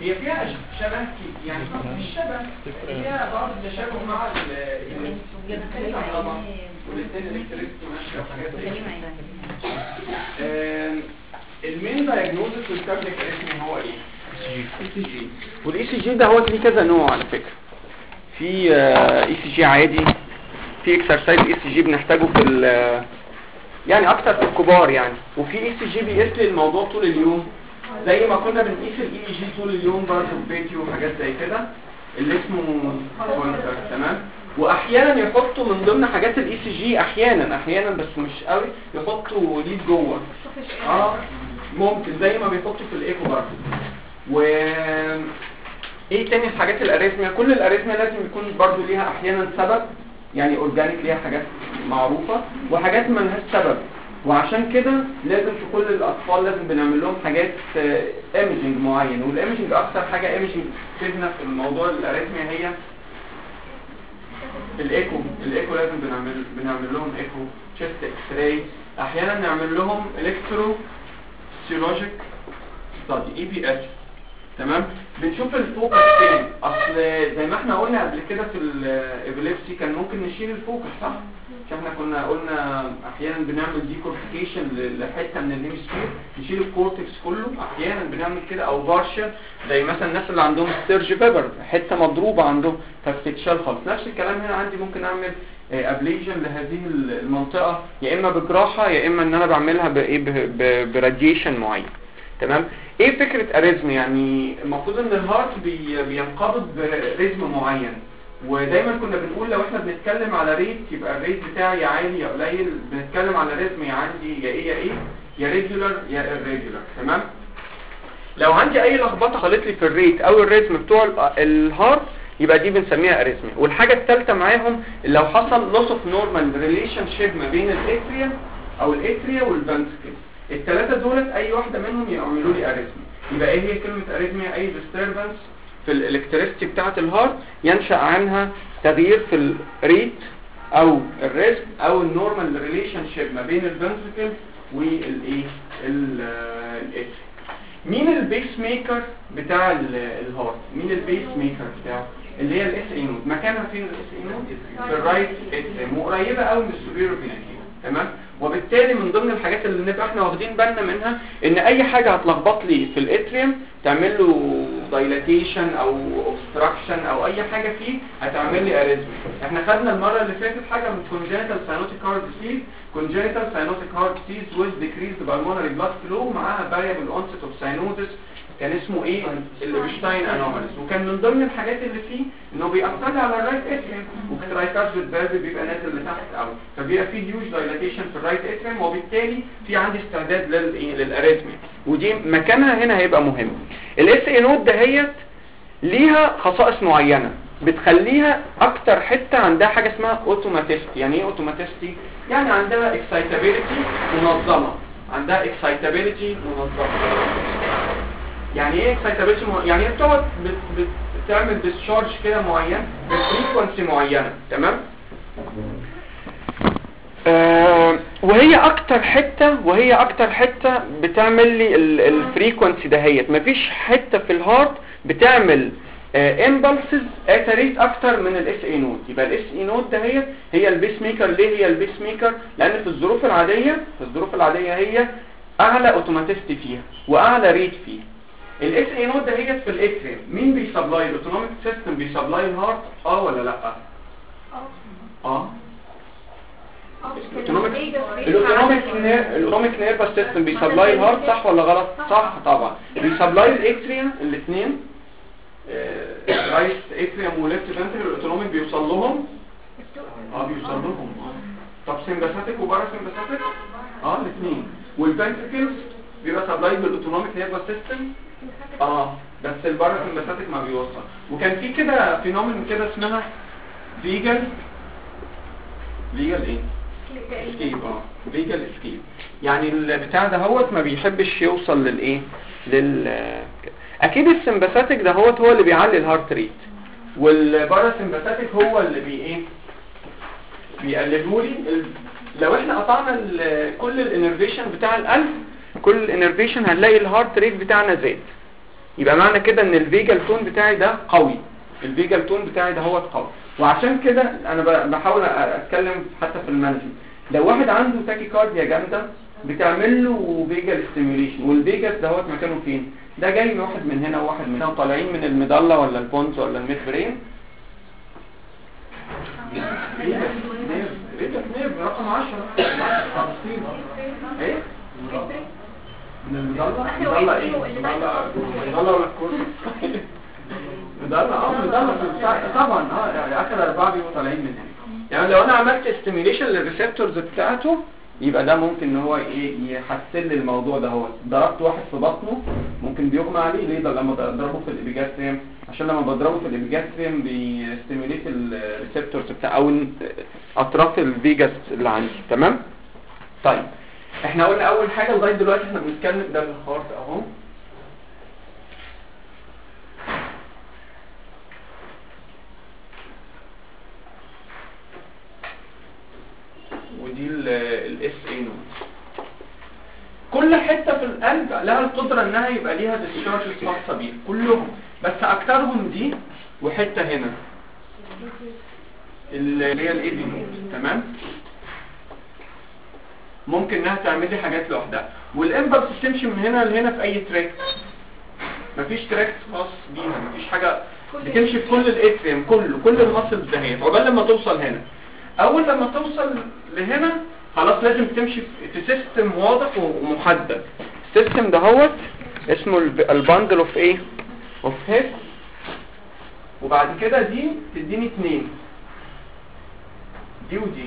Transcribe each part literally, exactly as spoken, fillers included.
هي فيها شبه يعني مش شبه، فيها بعض التشابه مع الكهرباء والاثنين الكتريستي ماشيه وحاجات زي كده. المين دايجنوزس والكارنيك اريثميا هو ايه؟ اي سي جي. والاي سي جي ده هو ليه كذا نوع على فكره. في اي سي جي عادي، في اكسرسايز اي سي جي بنحتاجه في يعني اكتر في الكبار يعني، وفي اي سي جي بيقيس لي الموضوع طول اليوم زي ما كنا بنقيس الاي جي طول اليوم برضه في فيديو وحاجات زي كده اللي اسمه كونتر. تمام. واحيانا يحطوا من ضمن حاجات الاي سي جي احيانا احيانا بس مش قوي يحطوا ليد جوه. اه ممكن زي ما بيحطوا في الايكو برضه. و ايه تاني حاجات الاريثميا؟ كل الاريثميا لازم يكون برضه ليها احيانا سبب، يعني اورجانيك ليها حاجات معروفة وحاجات ما لهاش سبب، وعشان كده لازم في كل الاطفال لازم بنعمل لهم حاجات ايميجنج معين. والايميجنج اكتر حاجه ايميجنج تفيدنا في الموضوع الاريثميا هي الايكو. الايكو لازم بنعمل بنعمل لهم ايكو، تشيست اكس راي، احيانا نعمل لهم الكترو سيولوجيك ستادي اي بي اس. تمام. بنشوف الفوكس فين، اصل زي ما احنا قلنا قبل كده في الابيليبسي كان ممكن نشيل الفوكس صح؟ مش احنا كنا قلنا احيانا بنعمل ديكورتيكيشن لحته من الهيمسفير، نشيل الكورتكس كله، احيانا بنعمل كده او بارشل زي مثلا الناس اللي عندهم ستيرج فيبر حته مضروبه عندهم فبتتشال خالص. نفس الكلام هنا عندي، ممكن اعمل ابليجن لهذه المنطقه يا اما بجراحه يا اما ان انا بعملها بايه براديشن معين. تمام. ايه فكره اريزم؟ يعني المفروض ان الهارت بي بينقبض بريزم معين، ودايما كنا بنقول لو احنا بنتكلم على ريت يبقى الريت بتاعي يا عالي يا قليل، بنتكلم على ريزم يا عندي يا ايه يا ايه يا ريجولار يا irregular. تمام. لو عندي اي لخبطه خلت لي في الريت او الريزم بتوع الهارت يبقى دي بنسميها اريزميا. والحاجه الثالثه معاهم لو حصل لوس اوف نورمال ريليشن شيب ما بين الاتريا او الاتريا والفنتركل، الثلاثه دولت اي واحده منهم يعملوا لي اريزميا. يبقى ايه هي كلمه اريزميا؟ اي ديستربنس في الالكتريستي بتاعه الهارت ينشأ عنها تغيير في الريت او الريزم او النورمال ريليشن شيب ما بين الفنتركل والايه الاتريا. مين البيس ميكر بتاع الهارت؟ مين البيس ميكر بتاعه؟ اللي هي الاس اي نود. مكانها فين الاس اي نود؟ في الرايت اتريم، وقريبه قوي من السوبيريور فينا. تمام. وبالتالي من ضمن الحاجات اللي نبقى احنا واخدين بالنا منها ان اي حاجه هتلخبط لي في الاتريم تعمل له دايلاتيشن او اوبستراكشن او اي حاجه فيه هتعمل لي اريزميا. احنا خدنا المره اللي فاتت حاجه من كونجنتال ساينوتيك هارت ديزيز، كونجنتال ساينوتيك هارت ديزيز with decreased pulmonary blood flow معاها variable onset of cyanosis كان اسمه ايه؟ الابشتاين انوماليز. وكان من ضمن الحاجات اللي فيه انه بيأثر على الرايت اتريم، والترايكاربيد فالف بيبقى نازل لتحت قوي، فبيبقى فيه هيوج دايلاتيشن في الرايت اتريم، وبالتالي في عندي استعداد للايه؟ للاريثميا. ودي مكانها هنا هيبقى مهم. الاس اي نود دهيت ليها خصائص معينه بتخليها اكتر حته عندها حاجه اسمها اوتوماتيستي. يعني ايه اوتوماتيستي؟ يعني عندها اكسايتابيليتي منظمه، عندها اكسايتابيليتي منظمه. يعني ايه اكسايتابيليتي؟ يعني هي بتقعد بت... بتعمل ديسشارج كده معين بفريكونسي معينه. تمام. آه وهي اكتر حته وهي اكتر حته بتعمل لي الفريكونسي دهيت. مفيش حته في الهارت بتعمل امبلسز ات ريت اكتر من الاس اي نود. يبقى الاس اي نود دهيت هي البيس ميكر. ليه هي البيس ميكر؟ لان في الظروف العاديه في الظروف العاديه هي اعلى اوتوماتيستي فيها واعلى ريت فيها. الاس اي نود دهيت في الاتريم مين بيسبلاي؟ الاوتونوميك سيستم بيسبلاي الهارت اه ولا لا؟ اه اه الاوتونوميك الاوتونوميك الاوتونوميك نيرفس سيستم بيسبلاي الهارت صح ولا غلط؟ صح طبعا. بيسبلاي الاتريم الاثنين رايت اتريم وليفت فنتريكل. الاوتونوميك بيوصل لهم اه بيوصل لهم اه طب سمباثيك وبارا سمباثيك اه الاثنين. والفنتريكلز بيبقى سبلاي بالاوتونوميك نيرفس سيستم اه بس البارا سمباثيك ما بيوصل. وكان في كده فينومين كده اسمها فيجل فيجل ايه؟ اسكيب. اه فيجل اسكيب. يعني البتاع ده هوت ما بيحبش يوصل للايه؟ لل اكيد السمباثيك ده هوت هو اللي بيعلي الهارت ريت، والبارا سمباثيك هو اللي بي ايه؟ بيقللوا لي ال... لو احنا قطعنا كل الانرفيشن بتاع القلب، كل الانرفيشن هنلاقي الهارت ريت بتاعنا زاد. يبقى معنى كده ان الفيجال تون بتاعي ده قوي، الفيجال تون بتاعي ده هو قوي. وعشان كده انا بحاول اتكلم حتى في المانجمنت، لو واحد عنده تاكيكارديا جامده بتعمل له فيجال ستيميوليشن، والفيجاس دوت مكانه فين؟ ده جاي واحد من هنا وواحد من هنا طالعين من الميدالا ولا البونز ولا الميد برين. فيجاس نيرف رقم عشرة ايه؟ من الميدالا الميدالا ايه؟ الميدالا ولا الكورتكس؟ ميدالا اه ميدالا طبعا اه يعني اخر اربعه بيبقوا طالعين من هنا. يعني لو انا عملت ستيميوليشن للريسبتورز بتاعته يبقى ده ممكن ان هو ايه يحسن لي الموضوع ده. هو ضربت واحد في بطنه ممكن بيغمى عليه ليه؟ ده لما بضربه في الابيجاستريم، عشان لما بضربه في الابيجاستريم بيستيميوليت الريسبتورز بتاع او اطراف الفيجاس اللي عندي. تمام. طيب احنا قلنا اول حاجه لغايه دلوقتي احنا بنتكلم ده الهارت اهو، ودي الاس اي نود. كل حته في القلب لها القدره انها يبقى ليها ديسشارجز خاصه بيها كلهم، بس اكترهم دي وحته هنا اللي هي الاي دي نود. تمام. ممكن انها تعمل لي حاجات لوحدها، والامبلس تمشي من هنا لهنا في اي تراك، مفيش تراك خاص بيها، مفيش حاجه بتمشي في كل الاتريم كله، كل المسلز دهيت عقبال لما توصل هنا. اول لما توصل لهنا خلاص لازم تمشي في سيستم واضح ومحدد. السيستم دهوت اسمه الباندل اوف ايه اوف هيس، وبعد كده دي تديني اتنين، دي ودي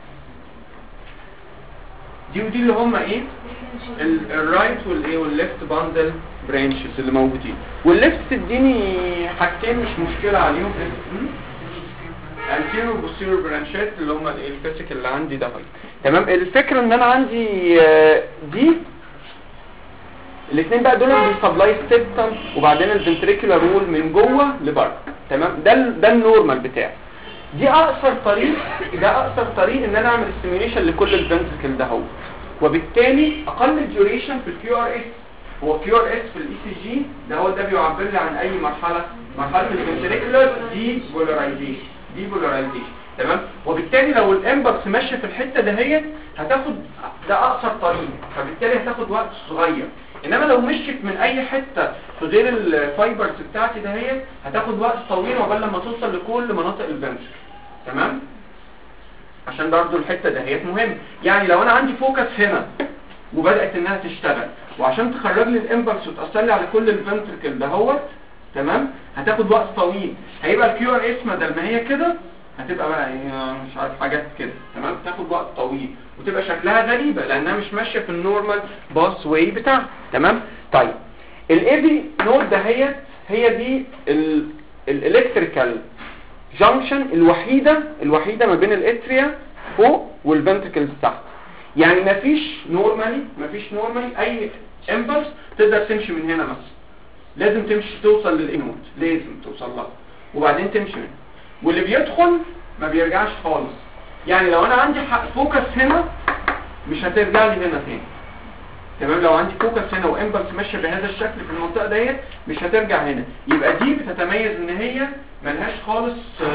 دي ودي اللي هم ايه الرايت والايه والليفت باندل برانشز اللي موجودين. والليفت تديني حاجتين مش مشكله عليهم، anterior posterior برانشات اللي هم الايه الفيسيكال اللي عندي ده. تمام. الفكره ان انا عندي دي الاثنين بقى دول بيسبلاي السيبتم وبعدين الفنتريكولار وول من جوه لبره. تمام. ده ده النورمال بتاعي. دي اقصر طريق، ده اقصر طريق ان انا اعمل ستيميوليشن لكل الفنتريكل ده هو، وبالتالي اقل ديوريشن في الكيو ار اس. هو كيو ار اس في الاي سي جي ده هو ده بيعبر لي عن اي مرحله، مرحله الفنتريكولار دي بولاريزيشن دي بولاريزيشن. تمام. وبالتالي لو الامبلس ماشيه في الحته دهيت هتاخد ده اقصر طريق، فبالتالي هتاخد وقت صغير. انما لو مشيت من اي حته في غير الفايبرز بتاعتي دهيت هتاخد وقت طويل عقبال لما توصل لكل مناطق الفنتريكل. تمام. عشان برضو الحته دهيت مهم. يعني لو انا عندي فوكس هنا وبدات انها تشتغل، وعشان تخرج لي الامبلس وتاثر لي على كل الفنتريكل دهوت، تمام، هتاخد وقت طويل. هيبقى الكيو ار اس بدل ما هي كده هتبقى بقى ايه مش عارف حاجات كده. تمام. تاخد وقت طويل وتبقى شكلها غريبه لانها مش ماشيه في النورمال باس واي بتاعها. تمام. طيب الاي بي نود دهيت هي دي الالكتريكال جانكشن الوحيده الوحيده ما بين الاتريا فوق والفنتريكلز تحت. يعني مفيش نورمالي مفيش نورمالي اي امبلس تقدر تمشي من هنا مثلا، لازم تمشي توصل للانود، لازم توصل لها وبعدين تمشي منها، واللي بيدخل ما بيرجعش خالص. يعني لو انا عندي فوكس هنا مش هترجع لي هنا تاني. تمام. لو عندي فوكس هنا وامبلس ماشيه بهذا الشكل في المنطقه ديت مش هترجع هنا. يبقى دي بتتميز ان هي ملهاش خالص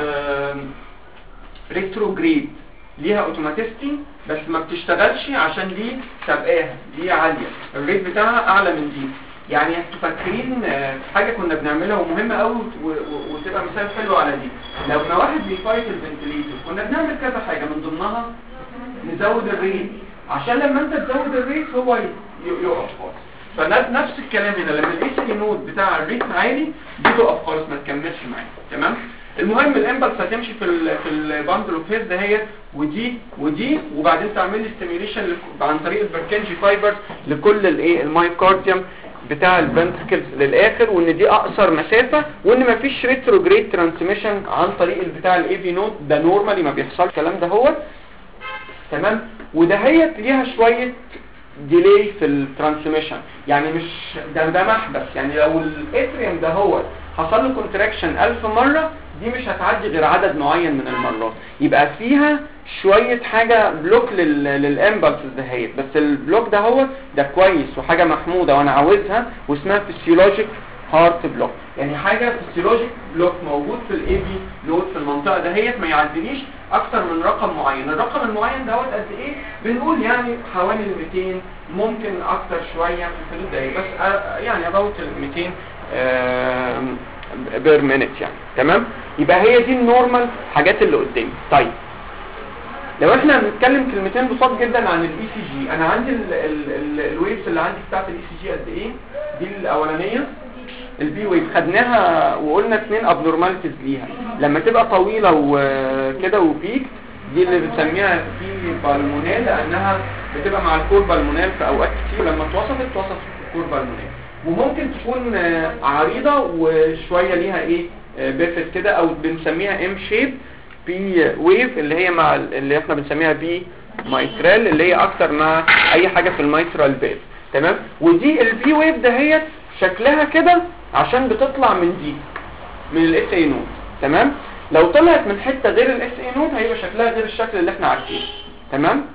ريتروجريد، ليها اوتوماتيستي بس ما بتشتغلش عشان دي سابقاها، دي عاليه، الريت بتاعها اعلى من دي. يعني انتوا فاكرين حاجه كنا بنعملها ومهمه قوي وتبقى مثال حلو على دي. لو ما واحد بيفايت الفنتليتور كنا بنعمل كذا حاجه، من ضمنها نزود الريت عشان لما انت تزود الريت هو يقف خالص. فنفس الكلام هنا لما الاي سي نود بتاع الريت عالي دي تقف خالص ما تكملش معاك. تمام. المهم الامبلس هتمشي في ال في الباندل اوف هيز دهيت ودي ودي، وبعدين تعمل لي ستيميوليشن عن طريق البركنجي فايبرز لكل الايه المايوكارديوم بتاع الفنتريكلز للاخر، وان دي اقصر مسافه، وان مفيش ريتروجريد ترانسميشن عن طريق بتاع الاي في نود. ده نورمالي ما بيحصلش الكلام ده هو. تمام. ودهيت ليها شويه ديلي في الترانسميشن، يعني مش ده ده محبس. يعني لو الاتريوم ده هو حصل له كونتراكشن ألف مره دي مش هتعدي غير عدد معين من المرات، يبقى فيها شويه حاجه بلوك للامبلسز دهيت. بس البلوك ده هو ده كويس وحاجه محموده وانا عاوزها واسمها فيسيولوجيك هارت بلوك، يعني حاجه فيسيولوجيك بلوك موجود في الاي بي نود في المنطقه دهيت ما يعدينيش اكتر من رقم معين. الرقم المعين دوت قد ايه؟ بنقول يعني حوالي ال مئتين، ممكن اكتر شويه في الحدود دي، بس يعني اباوت ال مئتين بير مينيت يعني. تمام، يبقى هي دي النورمال حاجات اللي قدامي. طيب لو احنا بنتكلم كلمتين بسيط جدا عن الاي سي جي، انا عندي الويفز اللي عندي بتاعت الاي سي جي قد ايه؟ دي الاولانيه البي ويف، خدناها وقلنا اثنين ابنورماليتيز ليها، لما تبقى طويله وكده وبيك دي اللي بنسميها في بالمونال، لانها بتبقى مع الكور بالمونال في اوقات كتير، لما اتوصفت توصف الكور بالمونال. وممكن تكون عريضه وشويه ليها ايه بيفت كده، او بنسميها ام شيب بي ويف اللي هي مع اللي احنا بنسميها بي مايترال، اللي هي اكتر مع اي حاجه في المايترال فيف. تمام، ودي البي ويف دهيت شكلها كده عشان بتطلع من دي من الاس اي نود. تمام، لو طلعت من حته غير الاس اي نود هيبقى شكلها غير الشكل اللي احنا عارفينه. تمام،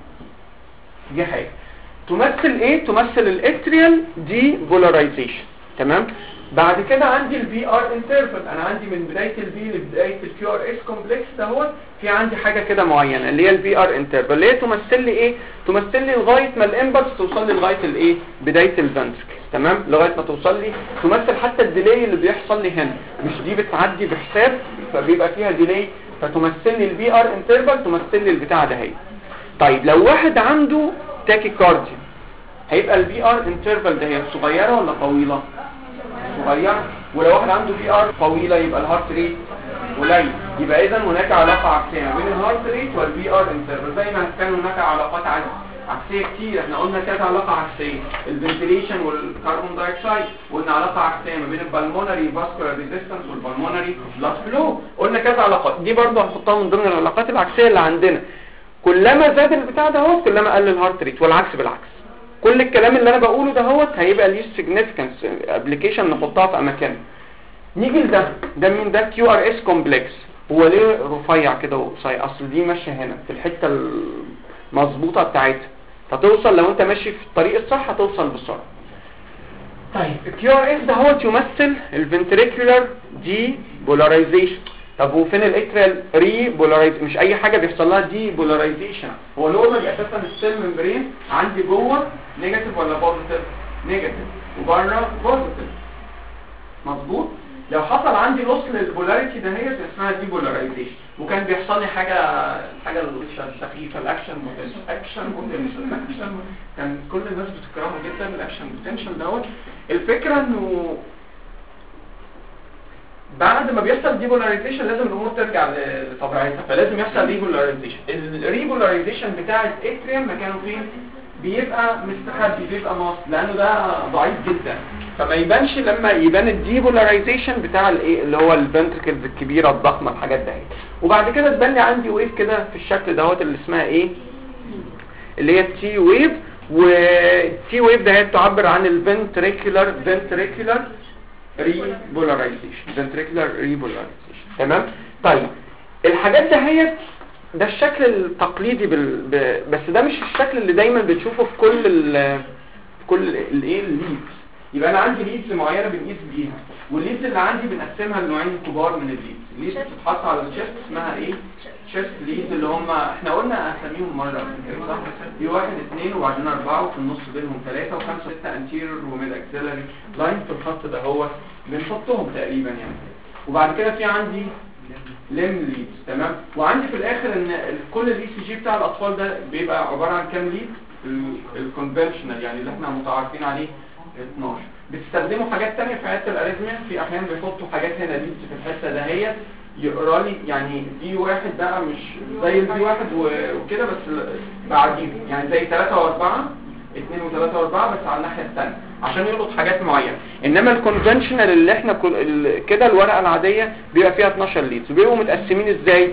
دي حاجه تمثل ايه؟ تمثل الاتريال دي بولاريزيشن. تمام، بعد كده عندي الفي ار انترفال، انا عندي من بدايه الفي لبدايه الكيو ار اس كومبلكس دهوت في عندي حاجه كده معينه اللي هي الفي ار انترفال، اللي هي تمثل لي ايه؟ تمثل لي لغايه ما الامبلس توصل لي لغايه الايه؟ بدايه الفنتركل. تمام، لغايه ما توصل لي، تمثل حتى الديلي اللي بيحصل لي هنا، مش دي بتعدي بحساب فبيبقى فيها ديلي، فتمثل لي الفي ار انترفال، تمثل لي البتاع ده هي. طيب لو واحد عنده تاكيكارديا هيبقى الفي ار انترفال ده هي صغيره ولا طويله؟ صغيره. ولو واحد عنده في ار طويله يبقى الهارت ريت قليل. يبقى اذا هناك علاقه عكسيه ما بين الهارت ريت والفي ار انترفال، زي ما كان هناك علاقات عكسيه كتير. احنا قلنا كذا علاقه عكسيه، الفنتيليشن والكربون دايوكسيد، وقلنا علاقه عكسيه ما بين البلمونري فاسكولار ريزيستنس والبلمونري بلاد فلو، قلنا كذا علاقات. دي برضه هنحطها من ضمن العلاقات العكسيه اللي عندنا. كلما زاد البتاع ده هو كلما قل الهارت ريت، والعكس بالعكس. كل الكلام اللي انا بقوله ده هو هيبقى ليه سيجنيفيكانس ابلكيشن نحطها في اماكن. نيجي لده، ده مين ده؟ كيو ار اس كومبلكس. هو ليه رفيع كده وقصير؟ اصل دي ماشيه هنا في الحته المظبوطه بتاعتها، فتوصل لو انت ماشي في الطريق الصح هتوصل بسرعه. طيب الكيو ار اس ده هو يمثل الفنتريكولار دي بولاريزيشن. طب وفين الاتريال ري بولاريزيشن؟ مش اي حاجه بيحصل لها دي بولاريزيشن. هو نورمال اساسا السيل ممبرين عندي جوه نيجاتيف ولا بوزيتيف؟ نيجاتيف، وبره بوزيتيف. مظبوط. لو حصل عندي لوس للبولاريتي ده هي اسمها دي بولاريزيشن، وكان بيحصل لي حاجه حاجه سخيفه، الاكشن بوتنشال. اكشن بوتنشال كان كل الناس بتكرهه جدا الاكشن بوتنشال دوت. الفكره انه بعد ما بيحصل ديبولاريزيشن لازم الامور ترجع لطبيعتها، فلازم يحصل ريبولاريزيشن. الريبولاريزيشن بتاع الاتريوم مكانه فين؟ بيبقى مستخبي، بيبقى ناقص، لانه ده ضعيف جدا، فما يبانش لما يبان الديبولاريزيشن بتاع الايه اللي هو الفنتركلز الكبيره الضخمه الحاجات دي. وبعد كده تبان لي عندي ويف كده في الشكل دوت اللي اسمها ايه؟ اللي هي التي ويف. والتي ويف ده هي تعبر عن الفنتريكولار فنتريكولار ريبولاريزيشن، ventricular ريبولاريزيشن. تمام. طيب الحاجات ده هي ده الشكل التقليدي بال... ب... بس ده مش الشكل اللي دايما بتشوفه في كل ال... في كل الايه الليدز. يبقى انا عندي ليدز معينه بنقيس بيها، والليدز اللي عندي بنقسمها لنوعين كبار من الليدز. الليدز بتتحط على الشيست اسمها ايه؟ شيست ليدز، اللي هم احنا قلنا اساميهم مره كده صح؟ في واحد اثنين وبعدين اربعه وفي النص بينهم ثلاثه وخمسه سته انتيريور وميد اكسلري لاين في الخط ده هو بنحطهم تقريبا يعني. وبعد كده في عندي ليم ليدز. تمام. وعندي في الاخر ان كل الاي سي جي بتاع الاطفال ده بيبقى عباره عن كام ليد؟ الكونفنشنال يعني اللي احنا متعارفين عليه اثناشر. بتستخدموا حاجات ثانيه في عياده الاريثميا، في احيان بيحطوا حاجات هنا ليدز في الحته دهيت يقرا لي يعني دي واحد بقى مش زي الدي واحد وكده بس بعدين يعني زي ثلاثة واربعة اثنين وثلاثة واربعة بس على الناحية الثانية عشان يلقط حاجات معينة. انما الكونفنشنال اللي احنا كده الورقة العادية بيبقى فيها اتناشر ليدز. بيبقوا متقسمين ازاي؟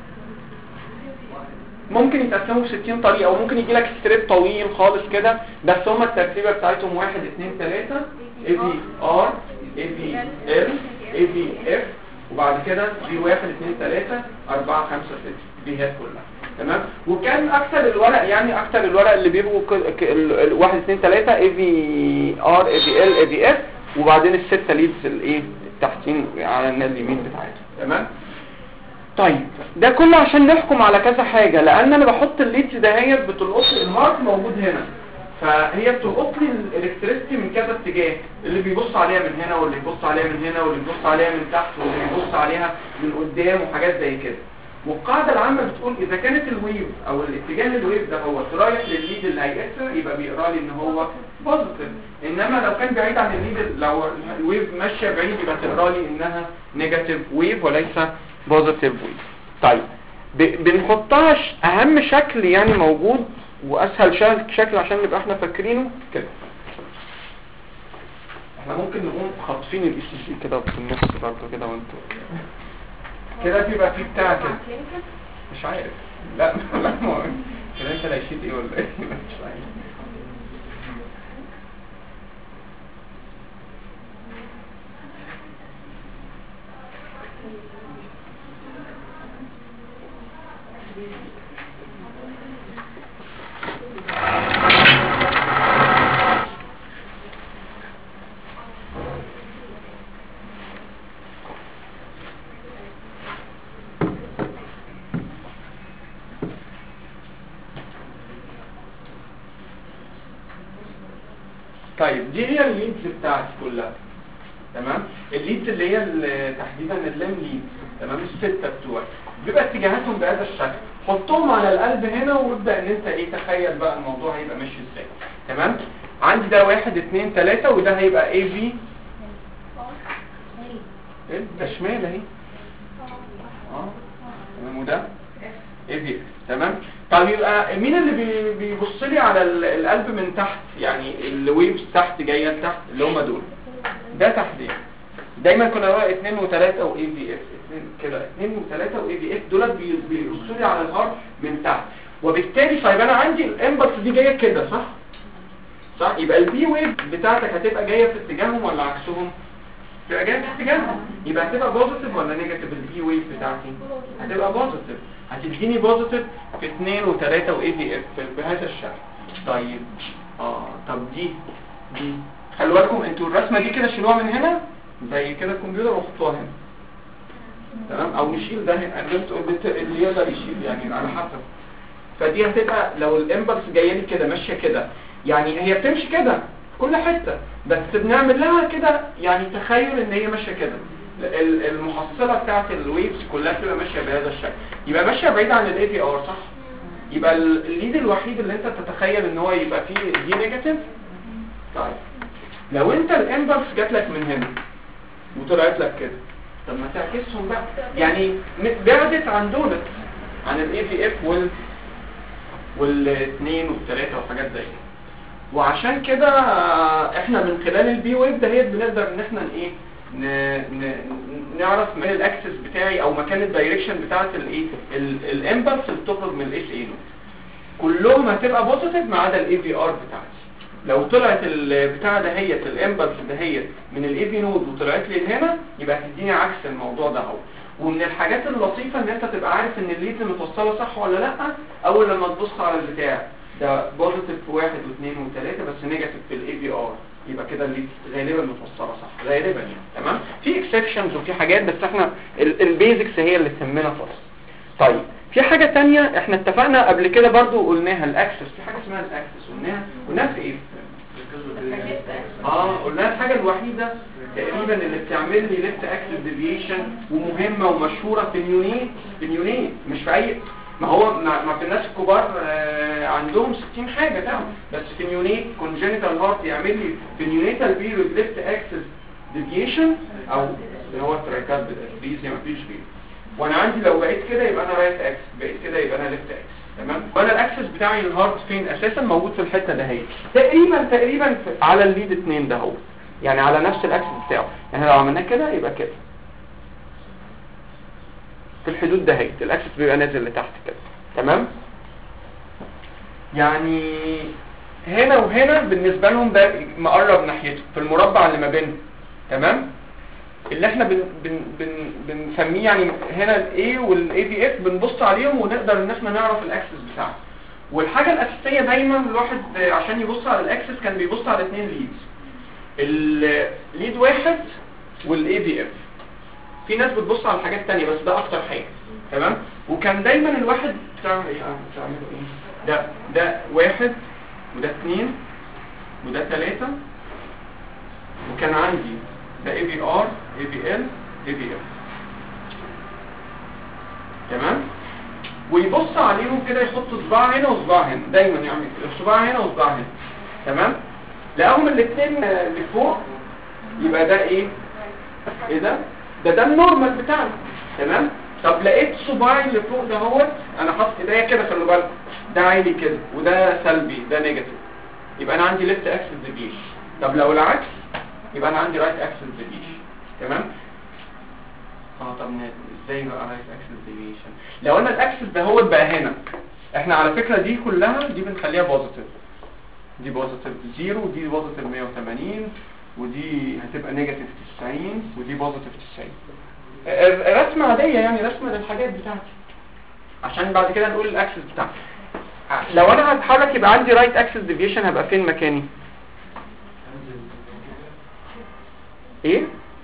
ممكن يتقسموا بستين طريقة، او ممكن يجي لك ستريب طويل خالص كده، بس هم الترتيبة بتاعتهم واحد اثنين ثلاثة اي في ار اي في ال اي في اف، وبعد كده في واحد اثنين ثلاثة اربعة خمسة ستة دي هات كلها. تمام. وكان اكتر الورق يعني اكتر الورق اللي بيبقوا واحد اثنين ثلاثة اي في ار اي في ال اي في اف وبعدين الستة ليدز الايه التحتين على الناحية اليمين بتاعتهم. تمام. طيب ده كله عشان نحكم على كذا حاجة، لان انا بحط الليدز دهيت بتلقط لي الهارت موجود هنا، فهي بتلقط لي الالكتريستي من كذا اتجاه، اللي بيبص عليها من هنا واللي بيبص عليها من هنا واللي بيبص عليها من تحت واللي بيبص عليها من قدام وحاجات زي كده. والقاعدة العامة بتقول اذا كانت الويف او الاتجاه الويف ده هو رايح للليد اللي هيأثر يبقى بيقرا لي ان هو بوزيتيف، انما لو كان بعيد عن الليد، لو الويف ماشيه بعيد يبقى تقرا لي انها نيجاتيف ويف وليس بوزيتيف ويف. طيب بنحطها اهم شكل يعني موجود واسهل شكل عشان نبقى احنا فاكرينه كده. احنا ممكن نقوم خاطفين الاي سي جي كده في النص برضه كده وانتوا كده بيبقى في بتاع كده مش عارف. لا لا ما كده انت لا يشيل ايه ولا ايه مش عارف. طيب دي هي الليدز بتاعتي كلها. تمام. الليدز اللي هي تحديدا اللام ليدز، تمام، الستة بتوعي بيبقى اتجاهاتهم بهذا الشكل. حطهم على القلب هنا وابدأ ان انت ايه تخيل بقى الموضوع هيبقى ماشي ازاي. تمام. عندي ده واحد اتنين تلاتة وده هيبقى اي في ايه ده شمال اهي اه تمام وده اي في. تمام. طب يبقى مين اللي بي بيبص لي على القلب من تحت، يعني الويفز تحت جايه لتحت اللي هم دول، ده تحديد. دايما كنا نقول اتنين وتلاتة واي في اف، اتنين كده اتنين وتلاتة واي في اف دولت بيبصوا لي على الهارت من تحت، وبالتالي طيب انا عندي الامبلس دي جايه كده صح؟ صح. يبقى البي ويف بتاعتك هتبقى جايه في اتجاههم ولا عكسهم؟ تبقى جايه في اتجاههم، يبقى هتبقى بوزيتيف ولا نيجاتيف؟ البي ويف بتاعتي هتبقى بوزيتيف، هتديني بوزيتيف في اتنين وتلاتة واي في اف بهذا الشكل. طيب اه طب دي دي خلوا بالكم انتوا الرسمه دي كده شيلوها من هنا زي كده الكمبيوتر وحطوها هنا. تمام. او نشيل ده هنا اللي يقدر يشيل يعني على حسب. فدي هتبقى لو الامبلس جايه لي كده ماشيه كده، يعني هي بتمشي كده في كل حته، بس بنعمل لها كده يعني تخيل ان هي ماشيه كده. المحصله بتاعت الويفز كلها بتبقى ماشيه بهذا الشكل، يبقى ماشيه بعيد عن الاي في ار صح. يبقى الليد الوحيد اللي انت تتخيل ان هو يبقى فيه دي نيجاتيف. طيب لو انت الامبلس جات لك من هنا وطلعت لك كده، طب ما تعكسهم بقى، يعني بعدت عن دولت عن الاي في اف وال والاثنين والثلاثه وحاجات زي كده. وعشان كده احنا من خلال البي ويف دهيت بنقدر ان احنا ايه ن... ن... نعرف مكان الاكسس بتاعي او مكان الدايركشن بتاعت الايه الامبلس اللي بتخرج من الاس اي نود، كلهم هتبقى بوزيتيف ما عدا الاي في ار بتاعتي. لو طلعت البتاع دهيت الامبلس دهيت من الاي في نود وطلعت لي هنا يبقى هتديني عكس الموضوع ده اهو. ومن الحاجات اللطيفه ان انت تبقى عارف ان الليد متوصله صح ولا لا اول لما تبص على البتاع ده بوزيتيف في واحد واثنين وثلاثة بس نيجاتيف في الاي في ار، يبقى كده الليد غالبا متوصله صح غالبا يعني. تمام. في اكسبشنز وفي حاجات بس احنا البيزكس هي اللي تهمنا خالص. طيب في حاجه ثانيه احنا اتفقنا قبل كده برضو قلناها الاكسس، في حاجه اسمها الاكسس قلناها قلناها في ايه؟ اه قلنا الحاجه الوحيده تقريبا اللي بتعمل لي ليفت اكسس ديفيشن ومهمه ومشهوره في النيونيت، في النيونيت مش في اي، ما هو ما في الناس الكبار آه عندهم ستين حاجه تعمل، بس في النيونيت كونجنتال هارت يعمل لي في النيونيتال بيريود ليفت اكسس ديفيشن او اللي هو التراكات بالاسبريزيا ما فيش غيره. وانا عندي لو بقيت كده يبقى انا رايت اكسس، بقيت كده يبقى انا ليفت اكسس. تمام. وانا الاكسس بتاعي الهارت فين اساسا؟ موجود في الحته ده هي تقريبا تقريبا على الليد اتنين ده هو، يعني على نفس الاكسس بتاعه. يعني لو عملناه كده يبقى كده في الحدود ده هي الاكسس بيبقى نازل لتحت كده. تمام. يعني هنا وهنا بالنسبه لهم ده مقرب ناحيته في المربع اللي ما بينهم. تمام. اللي احنا بن بن بن بنسميه يعني هنا الاي والاي في اف بنبص عليهم ونقدر ان احنا نعرف الاكسس بتاعه. والحاجه الاساسيه دايما الواحد عشان يبص على الاكسس كان بيبص على اثنين ليدز، الليد واحد والاي بي اف. في ناس بتبص على حاجات تانية بس ده اكتر حاجه. تمام. وكان دايما الواحد بتعمل ايه بتعمله ايه ده ده واحد وده اثنين وده ثلاثة، وكان عندي ده اي بي ار اي بي ال اي بي اف. تمام. ويبص عليهم كده، يحط صباع هنا وصباع هنا، دايما يعمل كده، صباع هنا وصباع هنا. تمام. لقاهم الاثنين اللي فوق، يبقى ده ايه ايه ده ده ده النورمال بتاعنا. تمام. طب لقيت صباعي اللي فوق ده هو انا حاطط ايديا كده، خلي بالك ده عالي كده وده سلبي، ده نيجاتيف، يبقى انا عندي ليفت اكسس ديفيشن. طب لو العكس يبقى انا عندي رايت اكسس ديفيشن. تمام. اه طب ازاي بقى رايت اكسس ديفيشن؟ لو انا الاكسس ده هو بقى هنا، احنا على فكره دي كلها دي بنخليها بوزيتيف، دي بوزيتيف صفر ودي بوزيتيف مية وثمانين ودي هتبقى نيجاتيف تسعين ودي بوزيتيف تسعين. رسمه عاديه يعني، رسمه للحاجات بتاعتي عشان بعد كده نقول الاكسس بتاعتي. لو انا هتحرك يبقى عندي رايت اكسس ديفيشن، هبقى فين مكاني؟ ايه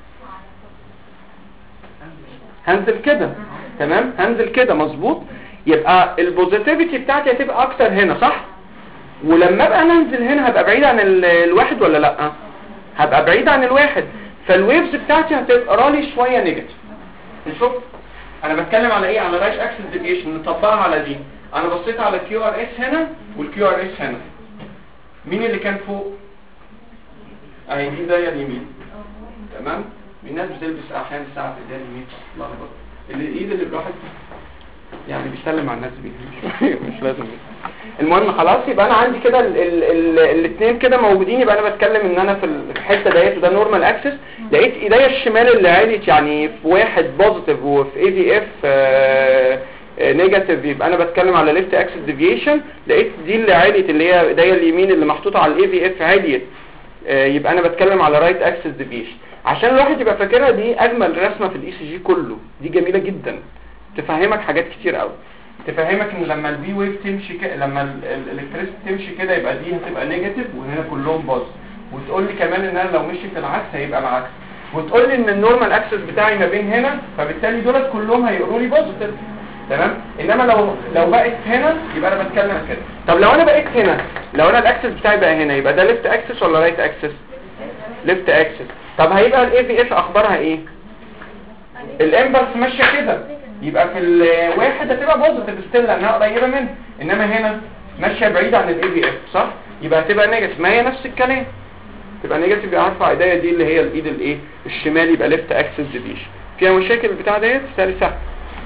هنزل كده. تمام. هنزل كده مظبوط. يبقى البوزيتيفيتي بتاعتي هتبقى اكتر هنا صح؟ ولما ابقى انزل هنا هبقى بعيد عن الواحد ولا لا؟ هبقى بعيد عن الواحد، فالويفز بتاعتي هتبقى رالي شويه نيجاتيف. نشوف انا بتكلم على ايه، على رايت اكسس ديفيشن. نطبقها على دي. انا بصيت على الكيو ار اس هنا والكيو ار اس هنا، مين اللي كان فوق؟ اهي دي زي اليمين. تمام. الناس بتلبس احيانا ساعه في ايديها اليمين، الله اكبر، الايد اللي الواحد يعني بيسلم على الناس بيها مش لازم. المهم خلاص، يبقى انا عندي كده الاثنين كده موجودين، يبقى انا بتكلم ان انا في الحته ديت وده نورمال اكسس. لقيت ايديا الشمال اللي عالت يعني في واحد بوزيتيف وفي اي في اف نيجاتيف، يبقى انا بتكلم على ليفت اكسس ديفيشن. لقيت دي اللي عالت اللي هي ايديا اليمين اللي محطوطه على الاي في اف عاليه، يبقى انا بتكلم على رايت اكسس ديفيشن. عشان الواحد يبقى فاكرها، دي اجمل رسمه في الاي سي جي كله، دي جميله جدا، تفهمك حاجات كتير قوي. تفهمك ان لما البي ويف تمشي كده، لما الالكتريسيتي تمشي كده، يبقى دي هتبقى نيجاتيف وهنا كلهم بوزيتيف. وتقول لي كمان ان انا لو مشيت العكس هيبقى العكس. وتقول لي ان النورمال اكسس بتاعي ما بين هنا، فبالتالي دولت كلهم هيقولوا لي بوزيتيف. تمام. انما لو لو بقيت هنا يبقى انا بتكلم كده. طب لو انا بقيت هنا، لو انا الاكسس بتاعي بقى هنا، يبقى ده ليفت اكسس ولا رايت اكسس؟ ليفت اكسس. طب هيبقى الاي في اف اخبارها ايه؟ الامبلس ماشيه كده، يبقى في الواحد هتبقى بوزيتيف ستيل لانها قريبه منه، انما هنا ماشيه بعيد عن الاي في اف صح؟ يبقى هتبقى نيجاتيف. ما هي نفس الكلام، تبقى نيجاتيف. يبقى هرفع ايديا دي اللي هي الايد الايه الشمال، يبقى ليفت اكسس ديفيشن. فيها مشاكل البتاع ديت سهل سهل.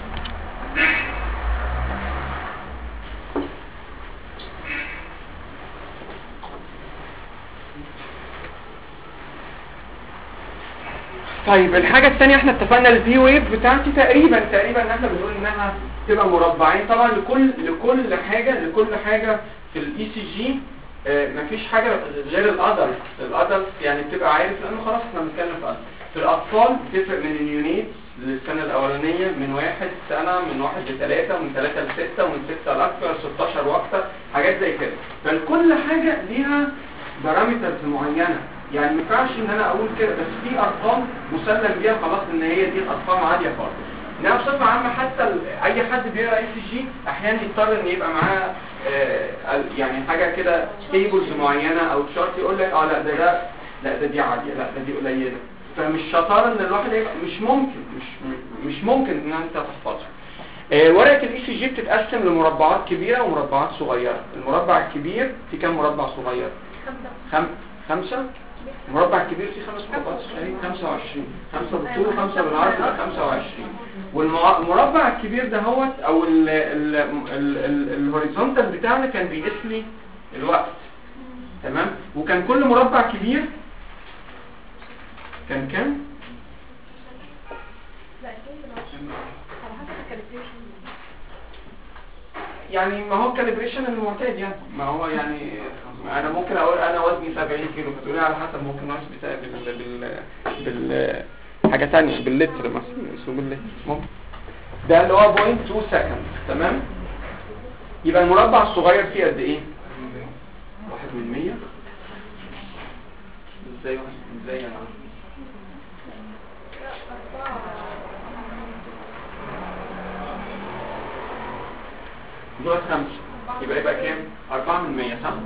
طيب الحاجة الثانية، احنا اتفقنا الفي ويف بتاعتي تقريبا تقريبا ان احنا بنقول انها تبقى مربعين. طبعا لكل لكل حاجة لكل حاجة في الاي سي جي مفيش حاجة غير الادلت. الادلت يعني بتبقى عارف، لانه خلاص احنا بنتكلم في adult. في الاطفال بتفرق من اليونيت للسنة الاولانية، من واحد سنة، من واحد لثلاثة، ومن ثلاثة لستة، ومن ستة لاكثر، ستاشر واكثر، حاجات زي كده. فلكل حاجة ليها بارامترز معينة. يعني ما ينفعش ان انا اقول كده، بس في ارقام مسلم بيها خلاص ان هي دي الارقام عاليه خالص. انما بصفه عامه حتى اي حد بيقرا اي سي جي احيانا يضطر ان يبقى معاه آه يعني حاجه كده تيبلز معينه او تشارت، يقول لك اه لا ده ده لا ده دي عاليه، لا ده دي قليله. فمش شطاره ان الواحد يبقى مش ممكن مش مش ممكن ان انت تحفظها. آه ورقه الاي سي جي بتتقسم لمربعات كبيره ومربعات صغيره. المربع الكبير في كام مربع صغير؟ خمسه. خمسه. المربع الكبير فيه خمس مربعات صغيرين، خمسة وعشرين. خمسة بالطول وخمسة بالعرض يبقى خمسة وعشرين. والمربع الكبير ده هو او الهوريزونتال بتاعنا كان بيقيس لي الوقت. تمام. وكان كل مربع كبير كان كام؟ يعني ما هو الكاليبريشن المعتاد يعني، ما هو يعني انا ممكن اقول انا وزني سبعين كيلو، فتقولي على حسب ممكن ناقص بتاع بال بال بال حاجه ثانيه باللتر مثلا، اسمه باللتر ممكن. ده اللي هو صفر فاصلة اتنين سكند. تمام. يبقى المربع الصغير فيه قد ايه؟ واحد من مية ازاي ازاي انا دول خمسة يبقى يبقى كام؟ أربعة من مية صح؟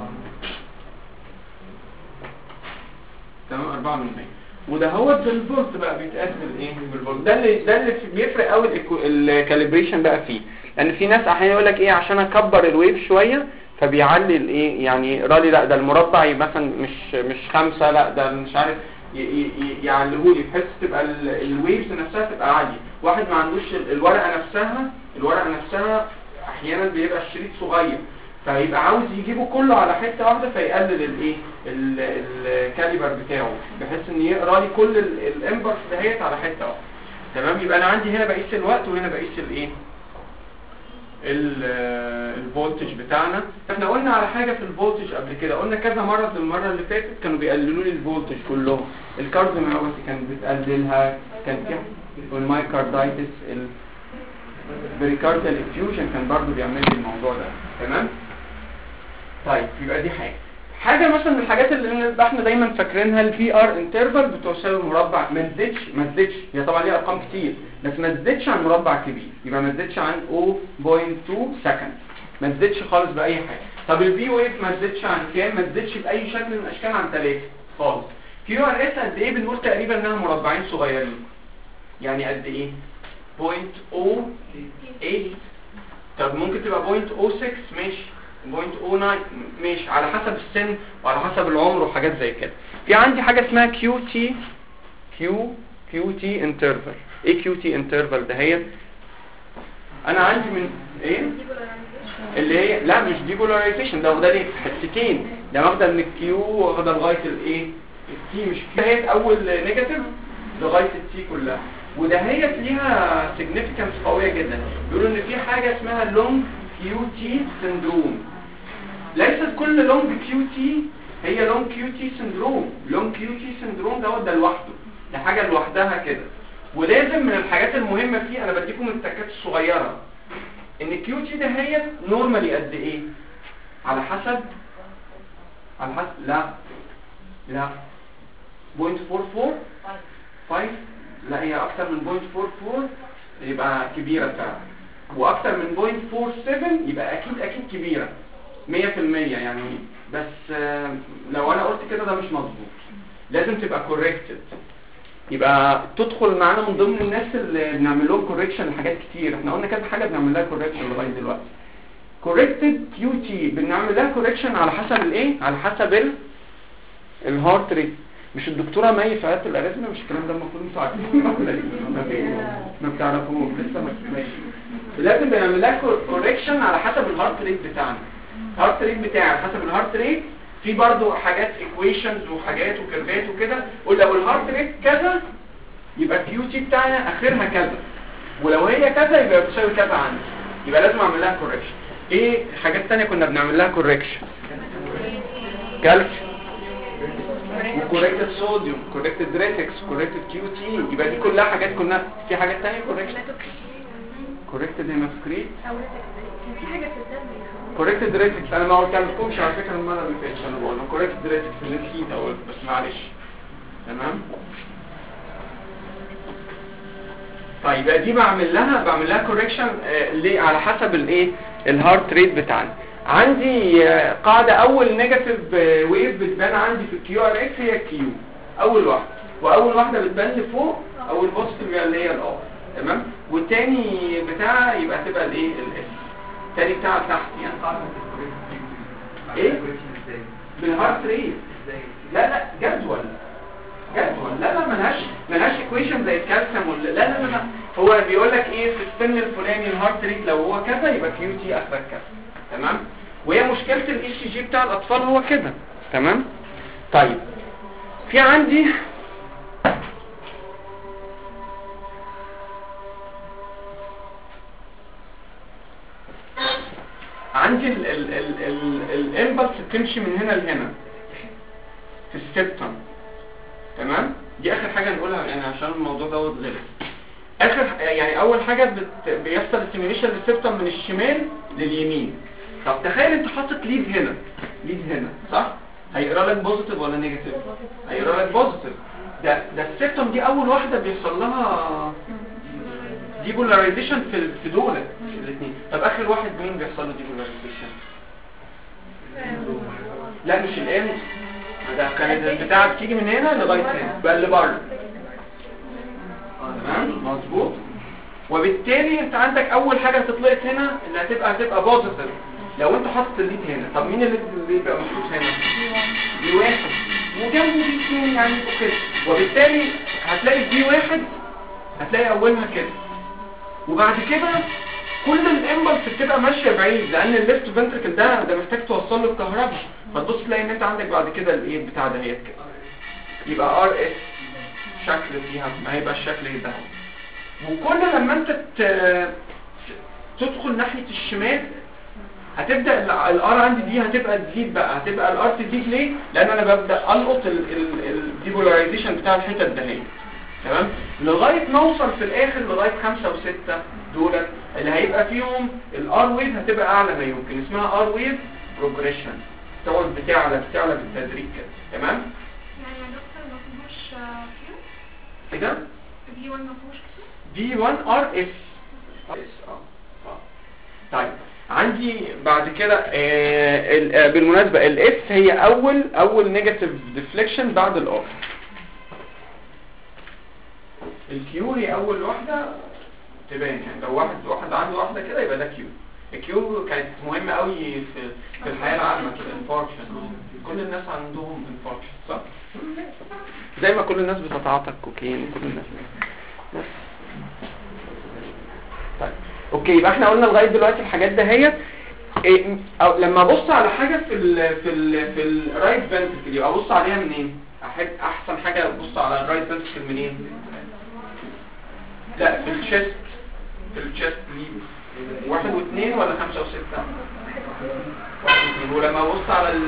تمام أربعة من مية. وده هو بالفولت بقى بيتقاس بالايه؟ بالفولت. ده اللي ده اللي بيفرق قوي الكاليبريشن بقى فيه، لان في ناس احيانا يقول لك ايه عشان اكبر الويف شويه فبيعلي الايه يعني رالي لا ده المربع يبقى مثلا مش مش خمسة لا ده مش عارف يعليه لي بحيث تبقى الويفز نفسها تبقى عاليه. واحد ما عندوش الورقه نفسها الورقه نفسها احيانا بيبقى الشريط صغير فيبقى عاوز يجيبه كله على حته واحده فيقلل الايه الكاليبر بتاعه بحيث ان يقرا لي كل الامبرس دهيت على حته واحده. تمام يبقى انا عندي هنا بقيس الوقت وهنا بقيس الايه الفولتج بتاعنا. احنا قلنا على حاجه في الفولتج قبل كده قلنا كذا مره المره اللي فاتت كانوا بيقللوا لي الفولتج كلهم. الكارديوميوباثي كانت بتقللها كان في والمايكاردايتس البريكارديال افيوجن كان برضو بيعمل لي الموضوع ده. تمام طيب يبقى دي حاجه حاجه مثلا من الحاجات اللي احنا دايما فاكرينها الفي ار انترفال بتساوي مربع ما تزيدش ما تزيدش هي طبعا ليها ارقام كتير بس ما تزيدش عن مربع كبير يبقى ما تزيدش عن صفر فاصلة اتنين سكند ما تزيدش خالص باي حاجه. طب الفي ويف ما تزيدش عن كام؟ ما تزيدش باي شكل من الاشكال عن ثلاثة خالص. كيو ار اس قد ايه؟ بنقول تقريبا انها مربعين صغيرين يعني قد ايه؟ صفر فاصلة صفر تمانية. طب ممكن تبقى صفر فاصلة صفر ستة ماشي صفر فاصلة صفر تسعة ماشي على حسب السن وعلى حسب العمر وحاجات زي كده. في عندي حاجه اسمها كيو تي كيو كيو تي انترفال. ايه كيو تي انترفال ده؟ هي انا عندي من ايه اللي هي لا مش ديبولاريزيشن ده واخده لي حتتين ده واخده من الكيو واخده لغايه الايه التي مش هي اول نيجاتيف لغايه التي كلها وده هي ليها سيجنيفيكانس قويه جدا. بيقولوا ان في حاجه اسمها لونج كيو تي سندروم. ليست كل لونج كيو تي هي لونج كيو تي سندروم. لونج كيو تي سندروم دوت ده لوحده ده حاجه لوحدها كده. ولازم من الحاجات المهمه فيه انا بديكم التكات الصغيره ان الكيو تي ده هي نورمالي قد ايه على حسب على حسب لا لا صفر فاصلة أربعة أربعة خمسة لا هي اكتر من صفر فاصلة أربعة أربعة يبقى كبيره فعلا واكتر من صفر فاصلة سبعة سبعة يبقى اكيد اكيد كبيره مية في المية يعني. بس لو انا قلت كده ده مش مظبوط لازم تبقى كوريكتد يبقى تدخل معانا من ضمن الناس اللي بنعمل لهم كوريكشن لحاجات كتير. احنا قلنا كذا حاجه بنعمل لها كوريكشن لغايه دلوقتي. كوريكتد كيو تي بنعمل لها كوريكشن على حسب الايه على حسب ال الهارت ريت. مش الدكتوره مي في عياده الاريزما مش الكلام ده المفروض انتوا عارفينه ما بتعرفوش لسه ما ماشي. لازم بنعمل لها كوريكشن على حسب الهارت ريت بتاعنا. الهارت ريت بتاعي على حسب الهارت ريت في برضو حاجات ايكويشنز وحاجات وكيرفات وكده. ولو الهارت ريت كذا يبقى الكيو تي بتاعنا اخرها كذا ولو هي كذا يبقى بتساوي كذا عندي يبقى لازم اعمل لها كوريكشن. ايه حاجات ثانيه كنا بنعمل لها كوريكشن؟ كالسيوم وكوريكتد صوديوم كوريكتد ريتكس كوريكتد كيو تي يبقى دي كلها حاجات كنا في حاجات ثانيه كوريكشن كوريكتد هيماتوكريت في حاجه في الدم كوريكتد ريتكس. انا ما قلتلكمش على فكره المره اللي فاتت انا بقول كوريكتد ريتكس اللي نسيت اقول بس معلش. تمام طيب دي بعمل لها بعمل لها كوريكشن ليه على حسب الايه الهارت ريت بتاعنا. عندي آه قاعده اول نيجاتيف آه ويف بتبان عندي في الكيو ار اكس هي الكيو اول واحده واول واحده بتبان لفوق اول بوزيتيف اللي هي الار. تمام والتاني بتاعها يبقى تبقى الايه الاس التاني بتاعها تحت يعني ايه بالهارت ريت. لا لا جدول جدول لا لا ملهاش ملهاش ايكويشن زي الكالسيوم ولا لا لا لا هو بيقول لك ايه في السن الفلاني الهارت ريت لو هو كذا يبقى كيو تي اخرك كذا. تمام وهي مشكله الاي سي جي بتاع الاطفال هو كده. تمام طيب في عندي عندي ال ال ال ال الامبلس بتمشي من هنا لهنا في السبتم. تمام دي اخر حاجه نقولها يعني عشان الموضوع ده غلط. اخر يعني اول حاجه بت... بيحصل استيميوليشن للسبتم من الشمال لليمين. طب تخيل انت حاطط ليد هنا ليد هنا صح هيقرا لك بوزيتيف ولا نيجاتيف؟ هيقرا لك بوزيتيف. ده ده السيبتوم دي اول واحده بيحصل لها ديبولاريزيشن في في دول الاثنين. طب اخر واحد مين بيحصل له ديبولاريزيشن؟ لا مش الان، ده كان البتاع بتيجي من هنا لغايه هنا بقى اللي بره. تمام مظبوط. وبالتالي انت عندك اول حاجه هتطلقت هنا اللي هتبقى هتبقى بوزيتيف لو انت حاطط الليد هنا. طب مين اللي بيبقى محطوط هنا؟ دي واحد وجنبه دي اثنين يعني كده. وبالتالي هتلاقي دي واحد هتلاقي اولها كده، وبعد كده كل الامبلس بتبقى ماشيه بعيد لان الليفت فنتركل ده ده محتاج توصل له الكهرباء. فتبص تلاقي ان انت عندك بعد كده الايه بتاع ده هي كده يبقى ار اس شكل فيها ما هيبقى الشكل ده. وكل لما انت تدخل ناحيه الشمال هتبدا الار عندي دي هتبقى تزيد بقى، هتبقى الار تزيد. ليه؟ لان انا ببدا القط الديبولاريزيشن بتاع الحتت ده هي. تمام لغايه ما اوصل في الاخر لغايه خمسة وستة دول اللي هيبقى فيهم الار ويف هتبقى اعلى ما يمكن، اسمها ار ويف بروجريشن، تقعد بتعلى بتعلى بالتدريج كده. تمام يعني يا دكتور ما فيهوش كيو كده في واحد ما فيهوش كيو في واحد ار اس اه اه. طيب عندي بعد كده آه بالمناسبه الاس هي اول اول نيجاتيف ديفليكشن بعد الار. الكيو هي اول واحده تبان، يعني لو واحد واحد عنده واحده كده يبقى ده كيو. الكيو كانت مهمه قوي في في الحياه العامه كده، انفاركشن كل الناس عندهم انفاركشن صح؟ زي ما كل الناس بتتعاطى الكوكين كل الناس. طيب اوكي يبقى احنا قلنا لغايه دلوقتي الحاجات دهيت. إيه او لما ابص على حاجه في ال في ال في الرايت فنتركل يبقى ابص عليها منين؟ احب احسن حاجه ابص على الرايت فنتركل منين؟ لا في الشيست، في الشيست ليب واحد واثنين ولا خمسة وستة؟ واحد واثنين. ولما ابص على ال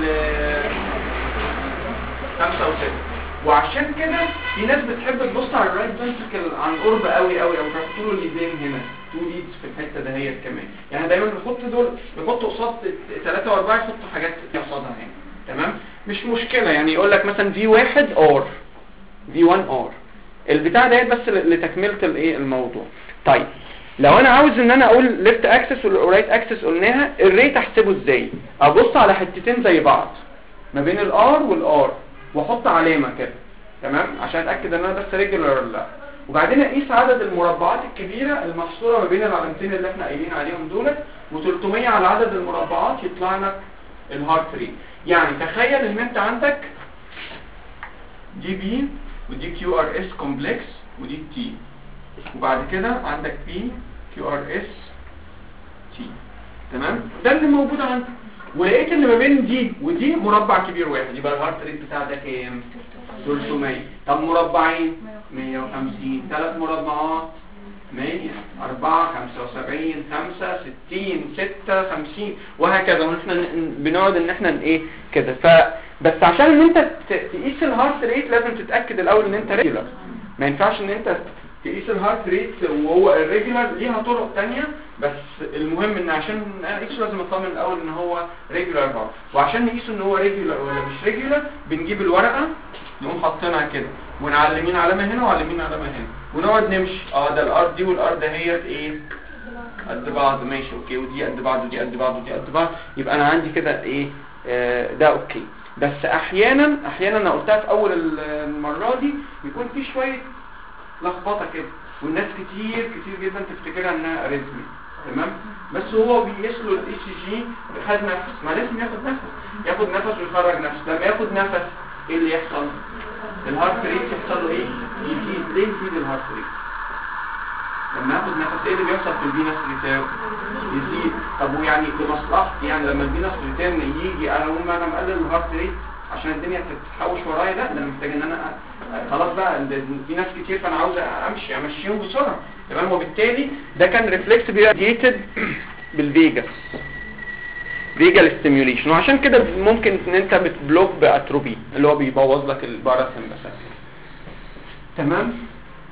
خمسة وستة. وعشان كده في ناس بتحب تبص على الرايت فنتركل عن قرب قوي قوي او تحط له ليدين هنا، تو ليدز في الحته دهيت كمان. يعني دايما بنحط دول بنحط قصاد ثلاثة وأربعة يحطوا حاجات قصادها هنا. تمام مش مشكله، يعني يقول لك مثلا في واحد ار في واحد ار البتاع ديت بس لتكمله الايه الموضوع. طيب لو انا عاوز ان انا اقول ليفت اكسس والرايت اكسس قلناها، الريت احسبه ازاي؟ ابص على حتتين زي بعض ما بين الار والار واحط علامه كده تمام عشان اتاكد ان انا بس ريجولار ولا لا، وبعدين اقيس عدد المربعات الكبيره المحصوره ما بين العلامتين اللي احنا قايلين عليهم دولت، وثلاثمية على عدد المربعات يطلع لك الهارت ريت. يعني تخيل ان انت عندك دي بي ودي كيو ار اس كومبلكس ودي تي، وبعد كده عندك بي كيو ار اس تي. تمام ده اللي موجود عندك، ولقيت ان ما بين دي ودي مربع كبير واحد، يبقى الهارت ريت بتاع ده كام؟ ثلاثمية. طب مربعين مية وخمسين، ثلاث مربعات مية، أربعة، خمسة وسبعين، خمسة، ستين، ستة، خمسين وهكذا. ونحن بنقعد ان احنا ايه كده. ف بس عشان ان انت تقيس الهارت ريت لازم تتاكد الاول ان انت ريجولار. ما ينفعش ان انت تقيس الهارت ريت وهو الريجولار، ليها طرق تانية، بس المهم ان عشان نقيسه لازم اطمن الاول ان هو ريجولار هارت. وعشان نقيسه ان هو ريجولار ولا مش ريجولار بنجيب الورقه نقوم حاطينها كده ونعلمين علامه هنا وعلمين علامه هنا ونقعد نمشي. اه ده الار دي والار دهيت ايه قد بعض، ماشي اوكي، ودي قد بعض ودي قد بعض ودي قد بعض، يبقى انا عندي كده ايه آه ده اوكي. بس احيانا احيانا انا قلتها في اول المره دي يكون في شويه لخبطه كده، والناس كتير كتير جدا تفتكرها انها اريثمي. تمام بس هو بيقيس له الاي سي جي خد نفس، ما لازم ياخد نفس ياخد نفس ويخرج نفس. لما ياخد نفس ايه اللي يحصل؟ الهارت ريت يحصل له ايه؟ يزيد. ليه يزيد الهارت ريت؟ لما ياخد نفس ايه اللي بيحصل في الفينس ريتيرن؟ يزيد. طب ويعني لمصلحتي يعني لما الفينس ريتيرن يجي انا اقوم انا مقلل الهارت ريت عشان الدنيا تتحوش ورايا؟ لا، ده انا محتاج ان انا خلاص بقى في ناس كتير فانا عاوز امشي امشيهم بسرعه. تمام وبالتالي ده كان ريفلكس بيراديتد بالفيجاس فيجال ستيميوليشن، وعشان كده ممكن ان انت بتبلوك باتروبين اللي هو بيبوظ لك الباراسمباثيك. تمام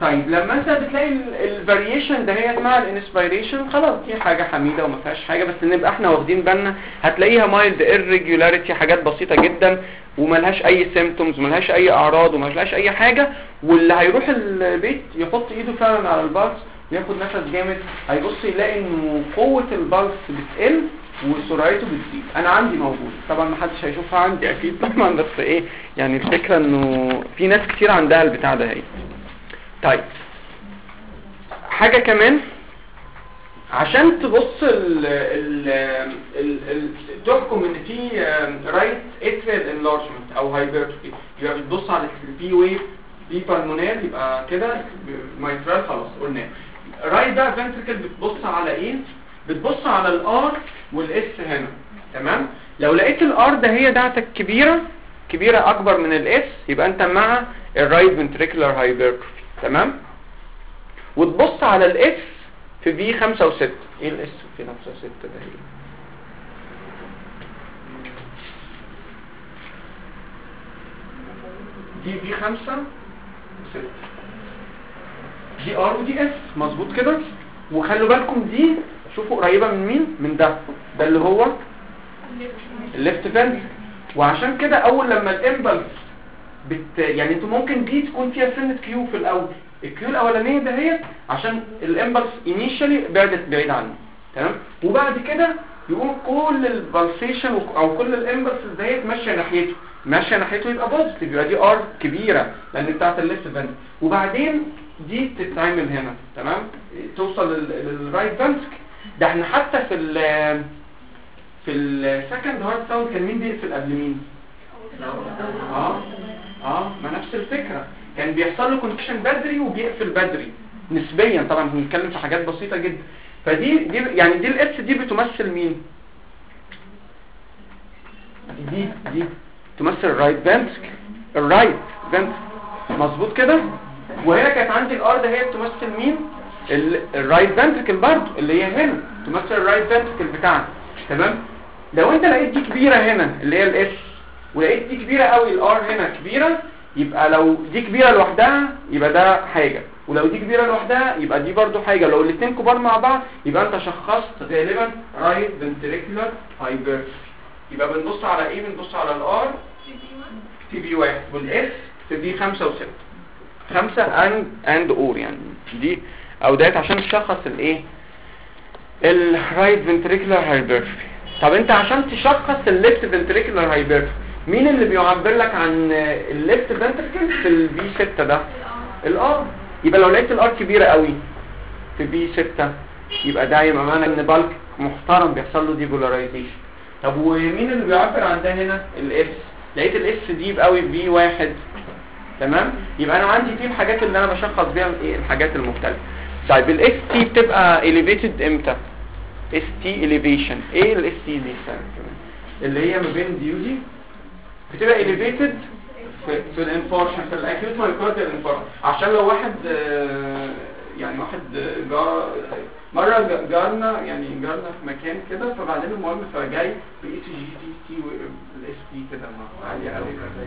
طيب لما انت بتلاقي الفاريشن ده هي مع الانسبيريشن خلاص دي حاجه حميده وما فيهاش حاجه، بس نبقى احنا واخدين بالنا هتلاقيها مايلد irregularity، حاجات بسيطه جدا وملهاش اي سيمبتومز وملهاش اي اعراض وملهاش اي حاجه، واللي هيروح البيت يحط ايده فعلا على البلس وياخد نفس جامد هيبص يلاقي انه قوه البلس بتقل وسرعته بتزيد. انا عندي موجود طبعا ما حدش هيشوفها عندي اكيد طبعا، بس ايه يعني الفكره انه في ناس كتير عندها البتاع ده. هي طيب حاجه كمان عشان تبص ال ال ال ال تحكم ان في رايت اتريال انلارجمنت او هايبرتروفي، يبقى بتبص على البي ويف بي بالمونال يبقى كده مايترال خلاص قلنا. رايت بقى فنتريكل بتبص على ايه؟ بتبص على الار والاس هنا تمام. لو لقيت الار ده هي دعتك كبيره كبيره اكبر من الاس يبقى انت مع الرايت فنتريكولار هايبرتروفي تمام. وتبص على الاس في بي خمسة وستة. ايه الاس في خمسة وستة ده؟ دي بي خمسة وستة دي ار ودي اس مظبوط كده. وخلوا بالكم دي شوفوا قريبة من مين؟ من ده ده اللي هو الليفت فنتريكل. وعشان كده اول لما الامبلس بت يعني انتوا ممكن دي تكون فيها سنة كيو في الاول، الكيو الاولانيه ده هي عشان الامبلس انيشالي بعدت بعيد عنه تمام. وبعد كده يقوم كل البلسيشن او كل الامبلس ديت ماشيه ناحيته ماشيه ناحيته يبقى بوزيتيف، يبقى دي ار كبيره لان بتاعه الليفت فنتريكل. وبعدين دي تتعمل هنا تمام توصل للرايت فنتريكل. ده احنا حتى في ال في السكند هارت ساوند كان مين بيقفل قبل مين؟ اه اه ما نفس الفكره، كان بيحصل له كونكشن بدري وبيقفل بدري نسبيا طبعا بنتكلم في حاجات بسيطه جدا. فدي دي يعني دي الاس دي بتمثل مين؟ دي دي تمثل الرايت فنتريكل الرايت فنتريكل مظبوط كده. وهنا كانت عندي الار ده هي بتمثل مين؟ الرايت فنتريكل برضه اللي هي هنا تمثل الرايت فنتريكل بتاعنا تمام. لو انت لقيت دي كبيره هنا اللي هي الاس ولقيت دي كبيره قوي الار هنا كبيره، يبقى لو دي كبيره لوحدها يبقى ده حاجه، ولو دي كبيره لوحدها يبقى دي برضو حاجه. لو الاثنين كبار مع بعض يبقى انت شخصت غالبا رايت فنتريكولار هايبرتروفي. يبقى بنبص على ايه؟ بنبص على الار تي بي واحد والاس في بي خمسة وستة خمسة اند اند اور يعني دي او ديت عشان تشخص الايه الرايت فنتريكولار هايبرتروفي. طب انت عشان تشخص الليفت فنتريكولار هايبرتروفي مين اللي بيعبر لك عن الليفت فنتريكل في البي ستة ده؟ الار. يبقى لو لقيت الار كبيره قوي في بي ستة يبقى ده يبقى معنى ان بالك محترم بيحصل له ديبولاريزيشن. طب ومين اللي بيعبر عن ده هنا؟ الاس. لقيت الاس ديب قوي في بي واحد تمام. يبقى انا عندي دي الحاجات اللي انا بشخص بيها ايه الحاجات المختلفه. طيب الاس تي بتبقى elevated امتى؟ اس تي elevation. ايه الاس تي دي اللي هي ما بين دي ودي؟ بتبقى elevated في, في الانفارشن في الاكيوت مايوكارديال انفارشن. عشان لو واحد يعني واحد جار مره جارنا يعني جارنا في مكان كده فبعدين المهم فجاي باي سي جي تي تي والاس تي كده عاليه قوي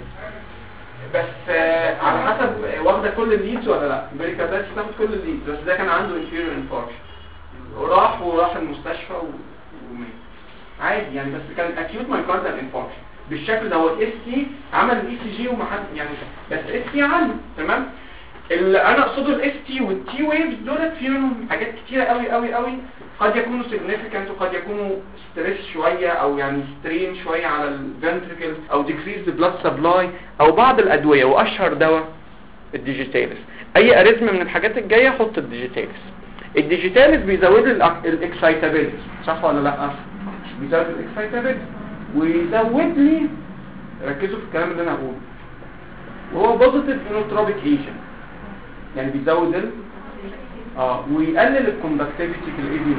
بس على حسب واخده كل الليدز ولا لا. بريكادات استخدمت كل الليدز بس ده كان عنده انفيريور انفارشن وراح وراح المستشفى ومات عادي يعني. بس كان اكيوت مايوكارديال انفارشن بالشكل ده. هو الاس تي عمل الاي سي جي وما حد يعني بس اس تي عالي تمام. اللي انا اقصده الاس تي والتي ويفز دولت في منهم حاجات كتيره قوي قوي قوي قد يكونوا سيجنيفيكانت وقد يكونوا ستريس شويه او يعني سترين شويه على الفنتريكل او ديكريز بلاد سبلاي او بعض الادويه. واشهر دواء الديجيتالس. اي اريزم من الحاجات الجايه حط الديجيتالس. الديجيتالس بيزود الاكسايتابيلتي صح ولا لا؟ بيزود الاكسايتابيلتي ويزود لي ركزوا في الكلام اللي انا هقوله وهو بوزيتيف انوتروبيك ايجنت يعني بيزود ال اه ويقلل الكوندكتيفيتي في الاي بي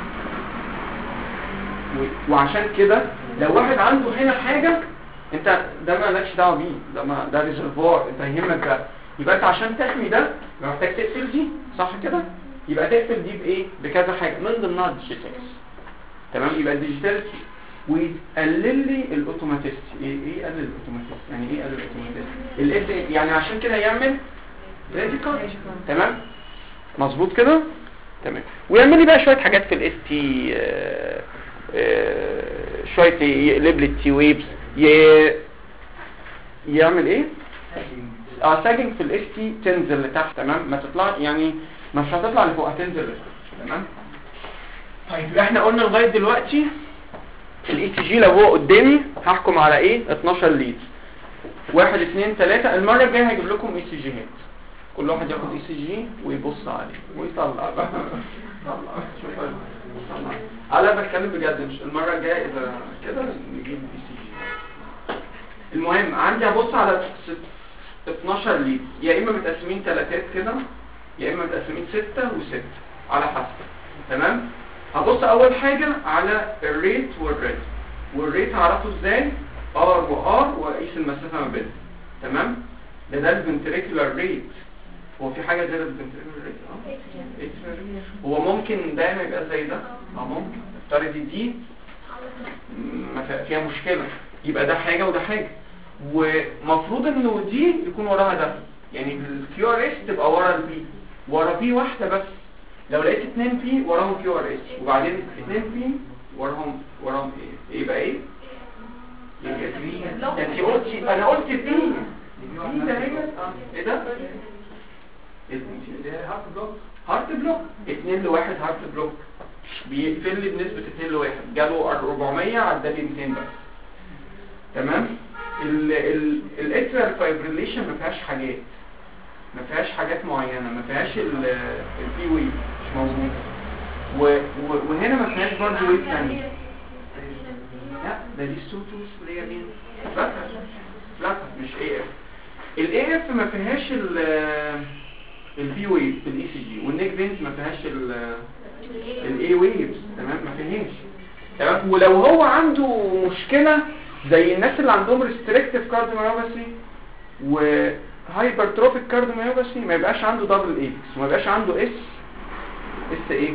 وعشان كده لو واحد عنده هنا حاجه انت ده ما لكش دعوه بيه ده ما ده ريزرفوار انت يهمك ده. يبقى انت عشان تحمي ده محتاج تقفل دي صح كده. يبقى تقفل دي بايه؟ بكذا حاجه من ضمنها الديجيتالس تمام. يبقى الديجيتالس ويقلل لي الاوتوماتيستي. ايه ايه يقلل الاوتوماتيستي يعني ايه يقلل الاوتوماتيستي؟ الاس يعني عشان كده يعمل براديكارديا. تمام مظبوط كده تمام. ويعمل لي بقى شويه حاجات في الاس تي، شويه يقلب لي التي ويفز، يعمل ايه اه ساجنج في الاس تي، تنزل لتحت تمام، ما تطلع يعني مش هتطلع لفوق، هتنزل لتحت تمام. طيب احنا قلنا لغايه دلوقتي الاي سي جي لو هو قدامي هحكم على ايه؟ اتناشر ليدز، واحد اتنين تلاتة. المره الجايه هجيب لكم اي سي جيات، كل واحد ياخد اي سي جي ويبص عليه ويطلع بقى طلع شوف طلع. انا بتكلم بجد، مش المره الجايه اذا كده نجيب اي سي جي. المهم عندي ابص على اتناشر ليد، يا اما متقسمين ثلاثات كده يا اما متقسمين ستة وستة على حسب تمام. هبص اول حاجه على الريت والريت، والريت هعرفه ازاي؟ ار وار واقيس المسافه ما بينهم تمام. ده ده الفنتريكولار ريت. هو في حاجه غير الفنتريكولار ريت؟ اه هو ممكن ده ما يبقى زي ده؟ اه ممكن. افترضي دي ما فيها مشكله، يبقى ده حاجه وده حاجه، ومفروض انه دي يكون وراها ده، يعني الكيو ار اس تبقى ورا البي، ورا بي واحده بس. لو لقيت اتنين بي وراهم كيو ار اس وبعدين اتنين بي وراهم وراهم ايه؟ يبقى ايه؟ يبقى انت قلتي، انا قلت بي بي ده هي ايه ده؟ هارت بلوك، هارت بلوك اتنين لواحد هارت بلوك بيقفل لي بنسبه اتنين لواحد، جاله اربعمية عدى لي ميتين بس تمام. الاتريال فايبريليشن ما فيهاش حاجات، ما فيهاش حاجات معينه، ما فيهاش البي ويف مش موجوده، وهنا ما فيهاش برضه ويف ثانيه. لا ده دي السوتوس اللي هي مين؟ فلاتر، فلاتر مش اي اف. الاي اف ما فيهاش البي ويف في الاي سي جي، والنيك فينز ما فيهاش الاي ويفز تمام، ما فيهاش تمام. ولو هو عنده مشكله زي الناس اللي عندهم ريستريكتيف كارديوميوباثي وهايبرتروفيك كارديوميوباثي ما يبقاش عنده دبل اكس، وما يبقاش عنده اس اس ايه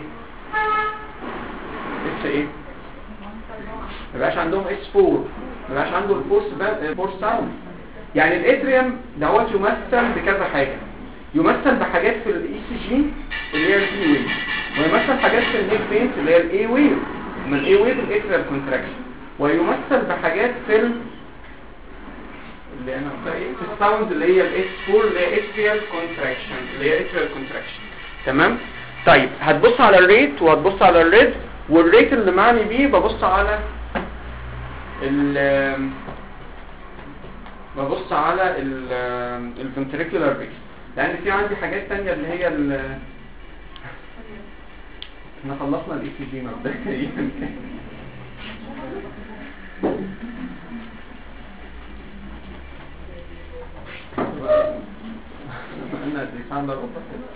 اس ايه ما يبقاش عندهم اس فور، ما يبقاش عنده الفورس فورس ساوند. يعني الاتريوم دوت يمثل بكذا حاجه، يمثل بحاجات في الاي سي جي اللي هي البي ويف، ويمثل حاجات في النيك فينز اللي هي الاي ويف، من الاي ويف الاتريال كونتراكشن، ويمثل بحاجات في ال... اللي انا قلتها ايه في الساوند اللي هي الاس فور اللي هي اتريال كونتراكشن، اللي هي اتريال كونتراكشن تمام. طيب هتبص على الريت وهتبص على الريد، والريت اللي معني بيه ببص على ال ببص على الفنتريكولار ريت، لان في عندي حاجات تانية اللي هي ال احنا خلصنا الاي سي جي مبدئيا. انا دي ساند ربط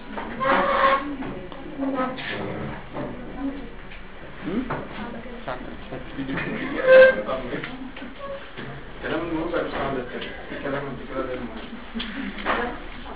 كلام المهم بقى مش عامل كده، في كلام انت كده غير مهم.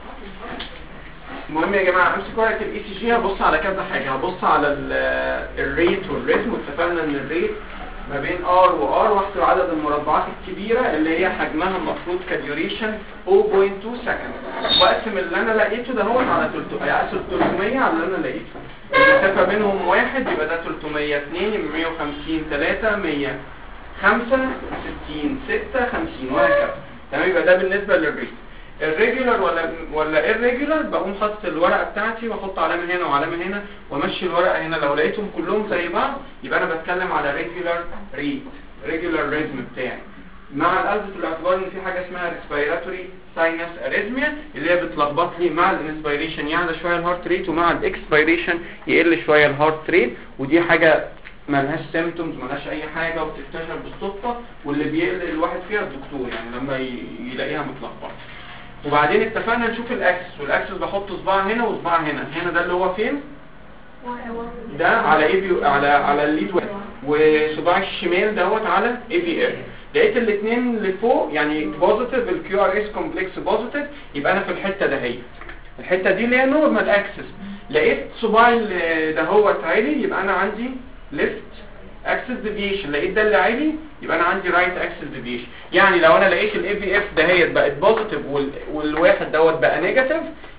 المهم يا جماعه امسك ورقه الاي سي جي، هبص على كذا حاجه، هبص على الريت والريتم، واتفقنا ان الريت ما بين ار وار واحسب عدد المربعات الكبيره اللي هي حجمها المفروض كديوريشن صفر فاصلة اتنين سكند، واقسم اللي انا لقيته ده هو على تلتمية، اقسم تلتمية على اللي انا لقيته، المسافه بينهم واحد يبقى ده تلتمية، اتنين يبقى مية وخمسين، تلاتة مية، خمسة ستين، ستة خمسين وهكذا تمام. يبقى ده بالنسبه للريت. الريجولار ولا ولا الريجولار بقوم حاطط الورقه بتاعتي واحط علامه هنا وعلامه هنا وامشي الورقه هنا، لو لقيتهم كلهم زي بعض يبقى انا بتكلم على ريجولار ريت، ريجولار ريزم بتاعي، مع الاخذ في الاعتبار ان في حاجه اسمها ريسبيراتوري ساينس اريزميا اللي هي بتلخبط لي، مع الانسبيريشن يعلى شويه الهارت ريت ومع الاكسبيريشن يقل شويه الهارت ريت، ودي حاجه مالهاش سيمبتومز مالهاش اي حاجه وبتكتشف بالصدفه، واللي بيقلق الواحد فيها الدكتور يعني لما يلاقيها متلخبطه. وبعدين اتفقنا نشوف الاكسس، والاكسس بحط صباع هنا وصباع هنا، هنا ده اللي هو فين؟ ده على اي بي على على الليد، وصباع الشمال دوت على اي بي ار. لقيت الاثنين اللي فوق يعني بوزيتيف، الكيو ار اس كومبلكس بوزيتيف، يبقى انا في الحته دهيت، الحته دي اللي هي نورمال اكسس. لقيت صباعي ده هو عالي يبقى انا عندي ليفت اكسس ديفيشن، لقيت ده اللي عالي يبقى انا عندي رايت اكسس ديفيشن. يعني لو انا لقيت الاي في اف دهيت بقت بوزيتيف والواحد دوت بقى نيجاتيف،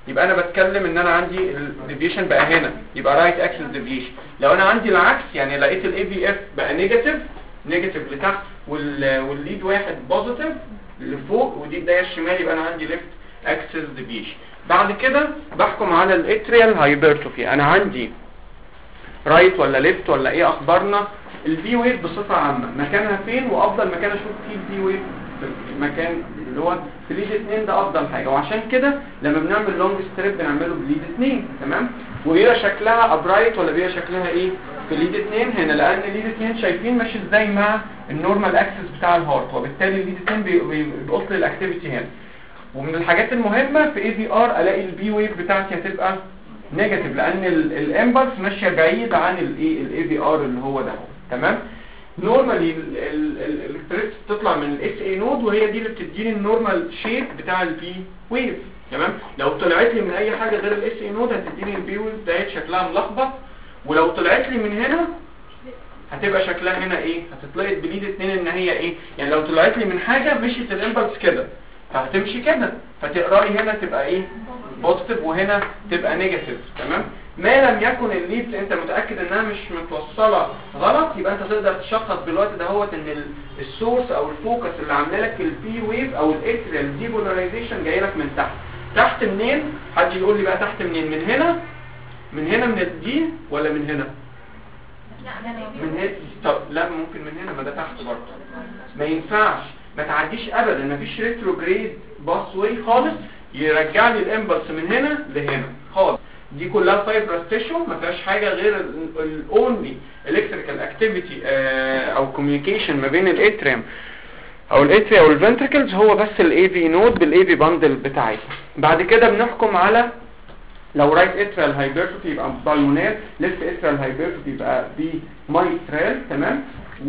يبقى انا بتكلم ان انا عندي الديفيشن بقى هنا يبقى رايت اكسس ديفيشن. لو انا عندي العكس يعني لقيت الاي في اف بقى نيجاتيف نيجاتيف لتحت والليد واحد بوزيتيف لفوق ودي الدايره الشمال يبقى انا عندي ليفت اكسس ديفيشن. بعد كده بحكم على الاتريال هايبرتروفي، انا عندي رايت ولا ليفت ولا ايه اخبارنا. الفي ويف بصفه عامه مكانها فين وافضل مكان اشوف فيه الفي ويف في المكان اللي هو في ليد اتنين ده افضل حاجه. وعشان كده لما بنعمل لونج ستريب بنعمله بليد اتنين تمام. وبيبقى شكلها ابرايت ولا بيبقى شكلها ايه في ليد اتنين هنا، لان ليد اتنين شايفين ماشي ازاي مع النورمال اكسس بتاع الهارت، وبالتالي ليد اتنين بيبقى لي الاكتيفيتي هنا. ومن الحاجات المهمه في اي في ار الاقي البي ويف بتاعتي هتبقى نيجاتيف لان الامبلس ماشيه بعيد عن الايه الاي في ار اللي هو ده تمام. نورمالي الالكتريك تطلع من الاس اي نود وهي دي اللي بتديني النورمال شيب بتاع البي ويف تمام. لو طلعت لي من اي حاجه غير الاس اي نود هتديني البي ويف ده شكلها ملخبط، ولو طلعت لي من هنا هتبقى شكلها هنا ايه هتطلعت بليد اتنين ان هي ايه يعني لو طلعت لي من حاجه مشيت الامبلس كده فهتمشي كده فتقراي هنا تبقى ايه بوزيتيف وهنا تبقى نيجاتيف تمام. ما لم يكن الليدز انت متاكد انها مش متوصله غلط يبقى انت تقدر تشخص بالوقت دهوت ان السورس او الفوكس اللي عامله لك البي ويف او الاتريال ديبولاريزيشن جاي لك من تحت. تحت منين؟ حد يقول لي بقى تحت منين؟ من هنا من هنا من الدي ولا من هنا؟ من هنا. طب لا ممكن من هنا ما ده تحت برضه ما ينفعش ما تعديش ابدا مفيش ريتروجريد باس واي خالص يرجع لي الامبلس من هنا لهنا خالص. دي كلها فايبرس تيشو ما فيهاش حاجه غير الاونلي الكتريكال اكتيفيتي او كوميونيكيشن ما بين الاتريم او الاتريا او الفنتركلز هو بس الاي في نود بالاي في باندل بتاعتها. بعد كده بنحكم على لو رايت اتريال هايبرتروفي يبقى بالونال، ليفت اتريال هايبرتروفي يبقى بي مايترال تمام.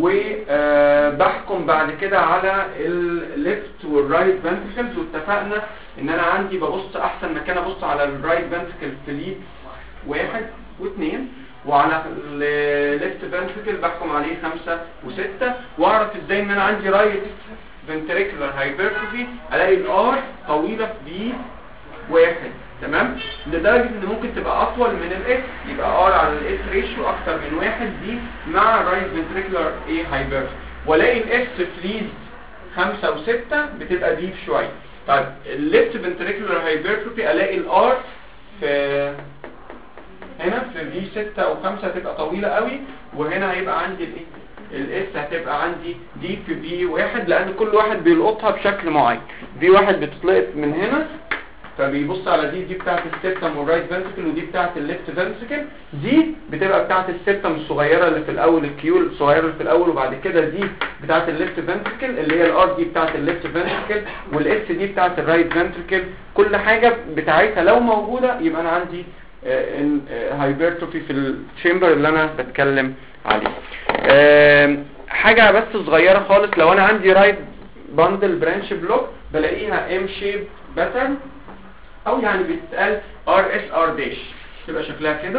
وبحكم بعد كده على الليفت والرايت فنتركلز واتفقنا ان انا عندي ببص احسن مكان ابص على الرايت فنتركل في ليد واحد واثنين وعلى الليفت فنتركل بحكم عليه خمسة وستة. واعرف ازاي ان انا عندي رايت فنتريكولار هايبرتروفي الاقي الار طويله في بي واحد تمام لدرجه ان ممكن تبقى اطول من الاس يبقى ار على الاس ريشيو اكتر من واحد دي مع رايت فنتريكولار ايه هايبرتروفي. والاقي الاس في ليد خمسة وستة بتبقى ديب شويه. طيب الليفت فنتريكولار هايبرتروفي الاقي الار في هنا في في ستة او خمسة هتبقى طويله قوي وهنا هيبقى عندي الايه الاس هتبقى عندي دي في بي واحد لان كل واحد بيلقطها بشكل معين. بي واحد بتطلقت من هنا فبيبص على دي دي بتاعت السيبتم والرايت فنتركل ودي بتاعت الليفت فنتركل. دي بتبقى بتاعت السيبتم الصغيره اللي في الاول الكيول الصغيره اللي في الاول وبعد كده دي بتاعت الليفت فنتركل اللي هي الار دي بتاعت الليفت فنتركل والاس دي بتاعت الرايت فنتركل. كل حاجه بتاعتها لو موجوده يبقى انا عندي هايبرتروفي في الشامبر اللي انا بتكلم عليه. حاجه بس صغيره خالص لو انا عندي رايت باندل برانش بلوك بلاقيها ام شيب باترن او يعني بتتقال ار اس ار داش تبقى شكلها كده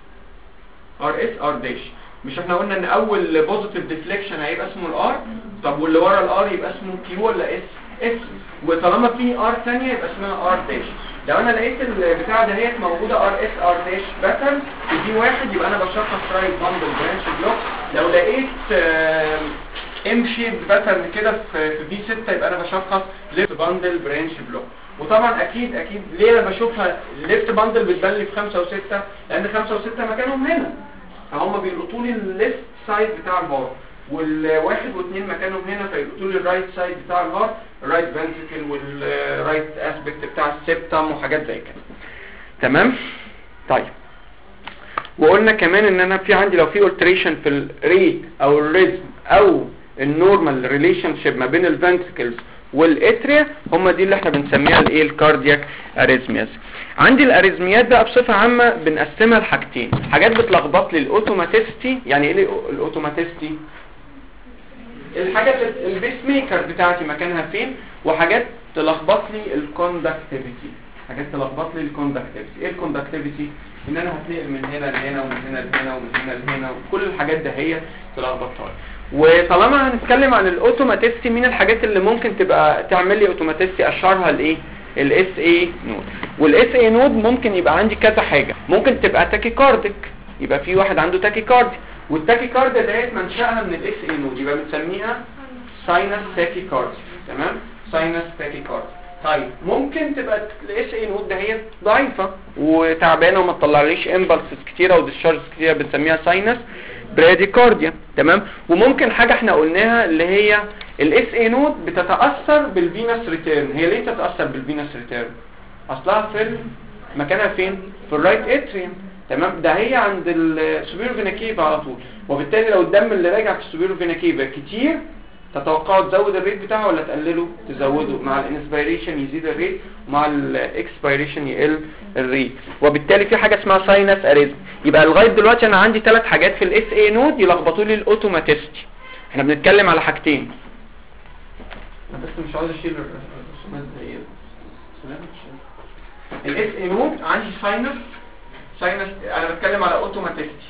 ار اس ار داش. مش احنا قلنا ان اول بوزيتيف ديفليكشن هيبقى اسمه الار؟ طب واللي ورا الار يبقى اسمه كيو ولا اس اس؟ وطالما في ار ثانيه يبقى اسمها ار داش. لو انا لقيت البتاع دهيت موجوده ار اس ار داش باترن في دي واحد يبقى انا بشخص رايت باندل برانش بلوك. لو لقيت ام شيب باترن كده في في بي ستة يبقى انا بشخص ليفت باندل برانش بلوك. وطبعا اكيد اكيد ليه انا بشوفها الليفت باندل بتبان لي في خمسة وستة لان خمسة وستة مكانهم هنا فهم بيلقطوا لي الليفت سايد بتاع الهارت والواحد واثنين مكانهم هنا فيلقطوا لي الرايت سايد بتاع الهارت الرايت فنتركل والرايت اسبكت بتاع السبتم وحاجات زي كده تمام. طيب وقلنا كمان ان انا في عندي لو في التريشن في الريت او الريزم او النورمال ريليشن شيب ما بين الفنتركلز والاتريا هم دي اللي احنا بنسميها الايه الكاردياك اريزمياز. عندي الاريزميات بقى بصفه عامه بنقسمها لحاجتين، حاجات بتلخبط لي الاوتوماتيستي. يعني ايه الاوتوماتيستي؟ الحاجات البيس ميكر بتاعتي مكانها فين، وحاجات تلخبط لي الكوندكتيفيتي. حاجات تلخبط لي الكوندكتيفيتي. ايه الكوندكتيفيتي؟ ان انا هتنقل من هنا لهنا ومن هنا لهنا ومن هنا لهنا وكل الحاجات ده هي تلخبطها لي. وطالما هنتكلم عن الاوتوماتيستي مين الحاجات اللي ممكن تبقى تعمل لي اوتوماتيستي؟ اشهرها الايه؟ الاس اي نود. والاس اي نود ممكن يبقى عندي كذا حاجه، ممكن تبقى تاكيكارديك، يبقى في واحد عنده تاكيكاردي، والتاكيكارديا ديت منشأها من الاس اي نود، يبقى بنسميها ساينس تاكيكاردي. تمام، ساينس تاكيكاردي. طيب ممكن تبقى الاس اي نود دهيت ضعيفه وتعبانه وما تطلعليش امبلسز كتيره وديسشارجز كتيره، بنسميها ساينس براديكارديا. تمام. وممكن حاجه احنا قلناها اللي هي الاس اي نود بتتاثر بالفينس ريتيرن. هي ليه تتاثر بالفينس ريتيرن؟ اصلها في مكانها فين؟ في الرايت اتريوم. تمام، ده هي عند السوبيرو فينا كيفا على طول، وبالتالي لو الدم اللي راجع في السوبيرو فينا كيفا كتير تتوقعوا تزود الريت بتاعه ولا تقلله؟ تزوده. مع الانسبيريشن يزيد الريت ومع الاكسبيريشن يقل الريت، وبالتالي في حاجه اسمها ساينس اريزم. يبقى لغايه دلوقتي انا عندي ثلاث حاجات في الاس اي نود يلخبطوا لي الاوتوماتيستي. احنا بنتكلم على حاجتين، بس مش عاوز اشيل الرسومات دي. الاس اي نود عندي ساينس ساينس انا بتكلم على اوتوماتيستي،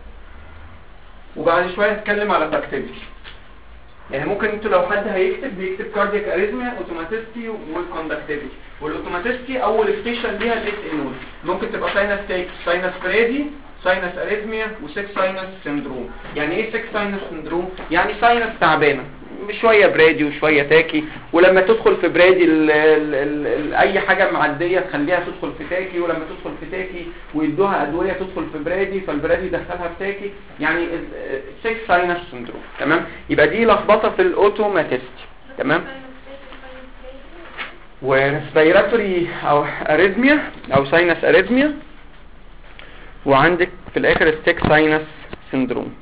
وبعد شويه هتكلم على تاكتيفيتي. يعني ممكن انتوا لو حد هيكتب بيكتب كاردياك اريزميا، اوتوماتيستي والكوندكتيفيتي. والاوتوماتيستي اول ستيشن ليها الاس اي نود، ممكن تبقى ساينس تاك، ساينس برادي، ساينس اريزميا، وسكس ساينس سندروم. يعني ايه سكس ساينس سندروم؟ يعني ساينس تعبانه بشويه برادي وشويه تاكي، ولما تدخل في برادي ال ال ال ال اي حاجه معديه تخليها تدخل في تاكي، ولما تدخل في تاكي ويدوها ادويه تدخل في برادي، فالبرادي يدخلها في تاكي، يعني سكس ساينس سندروم. تمام، يبقى دي لخبطه في الاوتوماتيستي. تمام. وريسبيراتوري او اريزميا او ساينس اريزميا، وعندك في الاخر السكس ساينس سندروم.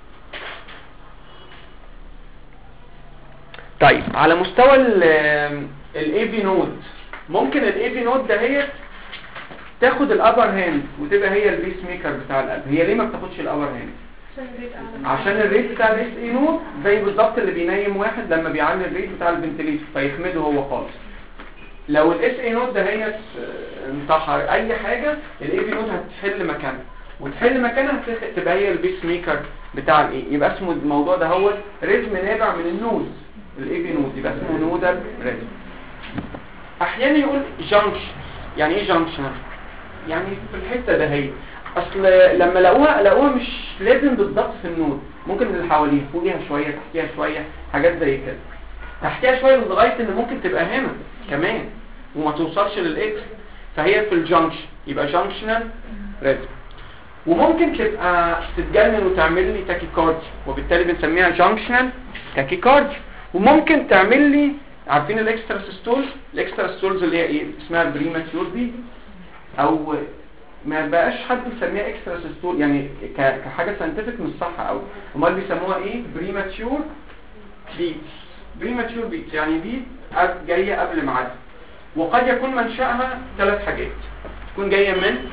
طيب على مستوى الاي في نود، ممكن الاي في نود دهيت تاخد الابر هاند وتبقى هي البيس ميكر بتاع القلب. هي ليه ما بتاخدش الابر هاند؟ عشان الريت بتاع الاس اي نود زي بالظبط اللي بينيم واحد لما بيعلي الريت بتاع الفنتليتور فيخمده هو خالص. لو الاس اي نود دهيت انتحر اي حاجه، الاي في نود هتحل مكانها، وتحل مكانها تبقى هي البيس ميكر بتاع الايه. يبقى اسمه الموضوع ده هو ريزم نابع من النوز، الاي في نود، يبقى اسمه نودال ريزم. احيانا يقول جانكشن. يعني ايه جانكشن؟ يعني في الحته ده هي اصل لما لقوها لقوها مش لازم بالضبط في النود، ممكن اللي حواليها فوقيها شويه تحتيها شويه حاجات زي كده، تحتيها شويه لغايه ان ممكن تبقى هنا كمان وما توصلش للاكس، فهي في الجانكشن، يبقى جانكشنال ريزم. وممكن تبقى تتجنن وتعمل لي تاكيكارديا، وبالتالي بنسميها جانكشنال تاكيكارديا. وممكن تعمل لي، عارفين الاكسترا سيستول؟ الاكسترا سيستولز اللي هي ايه؟ اسمها بريماتيور بي، او ما بقاش حد يسميها اكسترا سيستول يعني كحاجه ساينتفك مش صح قوي، امال بيسموها ايه؟ بريماتيور بيتس. بريماتيور بيتس يعني بيت جايه قبل ميعادها، وقد يكون منشأها ثلاث حاجات. تكون جايه من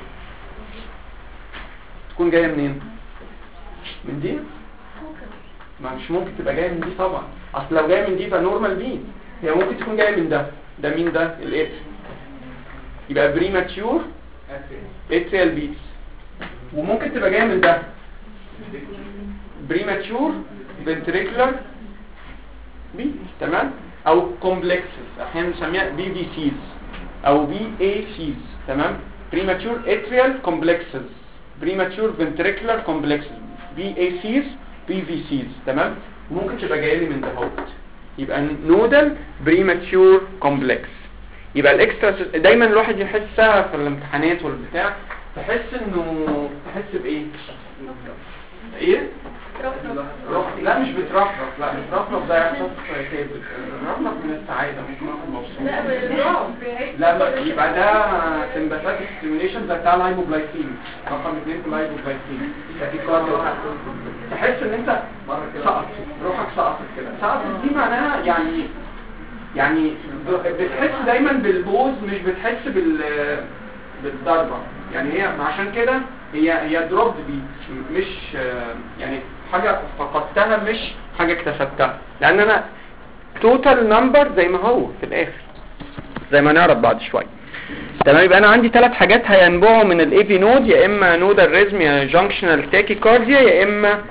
تكون جايه منين؟ من دي؟ ما مش ممكن تبقى جايه من دي طبعا، اصل لو جايه من دي يبقى نورمال بي. هي ممكن تكون جايه من ده. ده مين ده؟ الاتر، يبقى بريماتيور اتريال بيتس. وممكن تبقى جايه من ده بريماتيور فنتريكولار بي. تمام، او كومبلكسز، احيانا بنسميها بي في سيز او بي اي سيز. تمام، بريماتيور اتريال كومبلكسز، بريماتيور فنتريكولار كومبلكسز، بي اي سيز، بي في سيز. تمام، ممكن تبقى جايه لي من ده اهو، يبقى نودال بريماتيور كومبلكس. يبقى الاكسترا دايما الواحد يحسها في الامتحانات والبتاع، تحس انه تحس بايه؟ ايه؟ رفرف. لا مش بترفرف، لا بترفرف ده احساس كابل، رفرف من السعاده مش رفرف مبسوط. لا لا لا يبقى ده سمباثيك ستيميوليشن ده بتاع الهايبوجلايكيميا، رقم اثنين في الهايبوجلايكيميا. تحس ان انت سقط، روحك سقطت كده. سقطت دي معناها يعني يعني بتحس دايما بالبوز، مش بتحس بال بالضربه. يعني هي عشان كده هي هي دروب دي مش يعني حاجه فقدتها، مش حاجه اكتسبتها، لان انا توتال نمبر زي ما هو في الاخر زي ما نعرف بعد شويه. تمام، يبقى انا عندي ثلاث حاجات هينبعوا من الاي في نود، يا اما نودال ريزم، يا جانكشنال تاكيكارديا، يا اما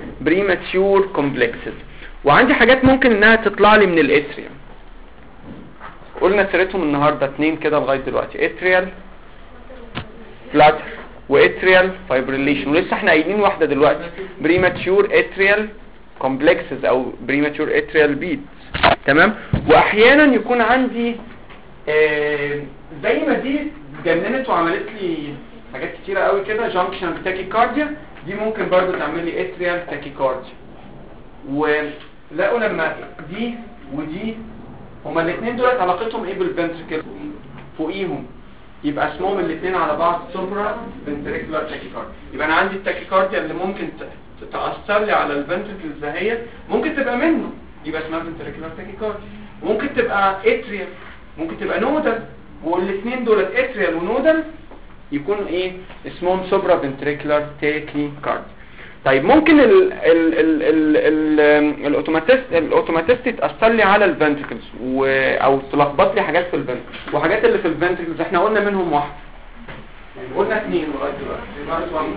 بريماتيور كومبلكسز. وعندي حاجات ممكن انها تطلع لي من الاتريوم. قلنا سيرتهم النهارده اتنين كده لغايه دلوقتي، اتريال فلاتر واتريال فايبريليشن، ولسه احنا قايلين واحده دلوقتي بريماتشور اتريال كومبلكسز او بريماتشور اتريال بيتس. تمام. واحيانا يكون عندي آه زي ما دي جننت وعملت لي حاجات كتيره قوي كده، جانكشن تاكيكارديا، دي ممكن برضو تعمل لي اتريال تاكيكارديا. ولقوا لما دي ودي هما الاثنين دول علاقتهم ايه بالفنتريكل فوقيهم، يبقى اسمهم الاثنين على بعض سوبرا فنتريكولار تاكيكارديا. يبقى انا عندي التاكيكارديا اللي ممكن تاثر لي على الفنتريكلز دهيت، ممكن تبقى منه يبقى اسمها فنتريكولار تاكيكارديا، ممكن تبقى اتريال، ممكن تبقى نودال، والاثنين دول اتريال ونودال يكون ايه اسمهم سوبرا فنتريكولار تاكيكارديا. طيب ممكن ال ال ال ال ال الاوتوماتيست الاوتوماتيست تاثر لي على الفنتريكلز او تلخبط لي حاجات في الفنتريكلز، وحاجات اللي في الفنتريكلز احنا قلنا منهم واحد، قلنا اثنين لغايه دلوقتي،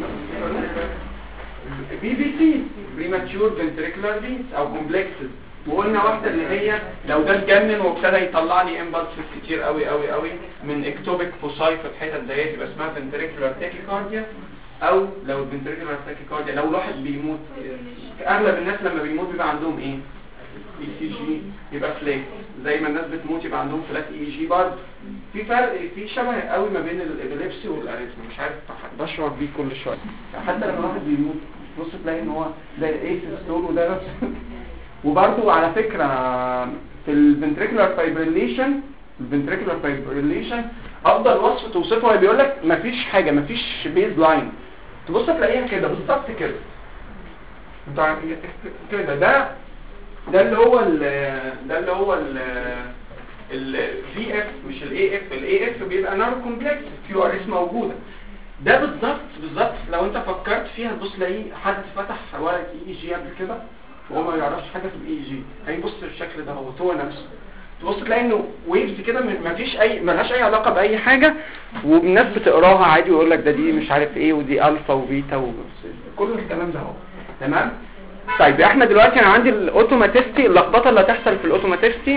بي في سي بريماتشور فنتريكولار بيتس او كومبلكسز، وقلنا واحده اللي هي لو ده اتجنن وابتدى يطلع لي امبلسز كتير قوي قوي قوي من اكتوبيك فوساي في الحته ديت، يبقى اسمها فنتريكولار تاكيكارديا. او لو الفنتريكولار تاكيكارديا لو الواحد بيموت، اغلب الناس لما بيموت بيبقى عندهم ايه اي سي جي، يبقى فلات، زي ما الناس بتموت يبقى عندهم فلات اي جي برضه. في فرق، في شبه قوي ما بين الابيليبسي والاريثميا، مش عارف بشعر بيه كل شويه، حتى لما الواحد بيموت بص تلاقي ان هو زي الايس ستول وده نفس. وبرضه على فكره في الفنتريكولار فايبريليشن، الفنتريكولار فايبريليشن افضل وصف توصفه بيقول لك مفيش حاجه، مفيش بيز لاين، تبص تلاقيها كده بالظبط كده كده. ده ده اللي هو ال ده اللي هو ال الفي اف مش الاي اف. الاي اف بيبقى نار كومبلكس، كيو ار اس موجوده. ده بالظبط بالظبط لو انت فكرت فيها تبص تلاقي حد فتح ورقه اي جي قبل كده وهو ما يعرفش حاجه في الاي جي، هيبص الشكل ده هو هو نفسه، تبص تلاقي انه ويفز كده ما فيش اي ملهاش اي علاقه باي حاجه، والناس بتقراها عادي ويقول لك ده دي مش عارف ايه ودي الفا وبيتا وكل الكلام ده اهو. تمام. طيب احنا دلوقتي انا عندي الاوتوماتيستي، اللخبطه اللي هتحصل في الاوتوماتيستي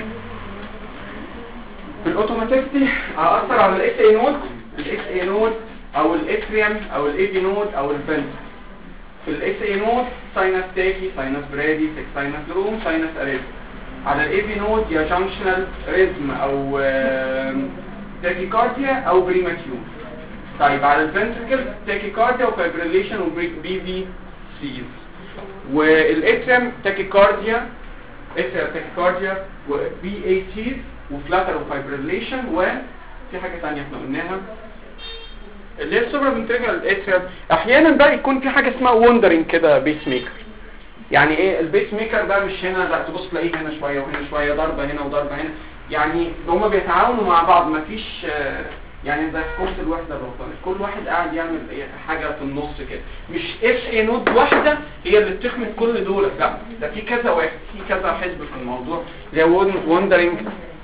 في الاوتوماتيستي هاثر على الاس اي نود، الاس اي نود او الاتريوم او الاي بي نود او الفنت. في الاس اي نود ساينس تاكي، ساينس برادي، ساينس لروم، ساينس اريثم. على الاي بي نود يا جانكشنال ريزم او تاكيكارديا او بريماتيور. طيب على الفنتريكل تاكيكارديا وفايبريليشن وبي في سيز. والاتريم تاكيكارديا، اتريم تاكيكارديا وبي اي تي وفلاتر وفايبريليشن. وفي حاجه ثانيه احنا قلناها اللي هي السوبر فنتريكل اتريم. احيانا بقى يكون في حاجه اسمها وندرنج كده بيس ميكر. يعني ايه البيس ميكر ده؟ مش هنا لا تبص تلاقيه هنا شويه وهنا شويه، ضربه هنا وضربه هنا، يعني هما بيتعاونوا مع بعض، مفيش يعني زي كورس الوحده الوطنيه، كل واحد قاعد يعمل حاجه في النص كده، مش اس اي نود واحده هي اللي بتخمد كل دول، لا ده في كذا واحد، في كذا حزب في الموضوع زي وندرنج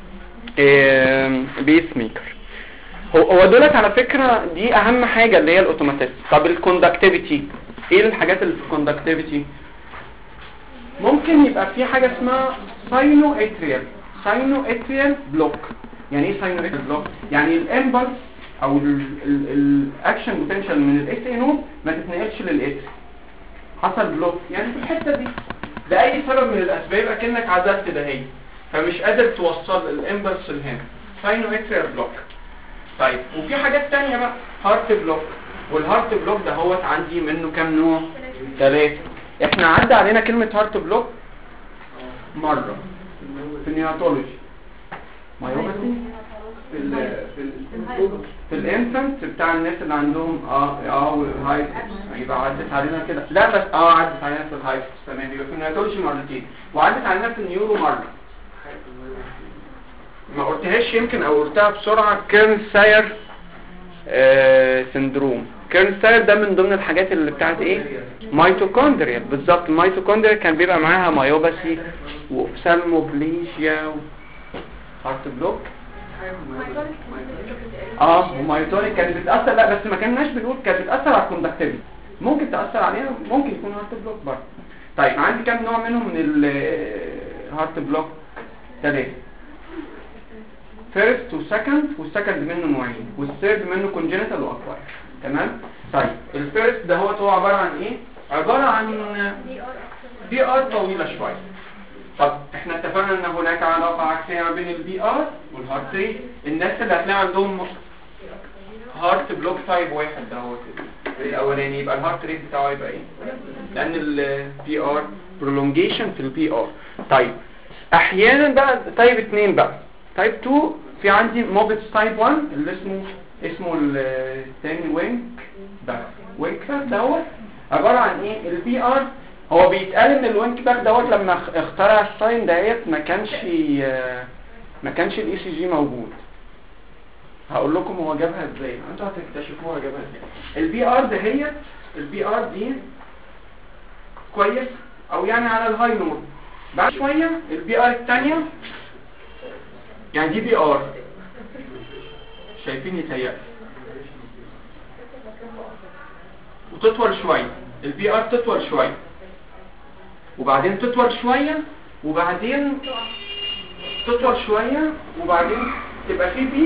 بيس ميكر. هو دولت على فكره دي اهم حاجه اللي هي الاوتوماتيست. طب الكوندكتيفيتي ايه الحاجات اللي في الكوندكتيفيتي؟ ممكن يبقى في حاجه اسمها ساينو اتريال، ساينو اتريال بلوك. يعني ايه ساينو اتريال بلوك؟ يعني الامبلس او الاكشن بوتنشال من الاس اي نود ما تتنقلش للاتري، حصل بلوك يعني في الحته دي لاي سبب من الاسباب، يبقى كانك عزلت ده هي فمش قادر توصل الامبلس لهنا، ساينو اتريال بلوك. طيب وفي حاجات ثانيه بقى، هارت بلوك. والهارت بلوك ده هو عندي منه كام نوع؟ ثلاثه. احنا عدى علينا كلمة هارت بلوك مرة في النيوناتولوجي، مايوباثي في ال في ال في الانفنت بتاع الناس اللي عندهم اه اه هايبس، يبقى عدت علينا كده. لا بس اه عدت علينا في الهايبس تمام، يبقى في النيوناتولوجي مرتين، وعدت علينا في النيورو مرة ما قلتهاش يمكن او قلتها بسرعة، كيرن ساير آه سندروم. كيرن ساير ده من ضمن الحاجات اللي بتاعت ايه؟ ميتوكوندريا. بالظبط الميتوكوندريا كان بيبقى معاها مايوباثي وسالموبليجيا هارت بلوك اه ومايتونيك كانت بتاثر، لا بس ما كناش بنقول كانت بتاثر على الكوندكتيفيتي، ممكن تاثر عليها، ممكن يكون هارت بلوك برضه. طيب عندي كام نوع منهم من الهارت بلوك؟ ثلاثه. فيرست وسكند، والسكند منه نوعين، والثيرد منه كونجنتال واكواير. تمام. طيب الفيرست ده هو هو عباره عن ايه؟ عباره عن بي ار طويله شويه. طب احنا اتفقنا ان هناك علاقه عكسيه ما بين البي ار والهارت ريت. الناس اللي هتلاقي عندهم هارت بلوك تايب واحد ده هو الاولاني، يبقى الهارت ريت بتاعه يبقى ايه؟ لان البي ار برولونجيشن في البي ار. طيب احيانا بقى تايب اتنين بقى، تايب اتنين في عندي موبيتس تايب واحد اللي اسمه اسمه الثاني وينك باك. وينك باك دوت عباره عن ايه؟ البي ار هو بيتقال ان الوينك باك دوت لما اخترع الساين ديت ما كانش ما كانش الاي سي جي موجود. هقول لكم هو جابها ازاي، انتوا هتكتشفوها جابها ازاي. البي ار دهيت البي ار دي كويس او يعني على الهاي نود. بعد شويه البي ار الثانيه يعني دي بي ار شايفين يتهيأ وتطول شويه، البي ار تطول شويه وبعدين تطول شويه وبعدين تطول شويه وبعدين تبقى في بي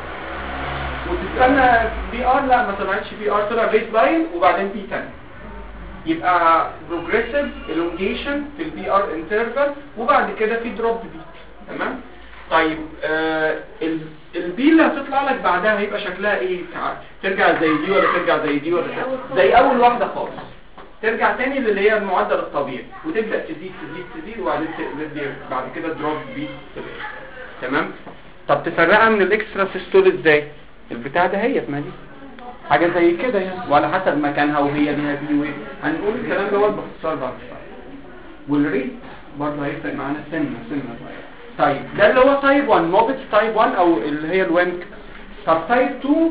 وتستنى بي ار، لا ما طلعتش بي ار، طلع بيس لاين وبعدين بي تاني. يبقى بروجريسيف elongation في البي ار انترفال وبعد كده في دروب بي. تمام. طيب آه البي اللي هتطلع لك بعدها هيبقى شكلها ايه؟ ترجع زي دي ولا ترجع زي دي ولا زي اول واحده خالص؟ ترجع تاني اللي هي المعدل الطبيعي وتبدا تزيد تزيد تزيد وبعدين تبدا بعد كده دروب بي. تمام. طب تفرقها من الاكسترا سيستول ازاي؟ البتاع ده هي ما دي حاجه زي كده يعني، وعلى حسب مكانها وهي ليها بي ويف. هنقول الكلام ده باختصار بعد شويه. والريت برضه هيفرق معانا سنه سنه. طيب ده اللي هو تايب واحد موبيتس تايب واحد او اللي هي الوينك. طب تايب اتنين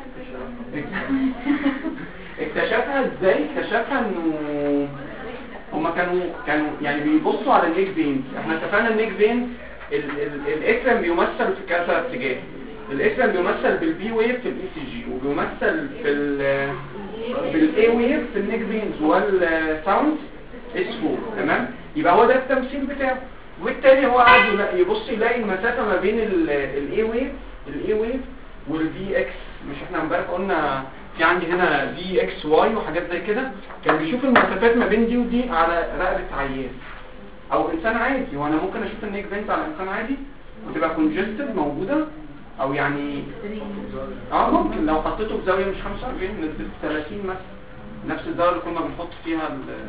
اكتشفها ازاي؟ اكتشفها انه هما كانوا كانوا يعني بيبصوا على النيك فينز. احنا اتفقنا النيك فينز الاتريم بيمثل في كذا اتجاه. الاتريم بيمثل بالبي ويف في الاي سي جي، وبيمثل في ال بالاي ويف في النيك فينز، والساوند اس فور. تمام. يبقى هو ده التمثيل بتاعه. وبالتالي هو قاعد يبص يلاقي المسافه ما بين الاي ويف الاي ويف والفي اكس. مش احنا امبارح قلنا في عندي هنا في اكس واي وحاجات زي كده؟ كان بيشوف المسافات ما بين دي ودي على رقبه عيان او انسان عادي. وانا ممكن اشوف النيك فينز على انسان عادي وتبقى كونجستد موجوده، او يعني اه ممكن لو حطيته في زاويه مش خمسة وأربعين نسبه ثلاثين مثلا، نفس الزاويه اللي كنا بنحط فيها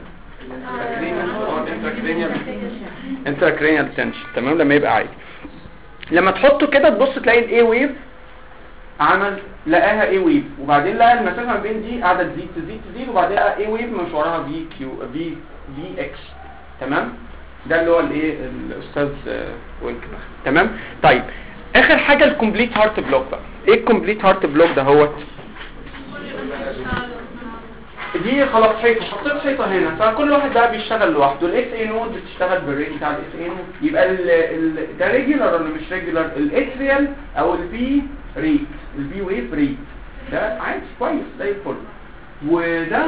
انتراكرينيال تنشن. تمام. لما يبقى عادي، لما تحطه كده تبص تلاقي الاي ويف عمل لقاها اي ويف، وبعدين لقى المسافه ما بين دي قاعده تزيد تزيد تزيد وبعدين لقى اي ويف مش وراها في كيو في في اكس. تمام. ده اللي هو الايه الاستاذ وينك. تمام. طيب اخر حاجه الكومبليت هارت بلوك بقى. ايه الكومبليت هارت بلوك ده؟ هو دي خلاص حيطه، حطيت حيطه هنا، فكل واحد بقى بيشتغل لوحده. الاس اي نود بتشتغل بالريت بتاع الاس اي نود. يبقى ال ال ده ريجولار ولا مش ريجولار؟ الاتريال او البي ريت، البي ويف ريت ده عادي كويس زي الفل. وده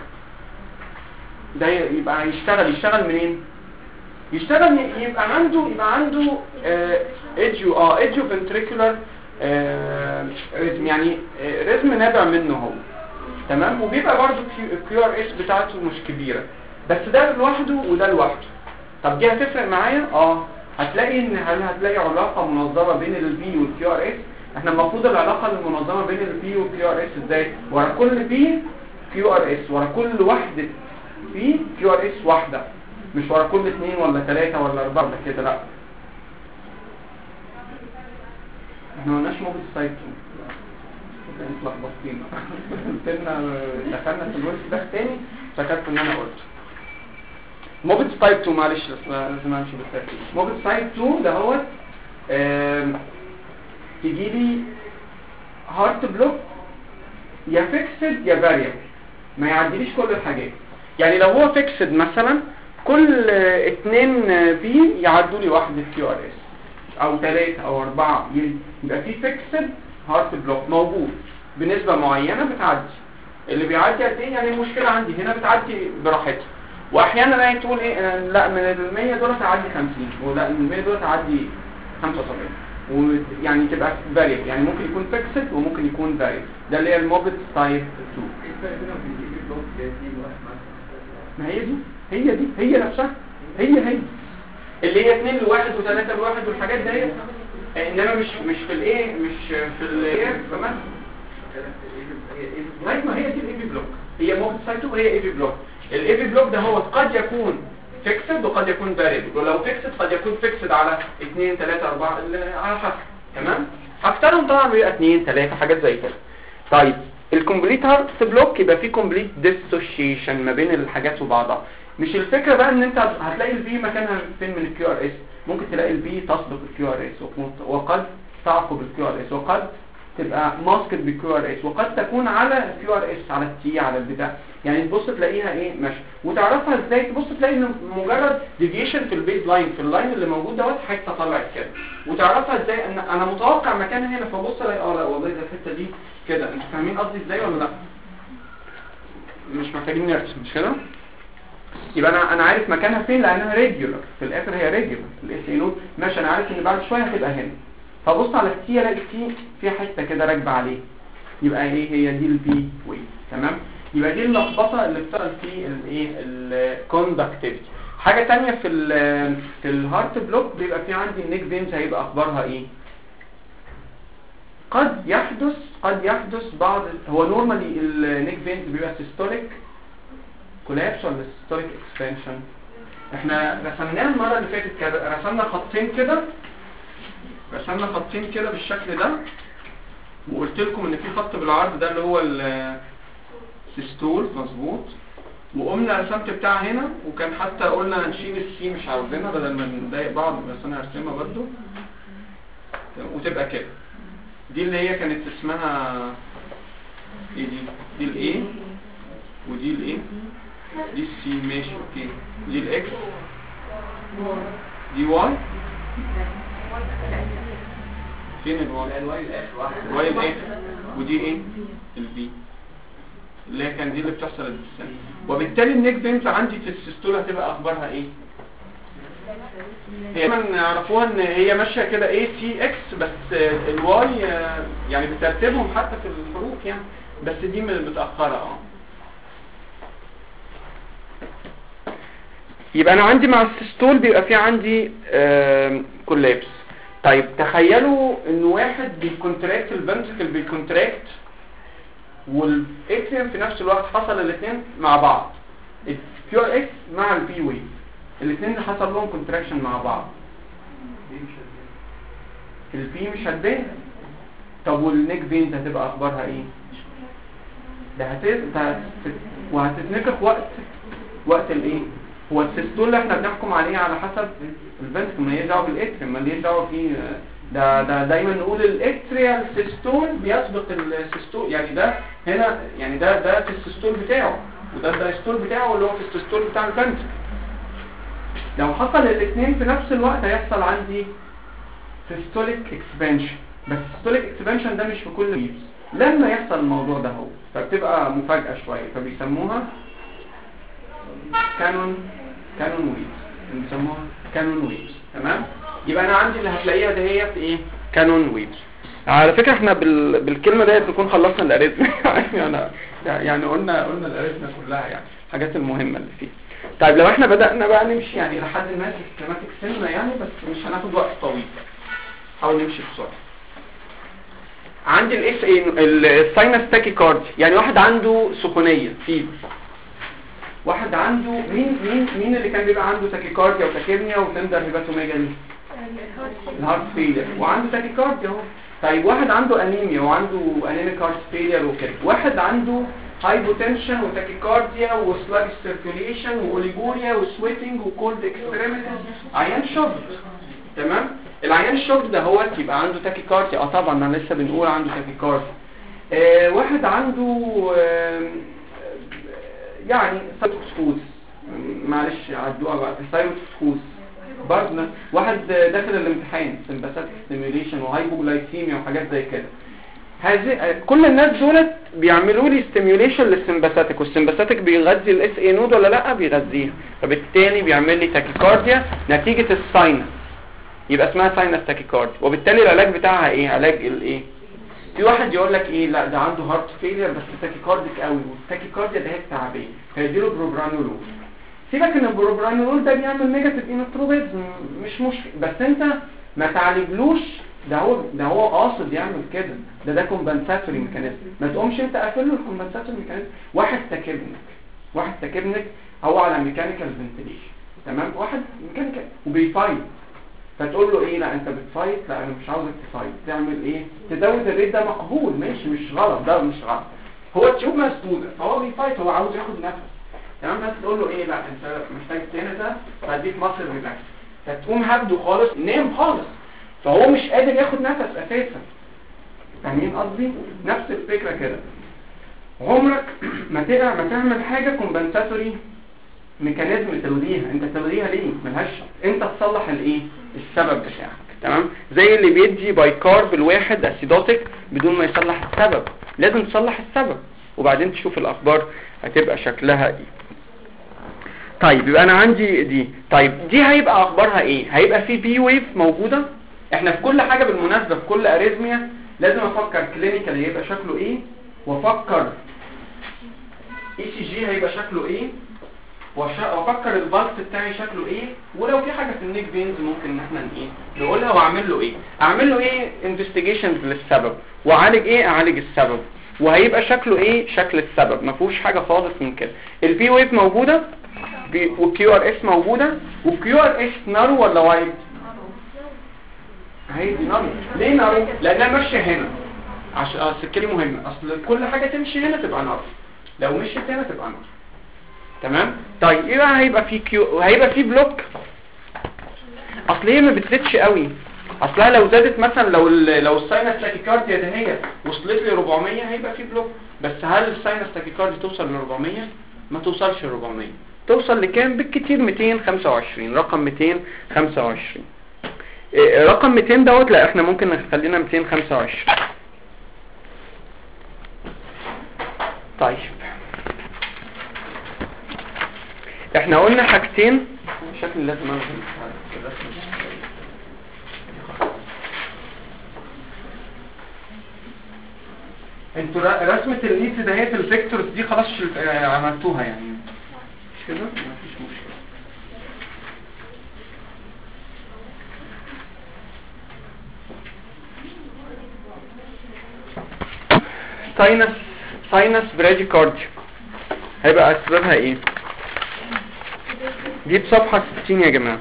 ده يبقى يشتغل يشتغل منين؟ يشتغل يبقى عنده يبقى عنده ايدجو اه ايدجو فنتريكولار ريزم، يعني ريزم نابع منه هو. تمام. وبيبقى برضو الكيو ار اس بتاعته مش كبيره، بس ده لوحده وده لوحده. طب دي هتفرق معايا؟ اه هتلاقي ان هل هتلاقي علاقه منظمه بين البي والكيو ار اس. احنا المفروض العلاقه المنظمه بين البي والكيو ار اس ازاي؟ ورا كل بي كيو ار اس، ورا كل وحده بي كيو ار اس واحده، مش ورا كل اثنين ولا ثلاثه ولا اربعه ولا كده، لا. احنا ما قلناش موبيل سايت انت لخبطتين. قلنا دخلنا في الورك ده تاني فكرت ان انا قلت موبيل تايب اتنين. معلش لازم امشي بالترتيب. موبيل تايب اتنين ده هو تيجي لي هارت بلوك يا فيكسد يا فاريبل، ما يعديليش كل الحاجات. يعني لو هو فيكسد مثلا كل اتنين بي يعدوا لي واحده كيو ار اس او ثلاثه او اربعه، يبقى في فيكسد هارت بلوك موجود بنسبه معينه بتعدي. اللي بيعدي قد ايه؟ يعني المشكله عندي هنا بتعدي براحتها. واحيانا تقول ايه لا من ال مية دول تعدي خمسين، ولا من ال مية دول تعدي خمسة وسبعين. ويعني تبقى فاريبل، يعني ممكن يكون فيكسد وممكن يكون فاريبل. ده اللي هي الموبت تايب اتنين. ما هي دي هي دي هي نفسها هي هي اللي هي اتنين لواحد وثلاثة لواحد والحاجات ديت، انما مش مش في الايه مش في الايه كمان. لغايه ما هي دي الاي بي بلوك، هي موبت سايت وهي اي بي بلوك. الاي بي بلوك ده هو قد يكون فيكسد وقد يكون فاريبل، ولو فيكسد قد يكون فيكسد على اتنين تلاتة اربعة على حسب. تمام، اكترهم طبعا بيبقى اتنين تلاتة حاجات زي كده. طيب الكومبليت هارت بلوك يبقى فيه كومبليت ديسوشيشن ما بين الحاجات وبعضها. مش الفكره بقى ان انت هتلاقي البي مكانها فين من الكيو ار اس، ممكن تلاقي البي تسبق الكيو ار اس وقد تعقب الكيو ار اس وقد تبقى ماسكت بالكيو ار اس وقد تكون على الكيو ار اس على التي على البتاع. يعني تبص تلاقيها ايه ماشي، وتعرفها ازاي؟ تبص تلاقي ان مجرد ديفيشن في البيز لاين في اللاين اللي موجود دوت حته طلعت كده، وتعرفها ازاي؟ ان انا متوقع مكانها هنا، فبص الاقي اه لا والله ده الحته دي كده. انتوا فاهمين قصدي ازاي ولا لا؟ مش محتاجين نرسم مش كده؟ يبقى انا انا عارف مكانها فين لانها ريجولار، في الاخر هي ريجولار الاس اي نود ماشي. انا عارف ان بعد شويه هتبقى هنا، فبص على التي الاقي التي في حته كده راكبه عليه، يبقى ايه هي دي البي ويف. تمام، يبقى دي اللخبطه اللي بتحصل في الايه الكوندكتيفيتي. حاجه ثانيه في ال في الهارت بلوك بيبقى في عندي النيك فينز هيبقى اخبارها ايه؟ قد يحدث قد يحدث بعض، هو نورمالي النيك فينز بيبقى سيستوليك كولابس ولا سيستوليك اكسبانشن. احنا رسمناها المره اللي فاتت كده، رسمنا خطين كده رسمنا خطين كده بالشكل ده، وقلت لكم ان في خط بالعرض ده اللي هو السيستول مظبوط، وقمنا رسمت بتاع هنا، وكان حتى قلنا هنشيل السي مش عاوزينها بدل ما نضايق بعض، بس انا هرسمها برده وتبقى كده. دي اللي هي كانت اسمها ايه دي؟ دي الايه ودي الايه دي السي ماشي اوكي، دي الاكس دي واي. فين الواي؟ الواي الاخر الواي الاخر، ودي ايه؟ البي اللي هي كان دي اللي بتحصل الدسان. وبالتالي النيك فينز عندي في السيستول هتبقى اخبارها ايه؟ هي من نعرفوها ان هي ماشيه كده ايه سي اكس، بس الواي يعني بترتيبهم حتى في الحروف يعني، بس دي متاخره اه. يبقى انا عندي مع السيستول بيبقى في عندي كولابس. طيب تخيلوا ان واحد بيكونتراكت الفنتركل بيكونتراكت والاتريوم في نفس الوقت، حصل الاثنين مع بعض، الكيو ار اكس مع البي ويف الاثنين اللي حصل لهم كونتراكشن مع بعض، البي مش هتبان. طب والنيك فينز هتبقى اخبارها ايه؟ ده هتبقى وهتتنكخ وقت وقت الايه؟ هو السيستول اللي احنا بنحكم عليه على حسب الفنتركل، ما ليش دعوه بالاتريوم، ما ليش دعوه فيه. ده ده دايما نقول الاتريال سيستول بيسبق السيستول، يعني ده هنا يعني ده ده في السيستول بتاعه، وده الدايستول بتاعه اللي هو في السيستول بتاع الفنتركل. لو حصل الاثنين في نفس الوقت هيحصل عندي سيستوليك اكسبانشن، بس السيستوليك اكسبانشن ده مش في كل ويفز. لما يحصل الموضوع ده هو فبتبقى مفاجاه شويه، فبيسموها كانون كانون ويفز، بيسموها كانون ويفز. تمام، يبقى انا عندي اللي هتلاقيها دهيت ايه؟ كانون ويفز. على فكره احنا بال... بالكلمه ديت نكون خلصنا الاريزم يعني انا يعني قلنا قلنا الاريزم كلها يعني الحاجات المهمه اللي فيه. طيب لو احنا بدانا بقى نمشي يعني لحد ما السيستماتيك سنه يعني، بس مش هناخد وقت طويل، حاول نمشي بسرعه. عندي الاس اي الساينس تاكيكاردي، يعني واحد عنده سخونيه فيبر، واحد عنده مين مين مين اللي كان بيبقى عنده تاكيكارديا وتاكيرنيا وتندر هيباتوميجالي؟ الهارت فيلير، وعنده تاكيكارديا اهو. طيب واحد عنده انيميا وعنده انيميك هارت فيلير وكده، واحد عنده هايبوتنشن وتاكيكارديا وسلاج سيركيوليشن واوليجوريا وسويتنج وكولد اكستريميتيز، عيان شوك. تمام، العيان الشوك ده هو يبقى عنده تاكيكارديا اه طبعا، انا لسه بنقول عنده تاكيكارديا. آه واحد عنده آه يعني سايروتوكسكوز، معلش عدوها بقى سايروتوكسكوز برضه. واحد داخل الامتحان سمباثيك ستيميوليشن وهايبوغلايكيميا وحاجات زي كده. هذه كل الناس دولت بيعملوا لي ستيميوليشن للسمباثيك، والسمباثيك بيغذي الاس اي نود ولا لا؟ بيغذيها، فبالتالي بيعمل لي تاكيكارديا نتيجه الساينس. يبقى اسمها ساينس تاكيكارديا، وبالتالي العلاج بتاعها ايه؟ علاج الايه؟ في واحد يقول لك ايه، لا ده عنده هارت فيلير بس تاكيكارديك قوي، والتاكيكارديا ده هي تعبان، فيديله بروبرانولول. سيبك ان البروبرانولول ده بيعمل نيجاتيف انوتروبيزم مش مشكله، بس انت ما تعالجلوش، ده هو ده هو قاصد يعمل كده، ده ده كومبنساتوري ميكانيزم، ما تقومش انت قافل له الكومبنساتوري ميكانيزم. واحد تاكبنك واحد تاكبنك هو على ميكانيكال فنتيليشن، تمام، واحد ميكانيكال وبيفايت، فتقول له ايه، لا انت بتفايت، لا انا مش عاوزك تفايت، تعمل ايه؟ تزود الريت، ده مقبول ماشي، مش غلط، ده مش غلط، هو التيوب مسدوده فهو بيفايت، هو عاوز ياخد نفس، تمام، بس تقول له ايه، لا انت محتاج تنسى، فاديك مصر ريلاكس، فتقوم هبده خالص، نام خالص، فهو مش قادر ياخد نفس اساسا. فاهمين قصدي؟ نفس الفكره كده. عمرك ما تقع ما تعمل حاجه كومبنساتوري ميكانيزم تلغيها، انت تلغيها ليه؟ ملهاش، انت تصلح الايه؟ السبب بتاعك، تمام، زي اللي بيدي بايكارب الواحد اسيدوتيك بدون ما يصلح السبب، لازم تصلح السبب وبعدين تشوف الاخبار هتبقى شكلها ايه. طيب يبقى انا عندي دي، طيب دي هيبقى اخبارها ايه؟ هيبقى في بي ويف موجوده. احنا في كل حاجه بالمناسبه في كل اريزميا لازم افكر كلينيكال هيبقى شكله ايه، وافكر اي سي جي هيبقى شكله ايه، وافكر البلس بتاعي شكله ايه، ولو في حاجه في النيك فينز ممكن ان احنا ايه نقولها، واعمل له ايه، اعمل له ايه انفستيجيشنز للسبب، واعالج ايه، اعالج السبب، وهيبقى شكله ايه، شكل السبب، ما فيهوش حاجه خالص من كده. البي ويف موجوده والكيو ار اس موجوده، والكيو ار اس نارو ولا وايد؟ هي دي نارو. ليه نارو؟ لانها ماشيه هنا، عشان السكري مهمه، اصل كل حاجه تمشي هنا تبقى نارو، لو مشيت هنا تبقى نارو، تمام. طيب ايه بقى هيبقى في كيو، هيبقى في بلوك، اصل هي ما بتزيدش قوي، اصلها لو زادت مثلا، لو ال لو الساينس تاكيكارديا ده هي وصلت لي أربعمية هيبقى في بلوك، بس هل الساينس تاكيكارديا توصل ل أربعمية؟ ما توصلش ل أربعمية، توصل لكام بالكتير؟ مئتين وخمسة وعشرين، رقم مئتين وخمسة وعشرين. إيه رقم مئتين دوت؟ لا احنا ممكن نخلينا مئتين وخمسة وعشرين. طيب احنا قلنا حاجتين، شكل لازم اعمل انتوا رسمه الليدز دهيت الفيكتورز دي خلاص عملتوها يعني، مش كده؟ مفيش مشكله. ساينس ساينس براديكارديا هيبقى اسبابها ايه؟ دي بصفحة ستين يا جماعة.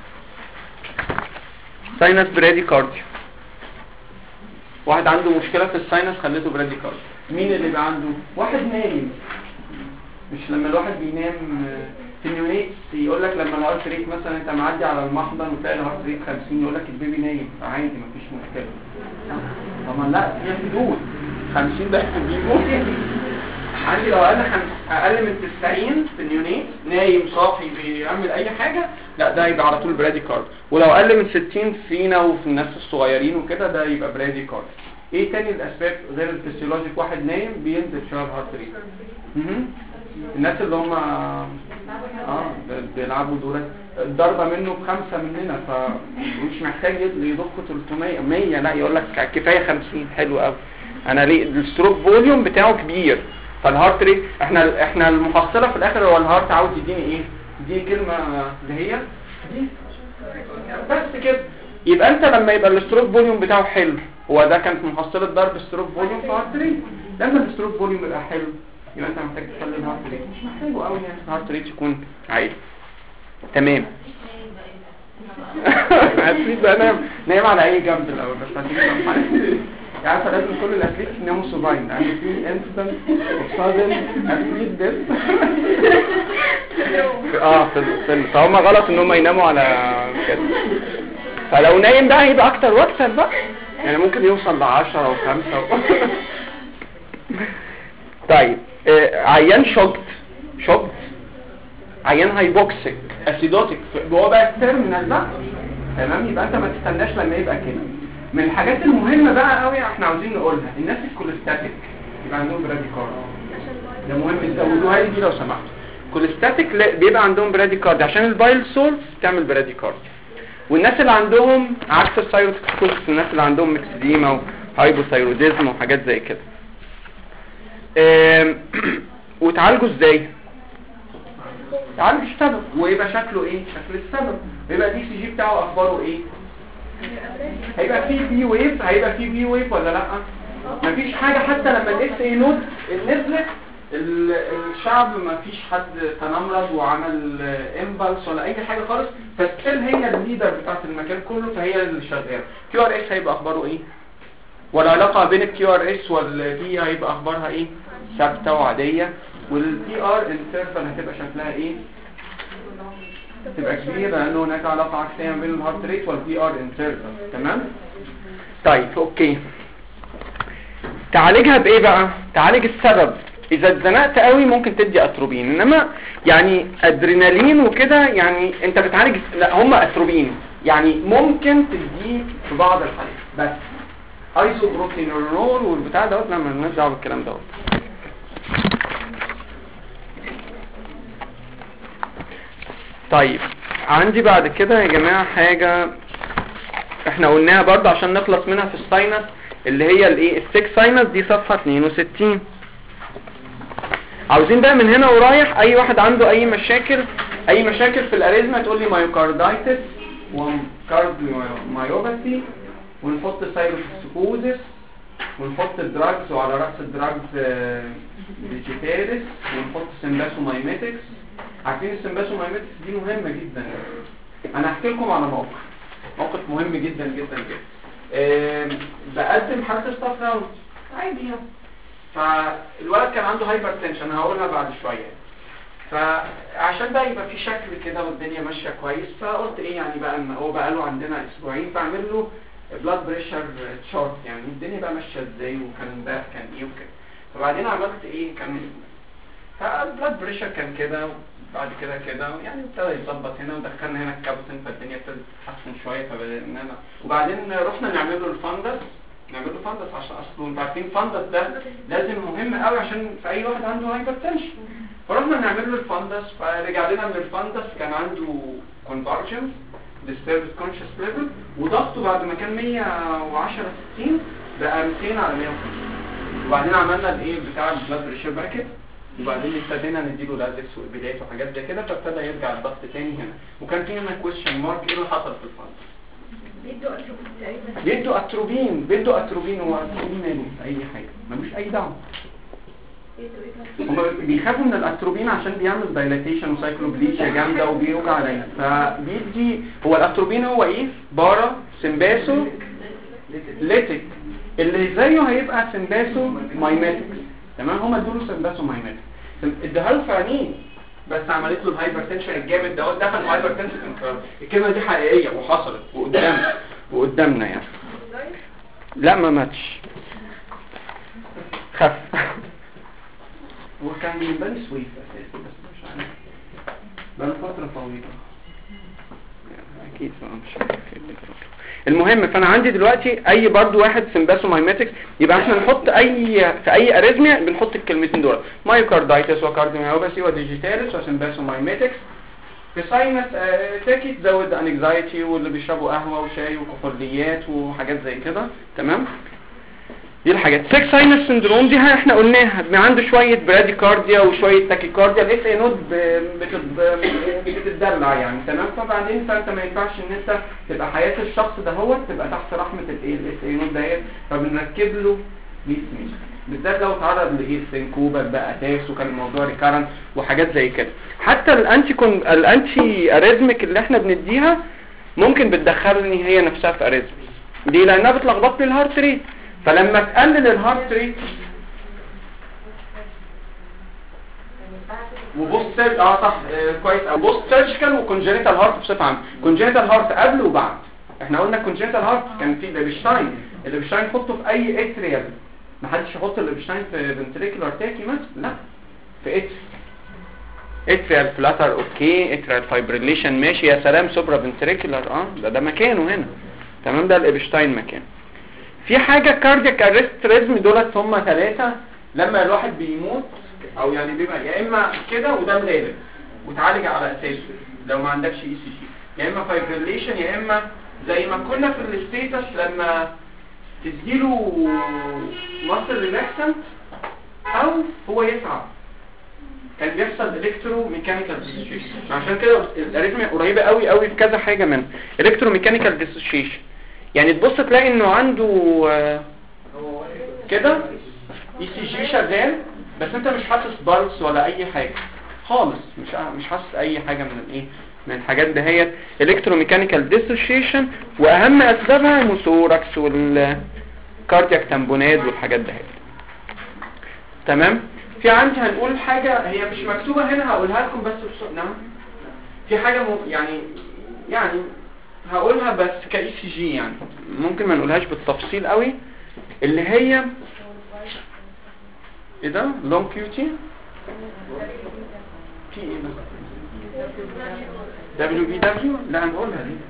ساينس براديكارديا، واحد عنده مشكلة في الساينس خليته براديكارديا. مين اللي بقى عنده؟ واحد نايم، مش لما الواحد بينام تنيونيت يقول لك لما الهارت ريت مثلا انت معدي على المحضن وتلاقي الهارت ريت خمسين يقول لك البيبي نايم، عادي مفيش مشكلة. طبعا لا، في حدود، خمسين ده بيموت يعني. عندي لو اقل اقل من تسعين في النيونيت نايم صاحي بيعمل اي حاجه، لا ده يبقى على طول براديكارد. ولو اقل من ستين فينا وفي الناس الصغيرين وكده ده يبقى براديكارد. ايه تاني الاسباب غير الفسيولوجيك؟ واحد نايم بينزل شويه الهارت ريت. اها الناس اللي هم اه بيلعبوا دورات الضربه منه بخمسه مننا، فمش محتاج يضخ ثلاثمية مية، لا يقول لك كفايه خمسين، حلو قوي. انا ليه الستروك فوليوم بتاعه كبير، فالهارت ريت احنا احنا المحصله في الاخر هو الهارت عاوز يديني ايه؟ دي كلمه اللي هي دي بس كده. يبقى انت لما يبقى الستروك فوليوم بتاعه حلو، هو ده كانت محصله ضرب الستروك فوليوم في الهارت ريت. لما الستروك فوليوم يبقى حلو يبقى انت محتاج تخلي الهارت ريت مش محتاجه قوي يعني، الهارت ريت يكون عالي. تمام. هتسيب بقى نايم نايم على اي جنب الاول، بس هتيجي يعني لازم كل الاثليتس يناموا صباين، يعني في انستنت وصادم اثليت ديس اه في فهم غلط ان هم يناموا على كده. فلو نايم بقى هيبقى اكتر واكتر بقى، يعني ممكن يوصل ل عشرة او خمسة. طيب آه عيان شوكت شوكت عيان هايبوكسيك اسيدوتيك جوه بقى التيرمينال بقى، تمام. يبقى انت ما تستناش لما يبقى كده. من الحاجات المهمه بقى قوي احنا عاوزين نقولها، الناس الكوليستاتيك يبقى عندهم براديكارد، ده مهم تزودوها لي دي لو سمحتوا. كوليستاتيك بيبقى عندهم براديكارد عشان البايل سولز تعمل براديكارد. والناس اللي عندهم عكس الثايروتوكسيكوزيس، الناس اللي عندهم ميكسديما وهايبوثايروديزم وحاجات زي كده. وتعالجوا ازاي؟ تعالج السبب، ويبقى شكله ايه؟ شكل السبب، ويبقى دي سي جي بتاعه اخباره ايه؟ هيبقى فيه بي ويف، هيبقى فيه بي ويف ولا لا؟ مفيش حاجة. حتى لما الاس اي نود نزلت الشعب مفيش حد تنمرض وعمل امبلس ولا اي حاجة خالص، فستيل هي الليدر بتاعت المكان كله، فهي اللي شغاله. كيو ار اس هيبقى اخباره ايه؟ والعلاقة بين الكيو ار اس والبي هيبقى اخبارها ايه؟ ثابتة وعادية. والبي ار انترفال هتبقى شكلها ايه؟ تبقى كبيرة لانه هناك علاقة عكسية بين الهارت ريت والبي ار انترفال. تمام؟ طيب اوكي، تعالجها بايه بقى؟ تعالج السبب. اذا اتزنقت قوي ممكن تدي اتروبين، انما يعني ادرينالين وكده يعني انت بتعالج، لا هم اتروبين يعني ممكن تديه في بعض الحالات بس. ايزوبروتينورول والبتاع دوت لا مالناش دعوه بالكلام دوت. طيب عندي بعد كده يا جماعه حاجه احنا قلناها برضه عشان نخلص منها في الساينس، اللي هي الايه؟ السكس ساينس دي صفحه اتنين وستين. عاوزين بقى من هنا ورايح اي واحد عنده اي مشاكل اي مشاكل في الاريزما تقول لي مايوكاردايتس وكارديومايوباثي، ونحط سايروتوكسيكوزيس، ونحط الدراجز وعلى راس الدراجز ديجيتاليس، ونحط سمباسومايميتكس. عارفين السمباسومايميتكس دي مهمه جدا. انا هحكي لكم على موقف موقف مهم جدا جدا جدا. أه بقدم حالة ستاف راوند عادي يعني، فالولد كان عنده هايبر تنشن، هقولها بعد شويه. فعشان بقى يبقى في شكل كده والدنيا ماشيه كويس، فقلت ايه يعني بقى ان هو بقى له عندنا اسبوعين، فاعمل له بلاد بريشر تشارت يعني الدنيا بقى ماشيه ازاي، وكان امبارح كان ايه وكده. فبعدين عملت ايه، كان فالبلاد بريشر كان كده، بعد كده كده يعني ابتدى يتظبط هنا، ودخلنا هنا الكابوتين، فالدنيا ابتدت تتحسن شويه. فبدأنا وبعدين رحنا نعمل له الفندس نعمل له فندس عشان اصله انتوا عارفين الفندس ده لازم مهم قوي عشان في اي واحد عنده هايبرتنشن. فرحنا نعمل له الفندس، فرجع لنا من الفندس كان عنده كونفرجنس disturbed conscious level، وضغطه بعد ما كان مية وعشرة ستين بقى ميتين على مية وخمسين. وبعدين عملنا الايه بتاع البلاد بريشر براكت، وبعدين ابتدينا نديله لازكس وابيدات وحاجات زي كده، فابتدى يرجع الضغط تاني هنا. وكان في هنا كويشن مارك ايه اللي حصل في الفندس. بيدوا اتروبين بيدوا اتروبين هو اتروبين مالوش اي حاجه، ملوش اي دعوه. هم بيخافوا من الاتروبين عشان بيعمل دايلاتيشن وسايكلوبليشيا جامده وبيوجع علينا، فبيدي هو الاتروبين هو ايه؟ بارا سمباسو ليتيك، اللي زيه هيبقى سمباسو مايماتكس. تمام؟ هم ادوا له سمباسو مايماتكس، اداها له في عينيه بس عملت له الهايبرتنشن الجامد دوت، دخل الهايبرتنشن انفراد. الكلمه دي حقيقيه وحصلت وقدامنا وقدامنا يعني. لا ما ماتش، خف. وكان بني سويف اساسا بس مش عارف بقى فتره طويله اكيد مش عارف. المهم فانا عندي دلوقتي اي برضو واحد سمباسومايماتكس، يبقى احنا نحط اي في اي اريزميا بنحط الكلمتين دول: مايوكاردايتس وكارديومايوباثي وديجيتاليس وسمباسومايماتكس. في ساينس تاكي تزود انكزايتي، واللي بيشربوا قهوه وشاي وكحوليات وحاجات زي كده. تمام؟ دي الحاجات. سيك ساينس سندروم دي احنا قلناها، عنده شويه براديكارديا وشويه تاكيكارديا، الاس اي نود بتتدلع يعني. تمام؟ فبعدين فانت ما ينفعش ان انت تبقى حياه الشخص ده هو تبقى تحت رحمه الايه الاس اي نود ديت، فبنركب له بيس ميكر، بالذات لو اتعرض لايه سينكوبا بقى تاس، وكان الموضوع ريكارنت وحاجات زي كده. حتى الانتي كون الانتي اريزميك اللي احنا بنديها ممكن بتدخلني هي نفسها في اريزم دي، لانها بتلخبط لي الهارت ريت. فلما تقلل الهارت ريت وبوست اه صح آه كويس، او بوست سيرجيكال وكونجنيتال هارت بصفه عامه. كونجنيتال هارت قبل وبعد. احنا قلنا كونجنيتال هارت كان في ليبشتاين، الليبشتاين نحطه في اي اتريال، ما حدش يحط الليبشتاين في فنتريكولار تاكي مثلا، لا في اتر اتريال فلاتر اوكي، اتريال فايبريليشن ماشي، يا سلام سوبرا فنتريكولار اه ده ده مكانه هنا. تمام؟ ده الليبشتاين مكانه. في حاجة كاردياك ارست ريزم، دولت هم ثلاثة لما الواحد بيموت او يعني بيبقى يا اما كده وده الغالب وتعالج على اساسه لو ما عندكش اي سي جي، يا اما فايبريليشن يا اما زي ما كنا في الستيتس لما تديله مصل ريلاكسنت او هو يتعب كان بيحصل الكترو ميكانيكال ديسوشيشن. عشان كده الاريثميا قريبه قوي قوي في كذا حاجه من الكترو ميكانيكال ديسوشيشن. يعني تبص تلاقي انه عنده كده اي سي جي شغال بس انت مش حاسس بالس ولا اي حاجه خالص، مش مش حاسس اي حاجه من الايه من الحاجات دهيت الكترو ميكانيكال ديسوشيشن. واهم اسبابها الموثوركس والكاردياك تامبونات والحاجات دهيت. تمام. في عندي هنقول حاجه هي مش مكتوبه هنا هقولها لكم بس بسرعه. نعم في حاجه م... يعني يعني هقولها بس كاي سي جي، يعني ممكن ما نقولهاش بالتفصيل قوي، اللي هي ايه ده لونج كيوتي في ايه دبليو بي دبليو. لا هنقولها دي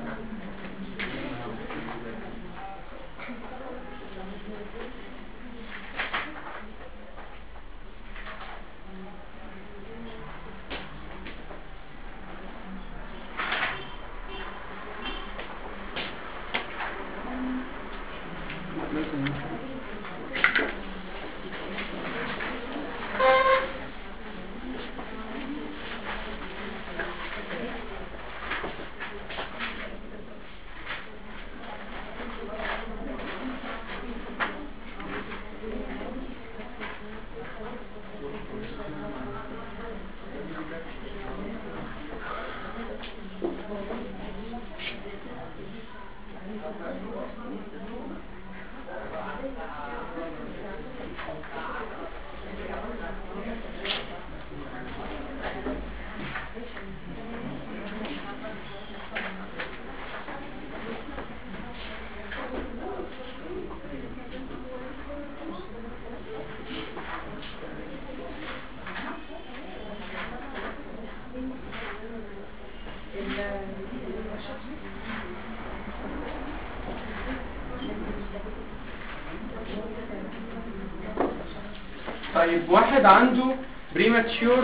طيب واحد عنده بريماتشور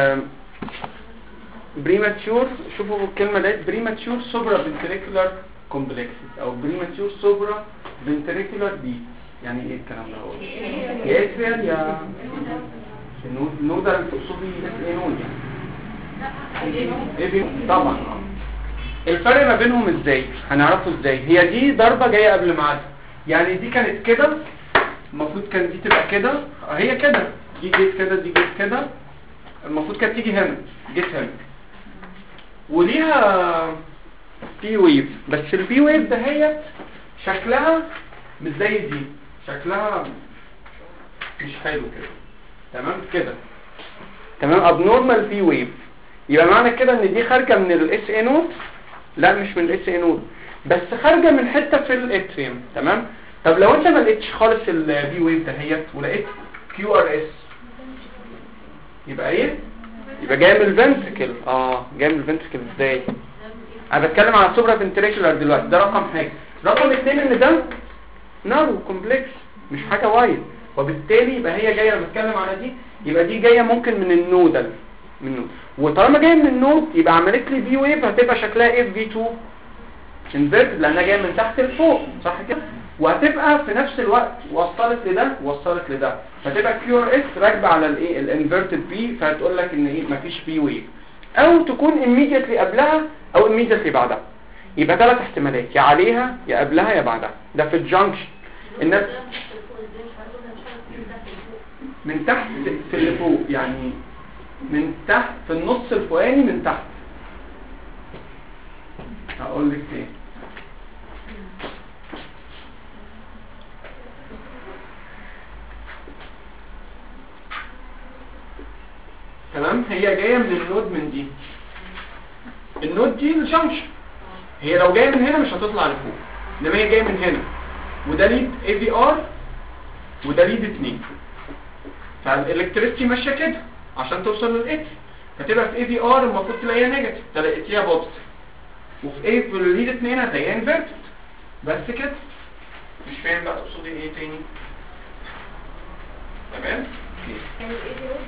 بريماتشور شوفوا الكلمه دي بريماتشور سوبرا فنتريكولار كومبلكسز او بريماتشور سوبرا فنتريكولار بيت. يعني ايه الكلام ده؟ هو يا اتريال يا نودر تقصدي ايه نود يعني ايه طبعا. الفرق ما بينهم ازاي هنعرفه ازاي؟ هي دي ضربه جايه قبل ميعادها، يعني دي كانت كده المفروض كان دي تبقى كده، هي كده دي جيت كده دي جيت كده، المفروض كانت تيجي هنا جيت هنا وليها بي ويف. بس البي ويف دهيت شكلها مش زي دي، شكلها مش حلو كده. تمام كده تمام ابنورمال بي ويف. يبقى معنى كده ان دي خارجه من الاس اي نود، لا مش من الاس اي نود بس خارجه من حته في الاتريوم. تمام. طب لو انت ما لقيتش خالص البي ويف دهيت ولقيت كيو ار اس يبقى ايه؟ يبقى جاي من الفنتركل. اه جاي من الفنتركل ازاي؟ انا بتكلم على السوبرا فنتريكولار دلوقتي، ده رقم حاجه. رقم اثنين ان ده نارو كومبلكس مش حاجه وايد، وبالتالي يبقى هي جايه لما بتكلم على دي يبقى دي جايه ممكن من النودل من النود. وطالما جايه من النود يبقى عملت لي بي ويف هتبقى شكلها اف في اتنين انفيرت لانها جايه من تحت لفوق، صح كده؟ وهتبقى في نفس الوقت وصلت لده وصلت لده، فتبقى كيو ار اس راكبه على الايه الانفيرتد بي، فهتقول لك ان ايه مفيش بي ويف، او تكون immediately قبلها او immediately بعدها. يبقى ثلاث احتمالات، يا عليها يا قبلها يا بعدها. ده في الجنكشن. الناس من تحت في اللي فوق، يعني من تحت في النص الفوقاني من تحت. هقول لك ايه تمام. هي جايه من النود من دي، النود دي الجنكشن. هي لو جايه من هنا مش هتطلع لفوق، انما هي جايه من هنا، وده ليد اي في ار وده ليد اتنين، فالالكتريستي ماشيه كده عشان توصل للاكس، فتبقى في اي في ار المفروض تلاقيها نيجاتيف تلاقيها بوزيتيف، وفي ايه في الليد اتنين هتلاقيها انفيرتد. بس كده. مش فاهم بقى تقصدي ايه تاني؟ تمام.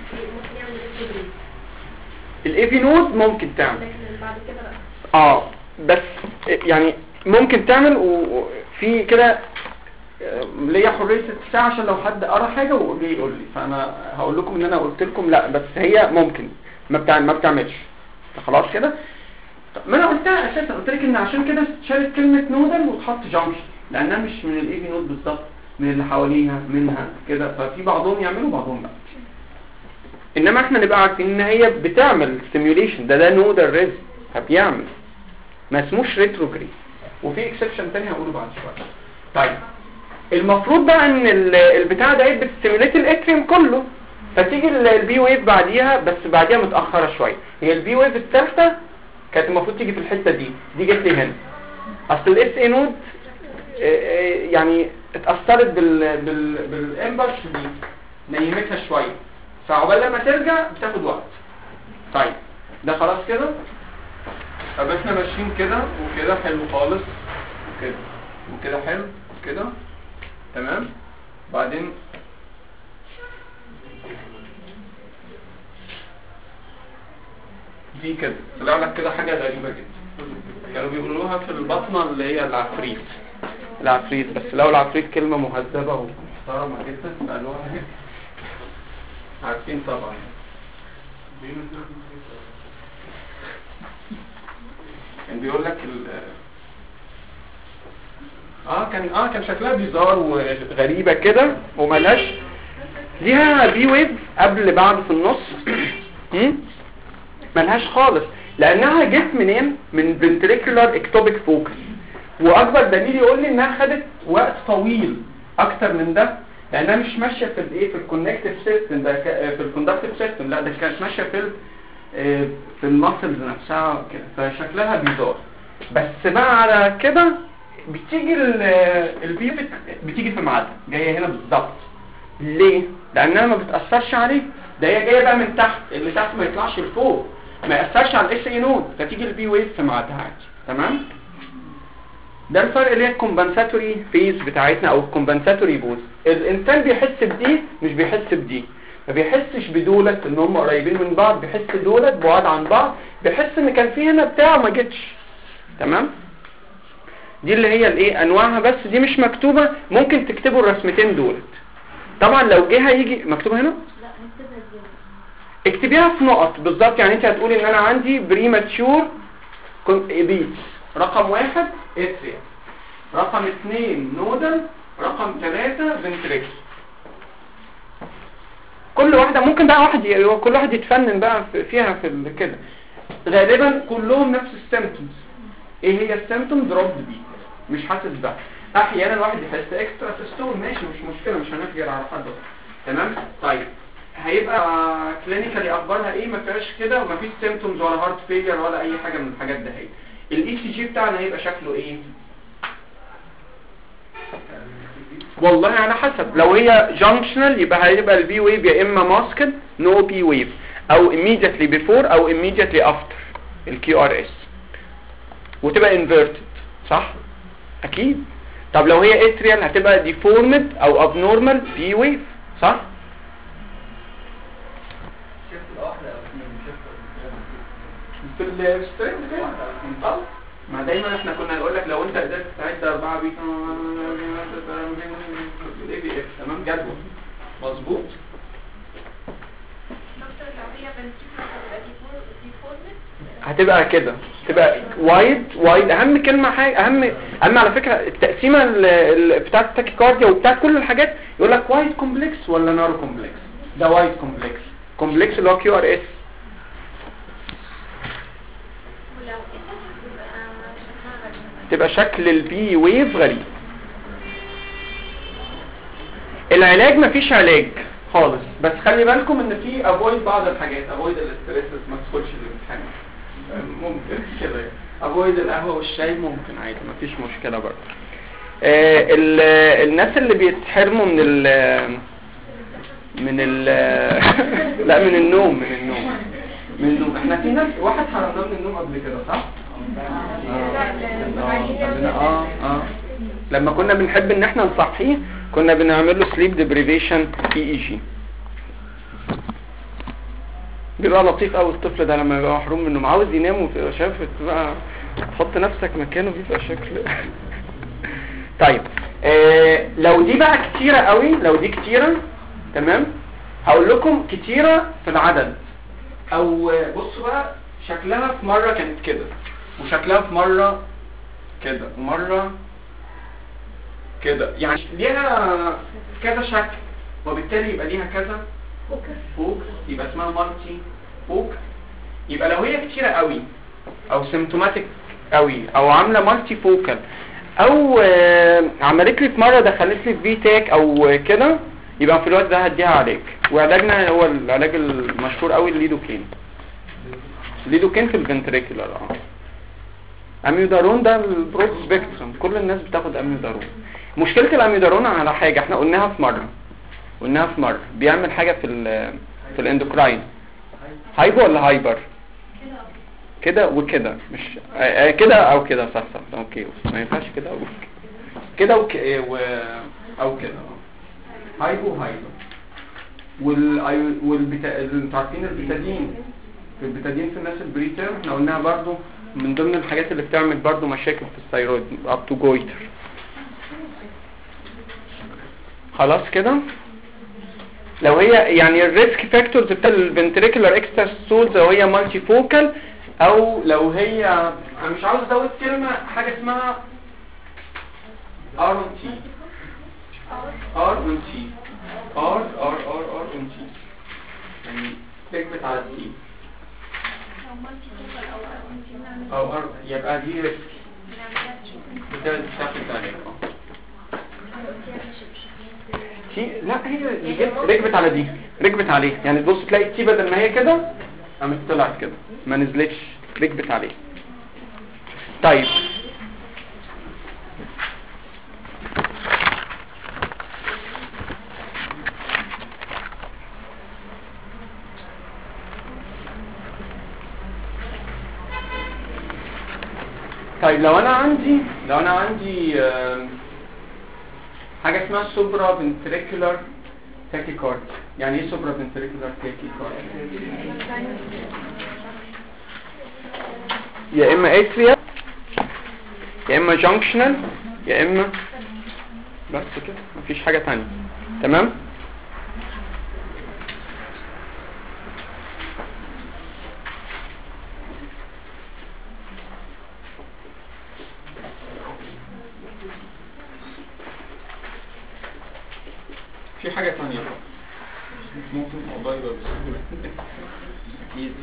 الاي في نود ممكن تعمل لكن بعد كده بقى اه بس يعني ممكن تعمل وفي كده ليا حريه الساعه عشان لو حد قرا حاجه وجي يقول لي، فانا هقول لكم ان انا قلت لكم لا، بس هي ممكن ما بتعمل ما بتعملش خلاص كده. ما انا قلتها اساسا، قلت لك ان عشان كده شالت كلمه نودل وتحط جانكشن لانها مش من الاي في نود بالظبط، من اللي حواليها منها كده، ففي بعضهم يعملوا بعضهم لا. انما احنا نبقى عارفين ان هي بتعمل سيميوليشن، ده ده نودل ريز فبيعمل، ما اسموش ريتروجريد. وفي اكسبشن تاني هقوله بعد شويه. طيب المفروض بقى ان البتاع ده بتستيميوليت الاتريوم كله، فتيجي البي ويف بعديها، بس بعديها متاخره شويه. هي البي ويف الثالثه كانت المفروض تيجي في الحته دي، دي جت لي هنا. اصل الاس اي نود يعني اتاثرت بال بال بالامبلس دي، نيمتها شويه، فعقبال لما ترجع بتاخد وقت. طيب ده خلاص كده. طب احنا ماشيين كده وكده حلو خالص، وكده وكده حلو كده تمام. بعدين دي كده طلع لك كده حاجه غريبه جدا، كانوا بيقولوها في البطنه اللي هي العفريت. العفريت بس لو العفريت كلمه مهذبه ومحترمه جدا فقالوها كده، عارفين طبعا. كان بيقول لك ال اه كان اه كان شكلها بيزار وغريبه كده وملهاش، ليها بي ويف قبل بعد في النص ملهاش خالص، لانها جت منين؟ من ventricular ectopic focus. واكبر دليل يقول لي انها خدت وقت طويل اكتر من ده، لانها مش ماشيه في الايه في الكونكتيف سيستم ده، في الكوندكتيف سيستم لا، ده كانت ماشيه في في الماسلز نفسها كده، فشكلها بيزار. بس بقى على كده بتيجي البي بتيجي في ميعادها، جايه هنا بالظبط. ليه؟ لانها ما بتاثرش عليه، ده هي جايه بقى من تحت، اللي تحت ما يطلعش لفوق، ما ياثرش على الاس اي نود، فتيجي البي ويف في ميعادها عادي. تمام؟ ده الفرق اللي هي الكومبنساتوري فيز بتاعتنا او الكومبنساتوري بوز. الانسان بيحس بدي مش بيحس بدي، ما بيحسش بدولت ان هم قريبين من بعض، بيحس دولت بعاد عن بعض، بيحس ان كان في هنا بتاع ما جتش. تمام؟ دي اللي هي الايه انواعها، بس دي مش مكتوبه، ممكن تكتبوا الرسمتين دولت. طبعا لو جه هيجي مكتوبه هنا، لا نكتبها ازاي؟ اكتبيها في نقط بالظبط. يعني انت هتقولي ان انا عندي بريماتشور بيت، رقم واحد اتريا، رقم اثنين نودل، رقم ثلاثة فنتريكل. كل واحدة ممكن بقى واحد ي... كل واحد يتفنن بقى فيها في كده. غالبا كلهم نفس السيمبتومز. ايه هي السيمبتومز؟ دروبد بي، مش حاسس بقى. احيانا واحد يحس اكسترا سيستول، ماشي مش مشكله، مش هنفجر على حد. تمام؟ طيب هيبقى كلينيكالي اخبارها ايه؟ ما فيهاش كده وما فيش سيمبتومز ولا هارت فيلير ولا اي حاجه من الحاجات ده. هي الاي سي جي بتاعنا هيبقى شكله ايه؟ والله على حسب، لو هي جانكشنال يبقى هيبقى البي ويف يا اما ماسكد نو بي ويف، او immediately before او immediately after الكيو ار اس، وتبقى انفيرتد. صح؟ اكيد. طب لو هي اتريال هتبقى ديفورمد او ابنورمال بي ويف. صح؟ في الستريم بتاعها. ما دايما احنا كنا نقول لك لو انت قدرت تعد اربعة بيت الاي بي اف تمام جدول مظبوط. هتبقى كده، تبقى وايد وايد. اهم كلمه حاجه اهم اهم على فكره التقسيمه بتاعه التاكيكارديا وبتاعه كل الحاجات، يقول لك وايد كومبلكس ولا نارو كومبلكس. ده وايد كومبلكس، كومبلكس اللي هو كيو ار اس. تبقى شكل البي ويف غريب. العلاج مفيش علاج خالص، بس خلي بالكم ان في افويد بعض الحاجات، افويد الاستريسز، ما تدخلش الامتحان ممكن كده، افويد القهوه والشاي ممكن عادي مفيش مشكله برضه. آه الناس اللي بيتحرموا من ال من ال لا من النوم من النوم من النوم احنا في ناس واحد حرمناه من النوم قبل كده صح؟ اه اه لما كنا بنحب ان احنا نصحيه كنا بنعمل له سليب ديبريفيشن اي اي جي. بيبقى لطيف قوي الطفل ده لما يبقى محروم منه، عاوز ينام وشاف بقى تحط نفسك مكانه بيبقى شكل طيب آه لو دي بقى كتيرة قوي، لو دي كتيرة تمام، هقول لكم كتيرة في العدد، او بصوا بقى شكلها في مرة كانت كده، وشكلها في مرة كده، ومرة كده، يعني ليها كذا شكل، وبالتالي يبقى ليها كذا فوكس، يبقى اسمها مالتي فوكس. يبقى لو هي كتيرة قوي او سيمتوماتيك قوي او عاملة مالتي فوكال، او آه عملت لي في مرة دخلت لي في تاك او كده، يبقى في الوقت ده هديها علاج. وعلاجنا هو العلاج المشهور قوي الليدوكين. الليدوكين في الفنتريكولار اه اميودارون ده البرود سبيكترم، كل الناس بتاخد اميودارون. مشكلة الاميودارون على حاجة احنا قلناها في مرة قلناها في مرة بيعمل حاجة في ال في الاندوكراين. هايبو ولا هايبر؟ كده وكده، مش آه كده او كده، صح صح اوكي، ما ينفعش كده او كده وك... و... او كده هايبو هايبر. وال والبتا... انتوا عارفين البتادين، البتادين في الناس البريتيرم احنا قلناها برضو من ضمن الحاجات اللي بتعمل برضو مشاكل في الثايرويد اب تو جويتر. خلاص كده. لو هي يعني الريسك فاكتورز بتاع الفنتريكولار اكستراسولز لو هي مالتي فوكال، او لو هي انا مش عاوز ازود كلمه، حاجه اسمها ار اون تي ار اون تي ار ار ار ار اون تي، يعني تكبت على التي او ار، يبقى دي ريسك ده تاخد عليها. لا هي ركبت على دي، ركبت عليه، يعني تبص تلاقي التي بدل ما هي كده قامت طلعت كده، ما نزلتش، ركبت عليه. طيب طيب لو انا عندي لو انا عندي حاجه اسمها سوبرا فنتريكولار تاكيكارد. يعني ايه سوبرا فنتريكولار تاكيكارد؟ يا اما اتريال يا اما جانكشنال يا اما بس كده، مفيش حاجه ثانيه. تمام. في حاجة ثانية بقى ممكن الموضوع يبقى بسهولة أكيد.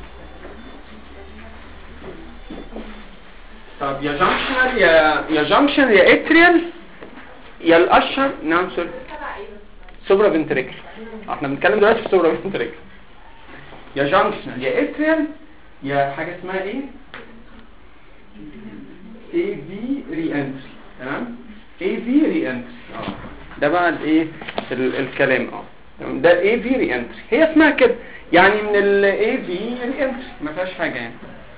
طب يا جانكشنال يا يا جانكشن يا اتريال يا الأشهر نعم سوري سوبرا فنتريكل. احنا بنتكلم دلوقتي في سوبرا فنتريكل. يا جانكشنال يا اتريال يا حاجة اسمها ايه؟ اي في ري انتري. تمام؟ اي في ري انتري اه ده بقى الايه الكلام اه ده اي في ري انتري، هي اسمها كده يعني من الاي في ري انتري، ما فيهاش حاجه يعني.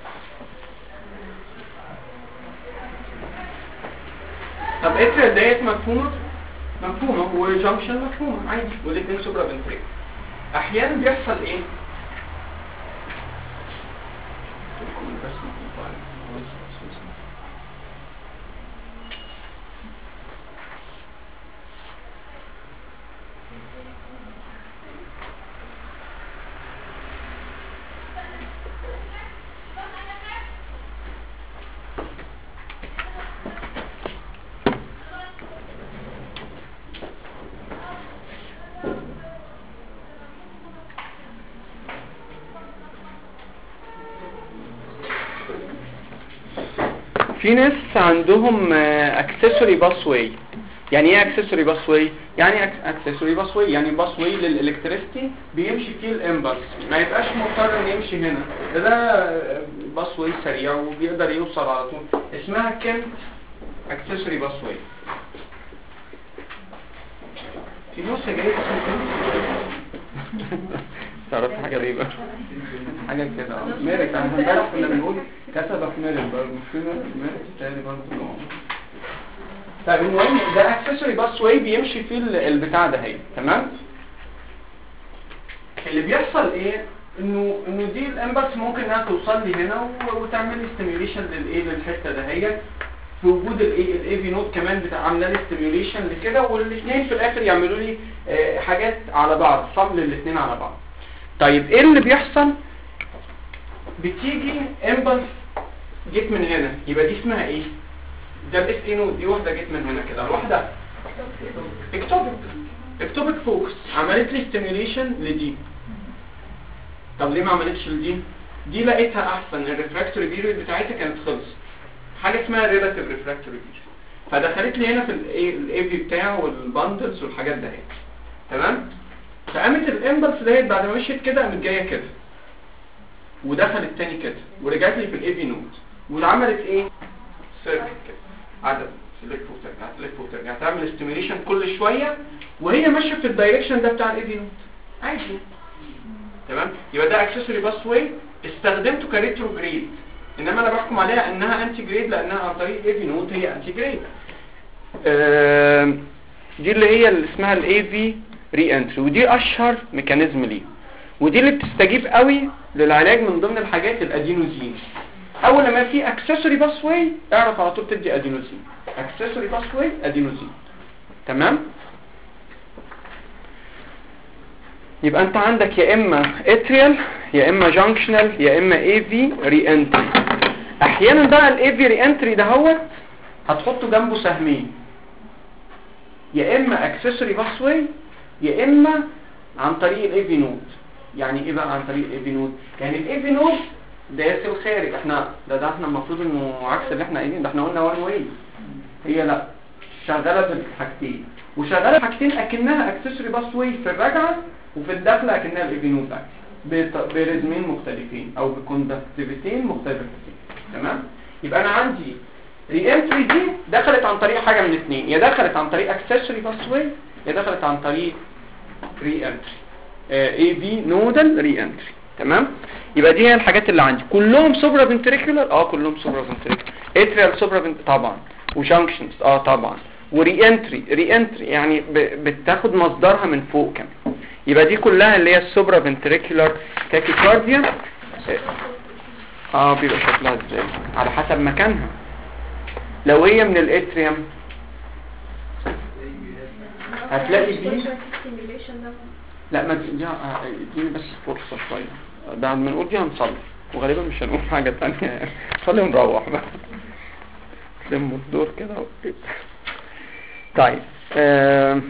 طب اتريال ديت مفهومه مفهومه وجانكشن مفهومه عادي، والاثنين سوبرا فنتريكل. احيانا بيحصل ايه؟ في ناس عندهم اكسسوري باسواي. يعني ايه اكسسوري باسواي؟ يعني اكسسوري باسواي يعني باسواي للالكتريستي بيمشي فيه الامبلس، ما يبقاش مضطر ان يمشي هنا، ده ده باسواي سريع وبيقدر يوصل على طول، اسمها كنت اكسسوري باسواي. في موسى جاي اسمه كنت تعرف حاجه غريبه حاجه كده اه ميرك. احنا امبارح كنا بنقول كسبك ميرك برضه، مش كده؟ ميرك تاني برضه. طيب المهم ده اكسسوري باس واي بيمشي فيه البتاع ده اهي. تمام. اللي بيحصل ايه انه انه دي الامبلس ممكن انها توصل لي هنا و- وتعمل لي ستيميوليشن للايه للحته دهيت في وجود الايه الاي في نود كمان بتاع عامله لي ستيميوليشن لكده، والاثنين في الاخر يعملوا لي آه، حاجات على بعض، صمل الاثنين على بعض. طيب ايه اللي بيحصل؟ بتيجي امبلس جيت من هنا، يبقى دي اسمها ايه؟ ده الاس اي نود، دي واحده جيت من هنا كده لوحدها اكتوبك اكتوبك فوكس، عملت لي ستيميوليشن لدي. طب ليه ما عملتش لدي؟ دي لقيتها احسن، الريفراكتوري بيريود بتاعتها كانت خلصت، حاجه اسمها ريلاتيف ريفراكتوري بيريود، فدخلت لي هنا في الايه الاي في بتاعه والباندلز والحاجات ده اهي. تمام؟ فقامت الامبلس ديت بعد ما مشيت كده قامت جايه كده ودخلت تاني كده ورجعت لي في الاي في نود وعملت ايه؟ سيركت كده، قعدت تلف وترجع تلف وترجع تعمل ستيميوليشن كل شويه وهي ماشيه في الدايركشن ده بتاع الاي في نود عادي. تمام؟ يبقى ده اكسسوري باس واي استخدمته كريتروجريد، انما انا بحكم عليها انها انتي جريد لانها عن طريق الاي في نود هي انتي جريد. دي اللي هي اللي اسمها الاي في ري انتري، ودي اشهر ميكانيزم ليه، ودي اللي بتستجيب قوي للعلاج من ضمن الحاجات الادينوزين. اول لما في اكسسوري باس واي اعرف على طول تدي ادينوزين، اكسسوري باس واي ادينوزين. تمام؟ يبقى انت عندك يا اما اتريال يا اما جانكشنال يا اما اي في ري انتري. احيانا بقى الاي في ري انتري دهوت هتحطه جنبه سهمين، يا اما اكسسوري باس واي يا اما عن طريق الاي في نود. يعني ايه بقى عن طريق الاي في نود؟ يعني الاي في نود ده يرسل خارج، احنا ده ده احنا المفروض انه عكس اللي احنا قايلين، ده احنا قلنا وان واي، هي لا شغاله في الحاجتين، وشغاله حاجتين اكنها اكسسوري باس واي في الرجعه وفي الدخله اكنها الاي في نود برزمين مختلفين او بكوندكتيفيتين مختلفتين. تمام؟ يبقى انا عندي ري انتري دي دخلت عن طريق حاجه من اثنين، يا دخلت عن طريق اكسسوري باس واي يا دخلت عن طريق ري انتري اي في نودال ري انتري. تمام؟ يبقى دي هي الحاجات اللي عندي، كلهم سوبرا فنتريكولار، اه كلهم سوبرا فنتريكولار، اتريال سوبرا فنت طبعا، وجانكشنز اه طبعا، وري انتري ري انتري يعني ب... بتاخد مصدرها من فوق كمان. يبقى دي كلها اللي هي السوبرا فنتريكولار تاكيكارديا. اه بيبقى شكلها ازاي على حسب مكانها. لو هي من الاتريوم هتلاقي دي لا ما دي اديني بس فرصه شويه، بعد ما نقول دي هنصلي وغالبا مش هنقول حاجه ثانيه، نصلي ونروح بقى لم الدور كده. طيب آه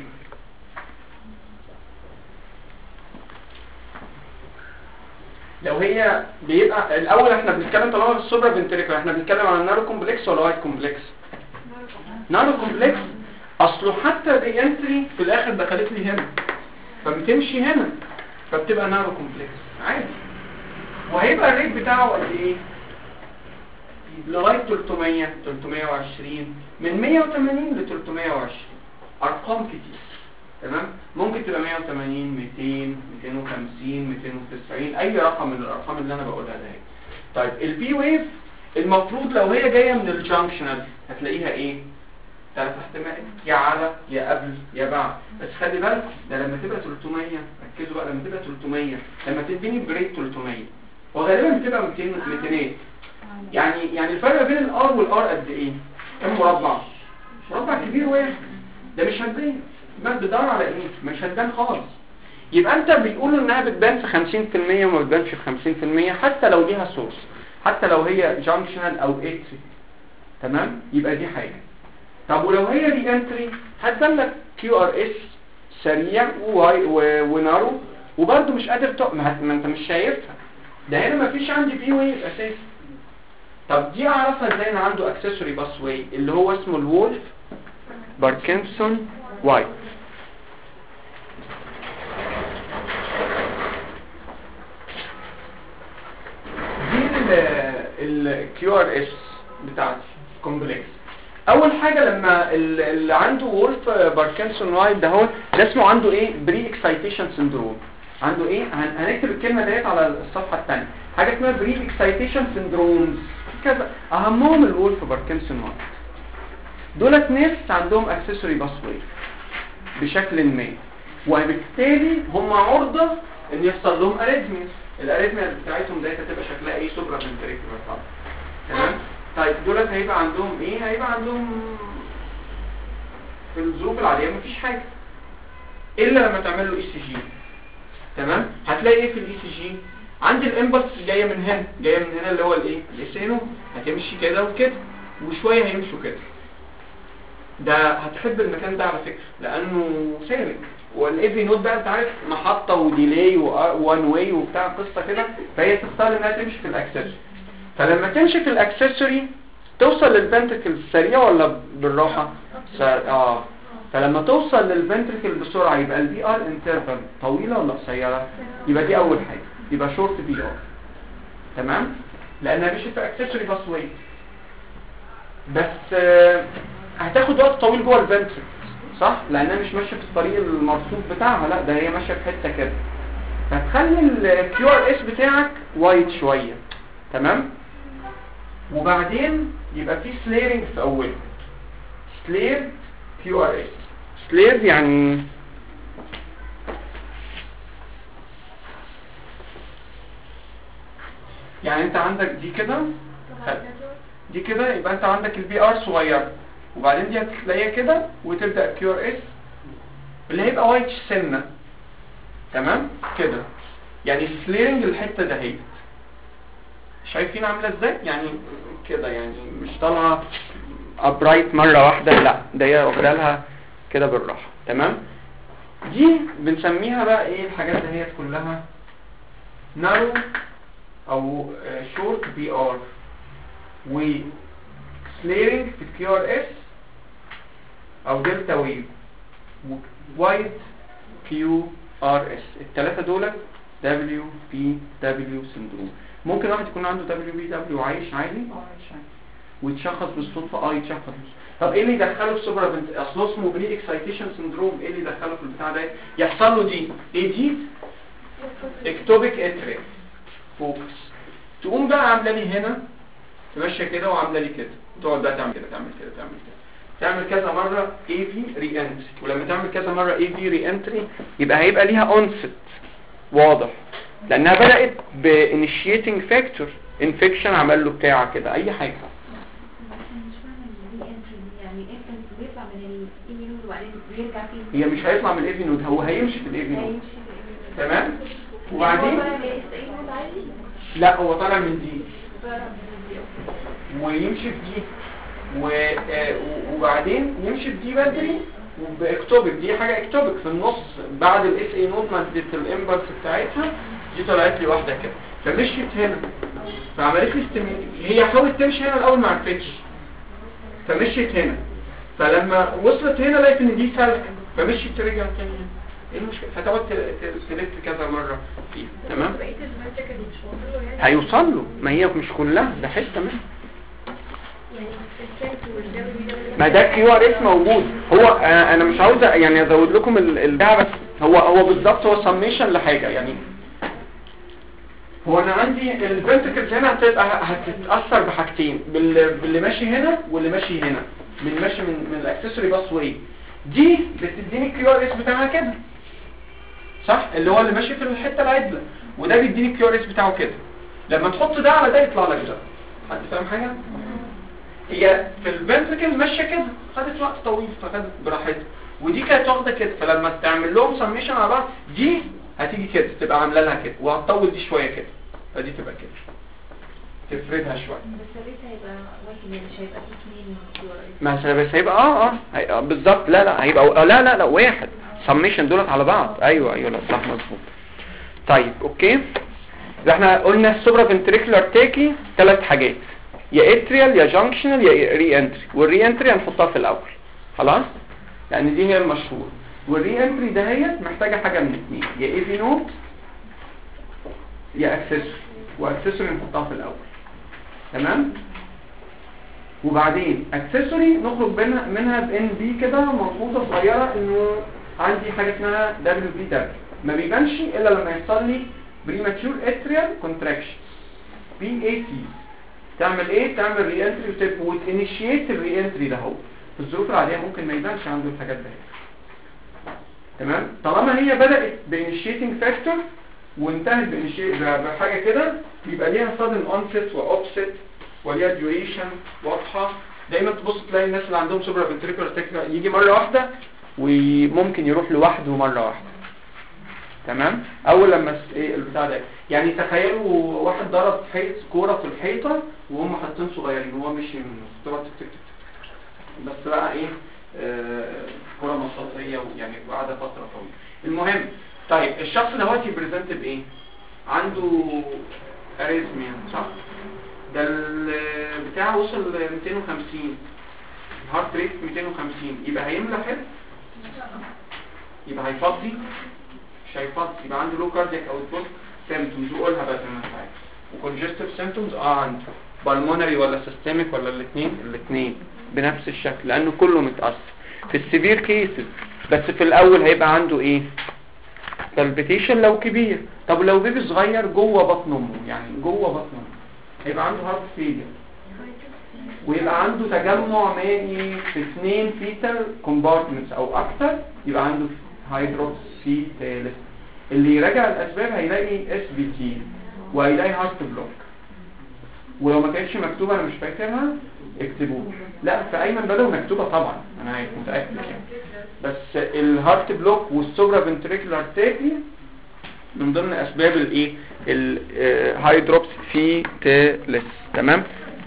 لو هي بيبقى الاول احنا بنتكلم طالما في السوبرا فنتريكولار احنا بنتكلم عن النارو كومبلكس ولا وايت كومبلكس؟ نارو كومبلكس اصله حتى الري انتري في الاخر دخلت لي هنا فبتمشي هنا فبتبقى نارو كومبلكس عادي. وهيبقى الريت بتاعه قد ايه؟ لغايه ثلاثمية ثلاثمية وعشرين، من مية وتمانين ل ثلاثمية وعشرين، ارقام كتير. تمام؟ ممكن تبقى مية وتمانين ميتين ميتين وخمسين ميتين وتسعين، اي رقم من الارقام اللي انا بقولها ده. طيب البي ويف المفروض لو هي جايه من الجانكشنال هتلاقيها ايه؟ ثلاث احتمالات، يا على يا قبل يا بعد. بس خلي بالك ده لما تبقى ثلاثمية، ركزوا بقى، لما تبقى ثلاثمية لما تديني بريك ثلاثمية وغالبا بتبقى ميتين ميتين، يعني يعني الفرق بين الار والار قد ايه؟ كم مربع؟ مربع كبير واحد، ده مش هتبان. ما بتدور على ايه؟ مش هتبان خالص. يبقى انت بيقولوا انها بتبان في خمسين في المية وما بتبانش في خمسين في المية حتى لو ليها سورس، حتى لو هي جانكشنال او اتري. تمام؟ يبقى دي حاجه. طب ولو هي ري انتري هتبان لك كيو ار اس سريع وواي ونارو وبرده مش قادر تق... ما انت مش شايفها، ده هنا ما فيش عندي بي ويف اساسا. طب دي اعرفها ازاي؟ انا عنده اكسسوري باس واي اللي هو اسمه الولف باركنسون وايت. دي الكيو ار اس بتاعتي كومبلكس. اول حاجه لما اللي عنده وولف باركنسون وايت ده هو ده اسمه عنده ايه؟ بري اكسايتيشن سندروم. عنده ايه؟ هنكتب الكلمه ديت على الصفحه الثانيه، حاجه اسمها بري اكسايتيشن سندرومز كذا، اهمهم الولف باركنسون وايت. دولت ناس عندهم اكسسوري باس واي بشكل ما، وبالتالي هم عرضه ان يحصل لهم اريثميا. الاريثميا بتاعتهم ديت هتبقى شكلها ايه؟ سوبرا فنتريكولار طبعا. تمام. طيب دولت هيبقى عندهم ايه؟ هيبقى عندهم في الظروف العاديه مفيش حاجه الا لما تعمل له اي سي جي. تمام. هتلاقي ايه في الاي سي جي؟ عندي الامبلس جايه من هنا، جايه من هنا اللي هو الايه؟ الاس نود، هتمشي كده وكده وشويه هيمشوا كده. ده هتحب المكان ده على فكره لانه سالك، والاي في نود بقى انت عارف محطه وديلي وان واي وبتاع قصه كده، فهي تختار انها تمشي في الاكسسوري. فلما تمشي في الاكسسوري توصل للفنتركل سريع ولا بالراحه؟ اه فلما توصل للفنتركل بسرعه يبقى البي ار انترفال طويله ولا قصيره؟ يبقى دي اول حاجه، يبقى شورت بي ار. تمام. لانها مشيت في اكسسوري باس واي، بس آه هتاخد وقت طويل جوه الفنتركل صح؟ لانها مش ماشيه في الطريق المرصوف بتاعها، لا ده هي ماشيه في حته كده، فتخلي الكيو ار اس بتاعك وايد شويه. تمام. وبعدين يبقى في سليرنج في اوله، سلير كيو ار اس. سلير يعني يعني انت عندك دي كده، دي كده يبقى انت عندك البي ار صغيره، وبعدين دي هتلاقيها كده وتبدا كيو ار اس اللي هيبقى وايت سنه. تمام كده. يعني السليرنج الحته ده هي شايفين عامله ازاي؟ يعني كده، يعني مش طالعه ابرايت مره واحده، لا ده هي واخده لها كده بالراحه. تمام. دي بنسميها بقى ايه الحاجات اللي هي كلها؟ نارو او شورت بي ار، وسليرنج في الكيو ار اس او دلتا ويف، وايد كيو ار اس. الثلاثه دول دبليو بي دبليو سندروم. ممكن واحد يكون عنده دبليو بي دبليو عايش عادي اه عايش عادي ويتشخص بالصدفه اه يتشخص بالصدفه. طب ايه اللي يدخله في سوبرا بنت؟ اصله اسمه بري اكسايتيشن سندروم. ايه اللي يدخله في البتاع ده؟ يحصل له دي ايه؟ دي اكتوبيك اتريال فوكس. تقوم بقى عامله لي هنا تمشي كده وعامله لي كده، تقعد بقى تعمل كده تعمل كده تعمل كده تعمل كذا مره اي في ري انتري. ولما تعمل كذا مره اي في ري انتري يبقى هيبقى ليها اونست واضح، لانها بدات بانيشيتنج فاكتور، انفكشن عمل له بتاع كده اي حاجه. هي مش هيطلع من الاي في نود، هو هيمشي في الاي في نود. تمام. وبعدين لا هو طالع من دي ويمشي في دي و... وبعدين يمشي في دي بدري وباكتوبك. دي حاجه اكتوبك في النص بعد الاس اي نود ما ادت الامبلس بتاعتها، دي طلعت لي واحده كده فمشيت هنا فعملت لي استميت. هي حاولت تمشي هنا الاول ما عرفتش فمشيت هنا، فلما وصلت هنا لقيت ان دي سالكه فمشيت ترجع تاني. ايه المشكله؟ فتقعد تلف كذا مره فيه. تمام. هيوصل له، ما هي مش كلها، ده حته منها. ما ده كيو ار اس موجود. هو آه انا مش عاوز يعني ازود لكم البتاع، بس هو هو بالظبط هو سميشن لحاجه. يعني هو انا عندي الفنتركلز هنا هتبقى هتتاثر بحاجتين، باللي ماشي هنا واللي ماشي هنا، من ماشي من من الاكسسوري باس واي. دي بتديني الكيو ار اس بتاعها كده صح، اللي هو اللي ماشي في الحته العدله، وده بيديني الكيو ار اس بتاعه كده. لما تحط ده على ده يطلع لك ده. حد فاهم حاجه؟ هي في الفنتركل ماشيه كده، خدت وقت طويل فخدت براحتها، ودي كانت واخده كده، فلما تعمل لهم سميشن على بعض دي هتيجي كده تبقى عامله لها كده، وهتطول دي شويه كده، فدي تبقى كده تفردها شويه. بس لسه هيبقى واحد، مش هيبقى في اثنين مثلا، بس هيبقى اه اه, آه بالظبط. لا لا هيبقى آه لا لا لا واحد سميشن دولت على بعض. ايوه ايوه لا صح مظبوط. طيب اوكي، ده احنا قلنا السوبرا فنتريكولار تاكي ثلاث حاجات، يا اتريال يا جانكشنال يا ري انتري. والري انتري هنحطها في الاول خلاص لان دي هي المشهوره. والري انتري دهيت محتاجه حاجه من اثنين، يا اي في نوت يا اكسسوري، واكسسوري نحطها في الاول. تمام. وبعدين اكسسوري نخرج منها منها بان بي كده ملحوظه صغيره، انه عندي حاجه اسمها دبليو بي دبليو ما بيبانش الا لما يحصل لي بريماتشور اتريال كونتراكشن بي اي سي. تعمل ايه؟ تعمل ري انتري وتانيشيت الري انتري ده. هو في الظروف العاديه ممكن ما يبانش عنده الحاجات دي. تمام. طالما هي بدات بانيشيتنج فاكتور وانتهت بشيء بحاجه كده يبقى ليها sudden onset واوبست وليها duration واضحه. دايما تبص تلاقي الناس اللي عندهم سوبرا فنتريكولار تاكيكارديا يجي مره واحده وممكن يروح لوحده مره واحده. تمام. اول لما ايه البتاع ده يعني تخيلوا واحد ضرب حيط كوره في الحيطه وهم حاطين صغيرين وهو مشي منه تك تك تك بس بقى ايه آه كوره مصاصيه يعني قاعده فتره طويله. المهم طيب الشخص دلوقتي بريزنت بايه؟ عنده اريزميا صح؟ ده بتاعه وصل ل مئتين وخمسين هارت ريت مئتين وخمسين يبقى هيملى حلو؟ يبقى هيفضي؟ مش هيفضي. يبقى عنده لو كاردياك اوتبوت سيمبتومز وقولها بقى زي ما انت عايز. وكونجستيف سيمبتومز اه عنده بالمونري ولا سيستميك ولا الاثنين؟ الاثنين بنفس الشكل لانه كله متاثر. في السيفير كيسز بس في الاول هيبقى عنده ايه؟ بالبيتيشن لو كبير. طب لو بيبي صغير جوه بطن امه يعني جوه بطن امه هيبقى عنده هارت فيلير ويبقى عنده تجمع مائي في اثنين فيتال كومبارتمنتس او اكثر يبقى عنده هيدروكسيتالس. اللي يراجع الاسباب هيلاقي اس بي تي وهيلاقي هارت بلوك. ولو ما كانتش مكتوبه انا مش فاكرها اكتبوها. لا في ايمن بدو مكتوبه طبعا انا عارف متاكد يعني. بس الهارت بلوك والسوبرا فنتريكولار تاكي من ضمن اسباب الايه الهيدروكسيتالس. تمام.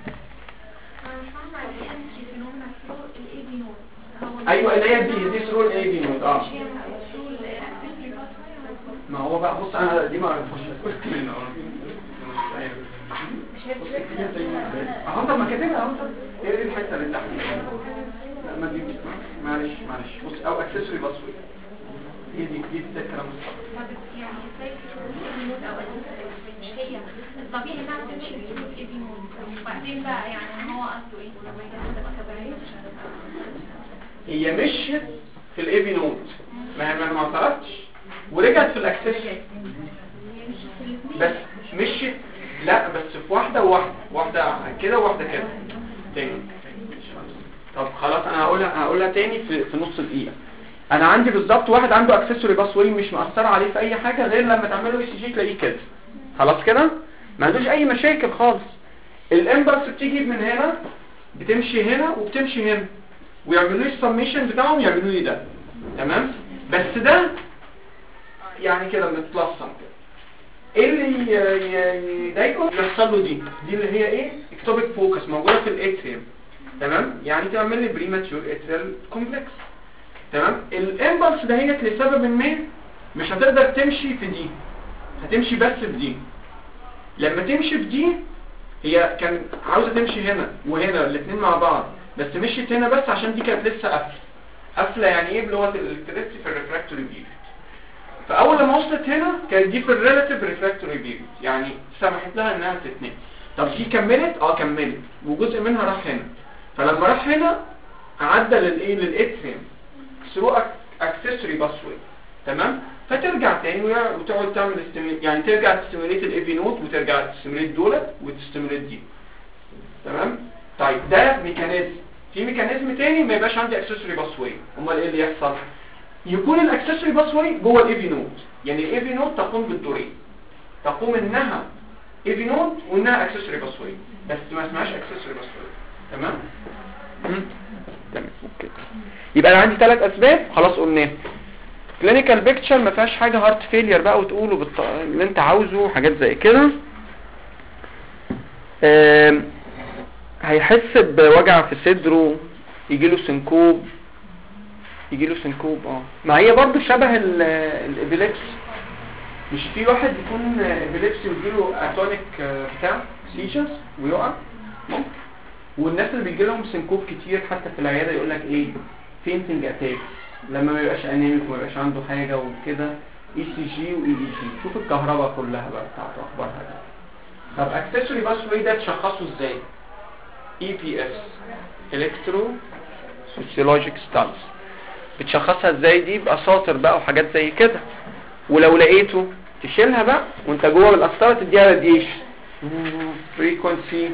ايوه اللي هي دي دي سرور الاي بي نود اه ما هو بقى بص انا دي ما اعرفش منه اهو طب ما كاتبها اهو ايه دي الحته اللي تحت لا ما دي معلش معلش بص او اكسسوري باسورد هي دي دي الكلام يعني ازاي النود او مش هي الطبيعي انها تمشي بسلوك اي بي نود وبعدين بقى يعني هو قصده ايه لما يجي تبقى طبيعيه هي مشيت في الاي بي نود ما هي ما اعترضتش ورجعت في الاكسسوري بس مشيت لا بس في واحده وواحده واحده كده وواحده كده تاني. طب خلاص انا هقولها هقولها تاني في في نص دقيقه. انا عندي بالظبط واحد عنده اكسسوري باس واي مش مأثر عليه في اي حاجه غير لما تعمله اي سي جي تلاقيه كده خلاص كده ما عندوش اي مشاكل خالص. الامبلس بتيجي من هنا بتمشي هنا وبتمشي هنا ويعملوا لي السميشن بتاعهم يعملوا لي ده تمام. بس ده يعني كده متلصم كده. ايه اللي يضايقه يحصل له دي دي اللي هي ايه اكتوبيك فوكس موجوده في الاتريوم تمام. يعني تعمل لي بريماتشور اتريال كومبلكس تمام. الامبلس ده هي لسبب ما مش هتقدر تمشي في دي هتمشي بس في دي. لما تمشي في دي هي كان عاوزه تمشي هنا وهنا الاثنين مع بعض بس مشيت هنا بس عشان دي كانت لسه قافله قافله يعني ايه بلغه الالكتريستي في الريفراكتوري بيريد. فاول لما وصلت هنا كانت دي في الريلاتيف ريفراكتوري بيريد يعني سمحت لها انها تتنقل. طب دي كملت اه كملت وجزء منها راح هنا. فلما راح هنا عدى للايه للاتريوم ثرو اكسسوري باسوي تمام. فترجع تاني وتقعد تعمل استيميليت يعني ترجع تستيميليت الاي في نوت وترجع تستيميليت دولت وتستيميليت دي تمام. طيب ده ميكانيزم. في ميكانيزم تاني ما يبقاش عندي اكسسوري باسوي. امال ايه اللي يحصل؟ يكون الاكسسوري باسوي جوه الاي في نوت يعني الاي في نوت تقوم بالدورين تقوم انها اي في نوت وانها اكسسوري باسوي بس ما اسمهاش اكسسوري باسوي تمام. تمام اوكي. يبقى انا عندي ثلاث اسباب خلاص قلناها. كلينيكال بيكتشر ما فيهاش حاجه هارت فيلير بقى وتقوله بالط... اللي انت عاوزه حاجات زي كده. آم... هيحس بوجع في صدره يجيله سنكوب يجيله سنكوب اه ما هي برضو شبه الابيليبسي. مش في واحد يكون ابيليبسي ويجيله اتونيك بتاع سيجنز ويقع ممكن. والناس اللي بيجي لهم سنكوب كتير حتى في العياده يقول لك ايه فينتنج اتاك لما ما يبقاش انيميك وما يبقاش عنده حاجه وكده اي سي جي واي اي جي. شوف الكهرباء كلها بقى بتاعته اخبارها ده. طب اكسسوري باسوي ده تشخصه ازاي؟ اي بي اس الكترو فيسيولوجيك ستاتس. بتشخصها ازاي دي؟ باساطر بقى وحاجات زي كده. ولو لقيته تشيلها بقى وانت جوه بالقسطره تديها راديشن فريكوينسي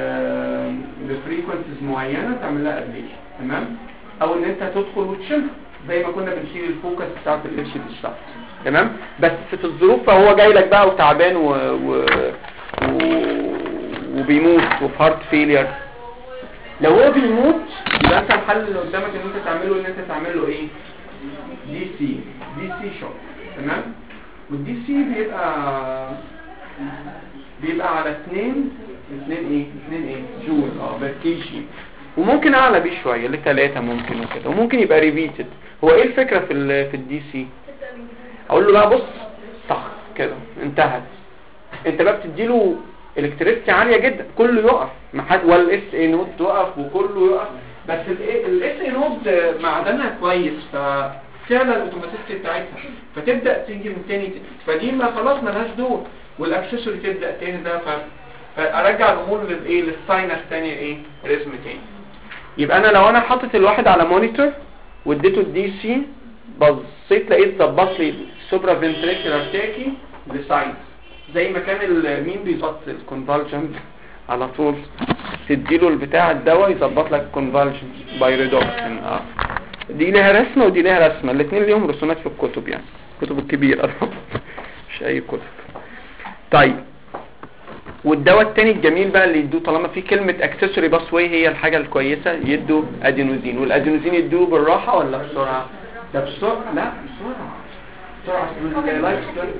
بفريكوينسيز معينه تعمل لها ادليشن تمام. او ان انت تدخل وتشيلها زي ما كنا بنشيل الفوكس بتاعت الاتش دي بالظبط. تمام. بس في الظروف فهو جاي لك بقى وتعبان و... و... و... وبيموت وفي هارت فيلير. لو هو بيموت يبقى انت الحل اللي قدامك ان انت تعمله ان انت تعمل له ايه؟ دي سي دي سي شوك. تمام. والدي سي بيبقى بيبقى على اتنين اتنين ايه اتنين ايه جول اه بالكيجي، وممكن اعلى بيه شويه لثلاثة ممكن وكده، وممكن يبقى ريبيتد. هو ايه الفكره في ال في الدي سي؟ اقول له بقى بص طخ كده انتهت. انت بقى بتديله الكتريستي عاليه جدا، كله يقف، ما حد ولا الاس اي نود يقف وكله يقف. بس الاس اي نود معدنها كويس ففعلا الاوتوماتيستي بتاعتها فتبدا تيجي من تاني، فدي ما خلاص مالهاش دور، والاكسسوري تبدا تهدى، فارجع الامور للايه للساينس تاني ايه رسم تاني. يبقى انا لو انا حاطط الواحد على مونيتور واديته الدي سي بصيت لقيت ظبط لي السوبرا فنتريكولار تاكي لساينس زي ما كان مين بيظبط الكونفالجن على طول، تديله البتاع الدواء يظبط لك الكونفالجن باي ريدوكشن. اه دي لها رسمه ودي لها رسمه، الاثنين ليهم رسومات في الكتب يعني الكتب الكبيره مش اي كتب. طيب والدواء التاني الجميل بقى اللي يدوه طالما في كلمه اكسسوري باس واي هي الحاجه الكويسه، يدوا ادينوزين. والادينوزين يدوه بالراحه ولا بسرعه؟ ده بسرعه. لا بسرعه بسرعه اللايف ستايل.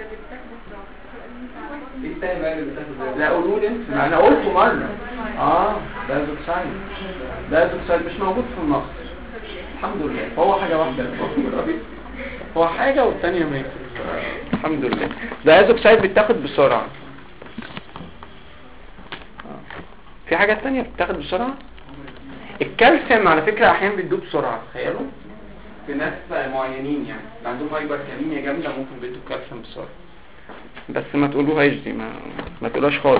ايه التاني بقى اللي بتاخد؟ لا قولوا لي انت، انا قلته مره. اه ده زوكسايد، ده زوكسايد مش موجود في مصر الحمد لله. هو حاجه واحده هو حاجه والثانيه ماتت الحمد لله. ده ازوكسايد بتاخد بسرعه. في حاجه ثانيه بتاخد بسرعه. الكالسيوم على فكره احيانا بيدوه بسرعه، تخيلوا في ناس معينين يعني اللي عندهم هايبر كاليميا جامده ممكن بيدوا الكالسيوم بسرعه، بس ما تقولوهاش دي، ما ما تقولهاش خالص،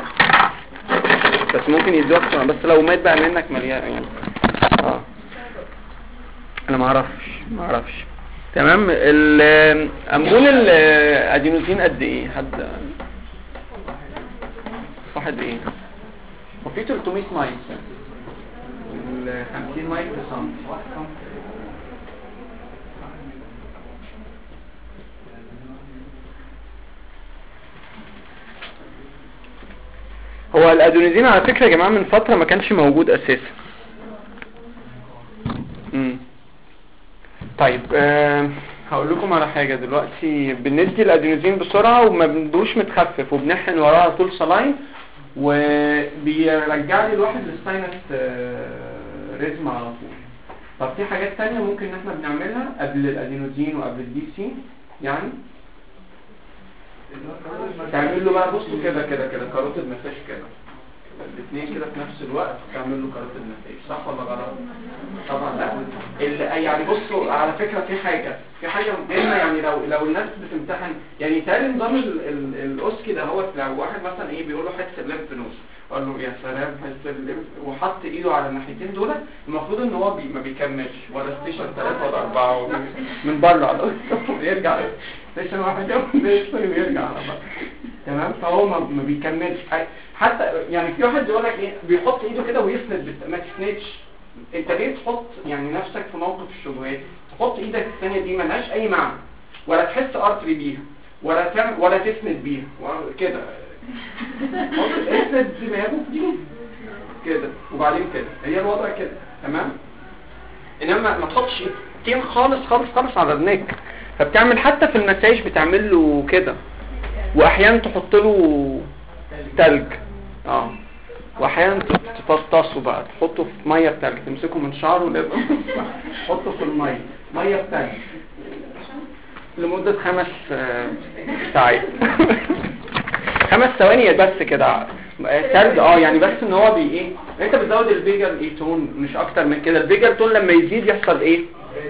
بس ممكن يدوها بسرعه. بس لو مات بقى منك مليان يعني. اه انا ما اعرفش ما اعرفش تمام. الامبول الادينوزين قد ايه؟ حد واحد ايه؟ وفي ثلاثمية مايك ال خمسين مايك بسم. هو الادينوزين على فكرة يا جماعة من فترة ما كانش موجود اساسا. امم طيب أه هقول لكم على حاجة دلوقتي. بندي الادينوزين بسرعة وما بندوش متخفف وبنحقن وراه على طول سلاين، وبيرجع لي الواحد للساينس ريزم على طول. طب في حاجات تانية ممكن ان احنا بنعملها قبل الادينوزين وقبل الدي سي يعني تعمل له بقى بصوا كده كده كده كاروتيد مساج كده الاثنين كده في نفس الوقت تعمل له كاروتيد مساج، صح ولا غلط؟ طبعا لا. اللي يعني بصوا على فكره في حاجه في حاجه مهمه يعني لو لو الناس بتمتحن يعني تاني نظام الاوسكي ده هو لو واحد مثلا ايه بيقول له حته الليمف نود قال له يا سلام حته الليمف وحط ايده على الناحيتين دول، المفروض ان هو بي ما بيكملش ولا ستيشن ثلاثة ولا أربعة من بره على يرجع ستيشن واحد ويرجع على بره. تمام. فهو ما بيكملش حتى يعني. في واحد يقول لك ايه بيحط ايده كده ويسند، ما تسندش. انت ليه تحط يعني نفسك في موقف الشبهات؟ تحط ايدك الثانيه دي ملهاش اي معنى، ولا تحس ارتري بيها ولا تعمل ولا تسند بيها كده. اسند دماغك دي كده وبعدين كده، هي الوضع كده. تمام. انما ما تحطش ايدين خالص خالص خالص على النك. فبتعمل حتى في المساج بتعمل له كده، واحيانا تحط له تلج اه واحيانا تفطسه بقى تحطه في ميه بتلج، تمسكه من شعره لازم تحطه في الميه ميه بتلج لمده خمس ساعات خمس ثواني بس كده تلج. اه يعني بس ان هو بي ايه انت بتزود الفيجر ايه تون مش اكتر من كده. الفيجر تون لما يزيد يحصل ايه؟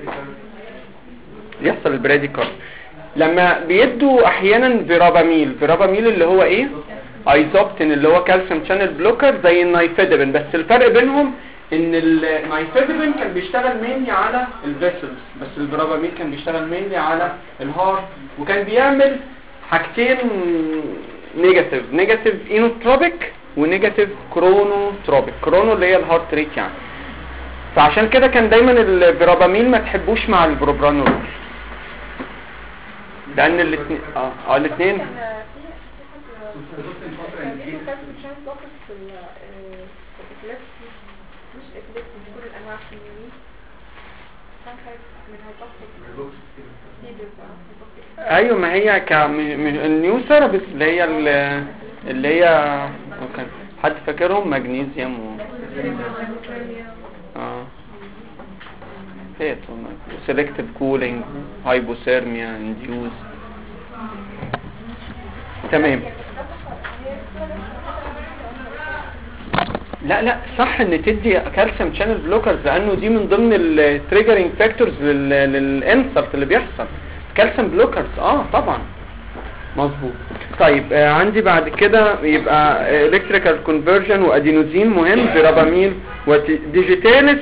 يحصل البراديكارد. لما بيدوا احيانا فيراباميل، فيراباميل اللي هو ايه؟ ايزوبتين اللي هو كالسيوم شانل بلوكر زي النايفيدبين، بس الفرق بينهم ان النايفيدبين كان بيشتغل مينلي على الفيسلز، بس الفيراباميل كان بيشتغل مينلي على الهارت، وكان بيعمل حاجتين نيجاتيف نيجاتيف اينوتروبيك ونيجاتيف كرونوتروبيك. كرونو اللي هي الهارت ريت يعني. فعشان كده كان دايما الفيرابامين ما تحبوش مع البروبرانول، لان الاثنين اه اه الاثنين ايوه ما هي ك النيو ثيرابيست اللي هي اللي هي اوكي حد فاكرهم مغنيسيوم و اه فات سيلكتيف كولينج هايبوثيرميا انديوز تمام. لا لا صح ان تدي كالسيوم شانل بلوكرز لانه دي من ضمن التريجرنج فاكتورز للانسرت اللي بيحصل كالسيوم بلوكرز اه طبعا مظبوط. طيب آه عندي بعد كده يبقى الكتريكال كونفرجن وادينوزين مهم فيرابامين وديجيتالس.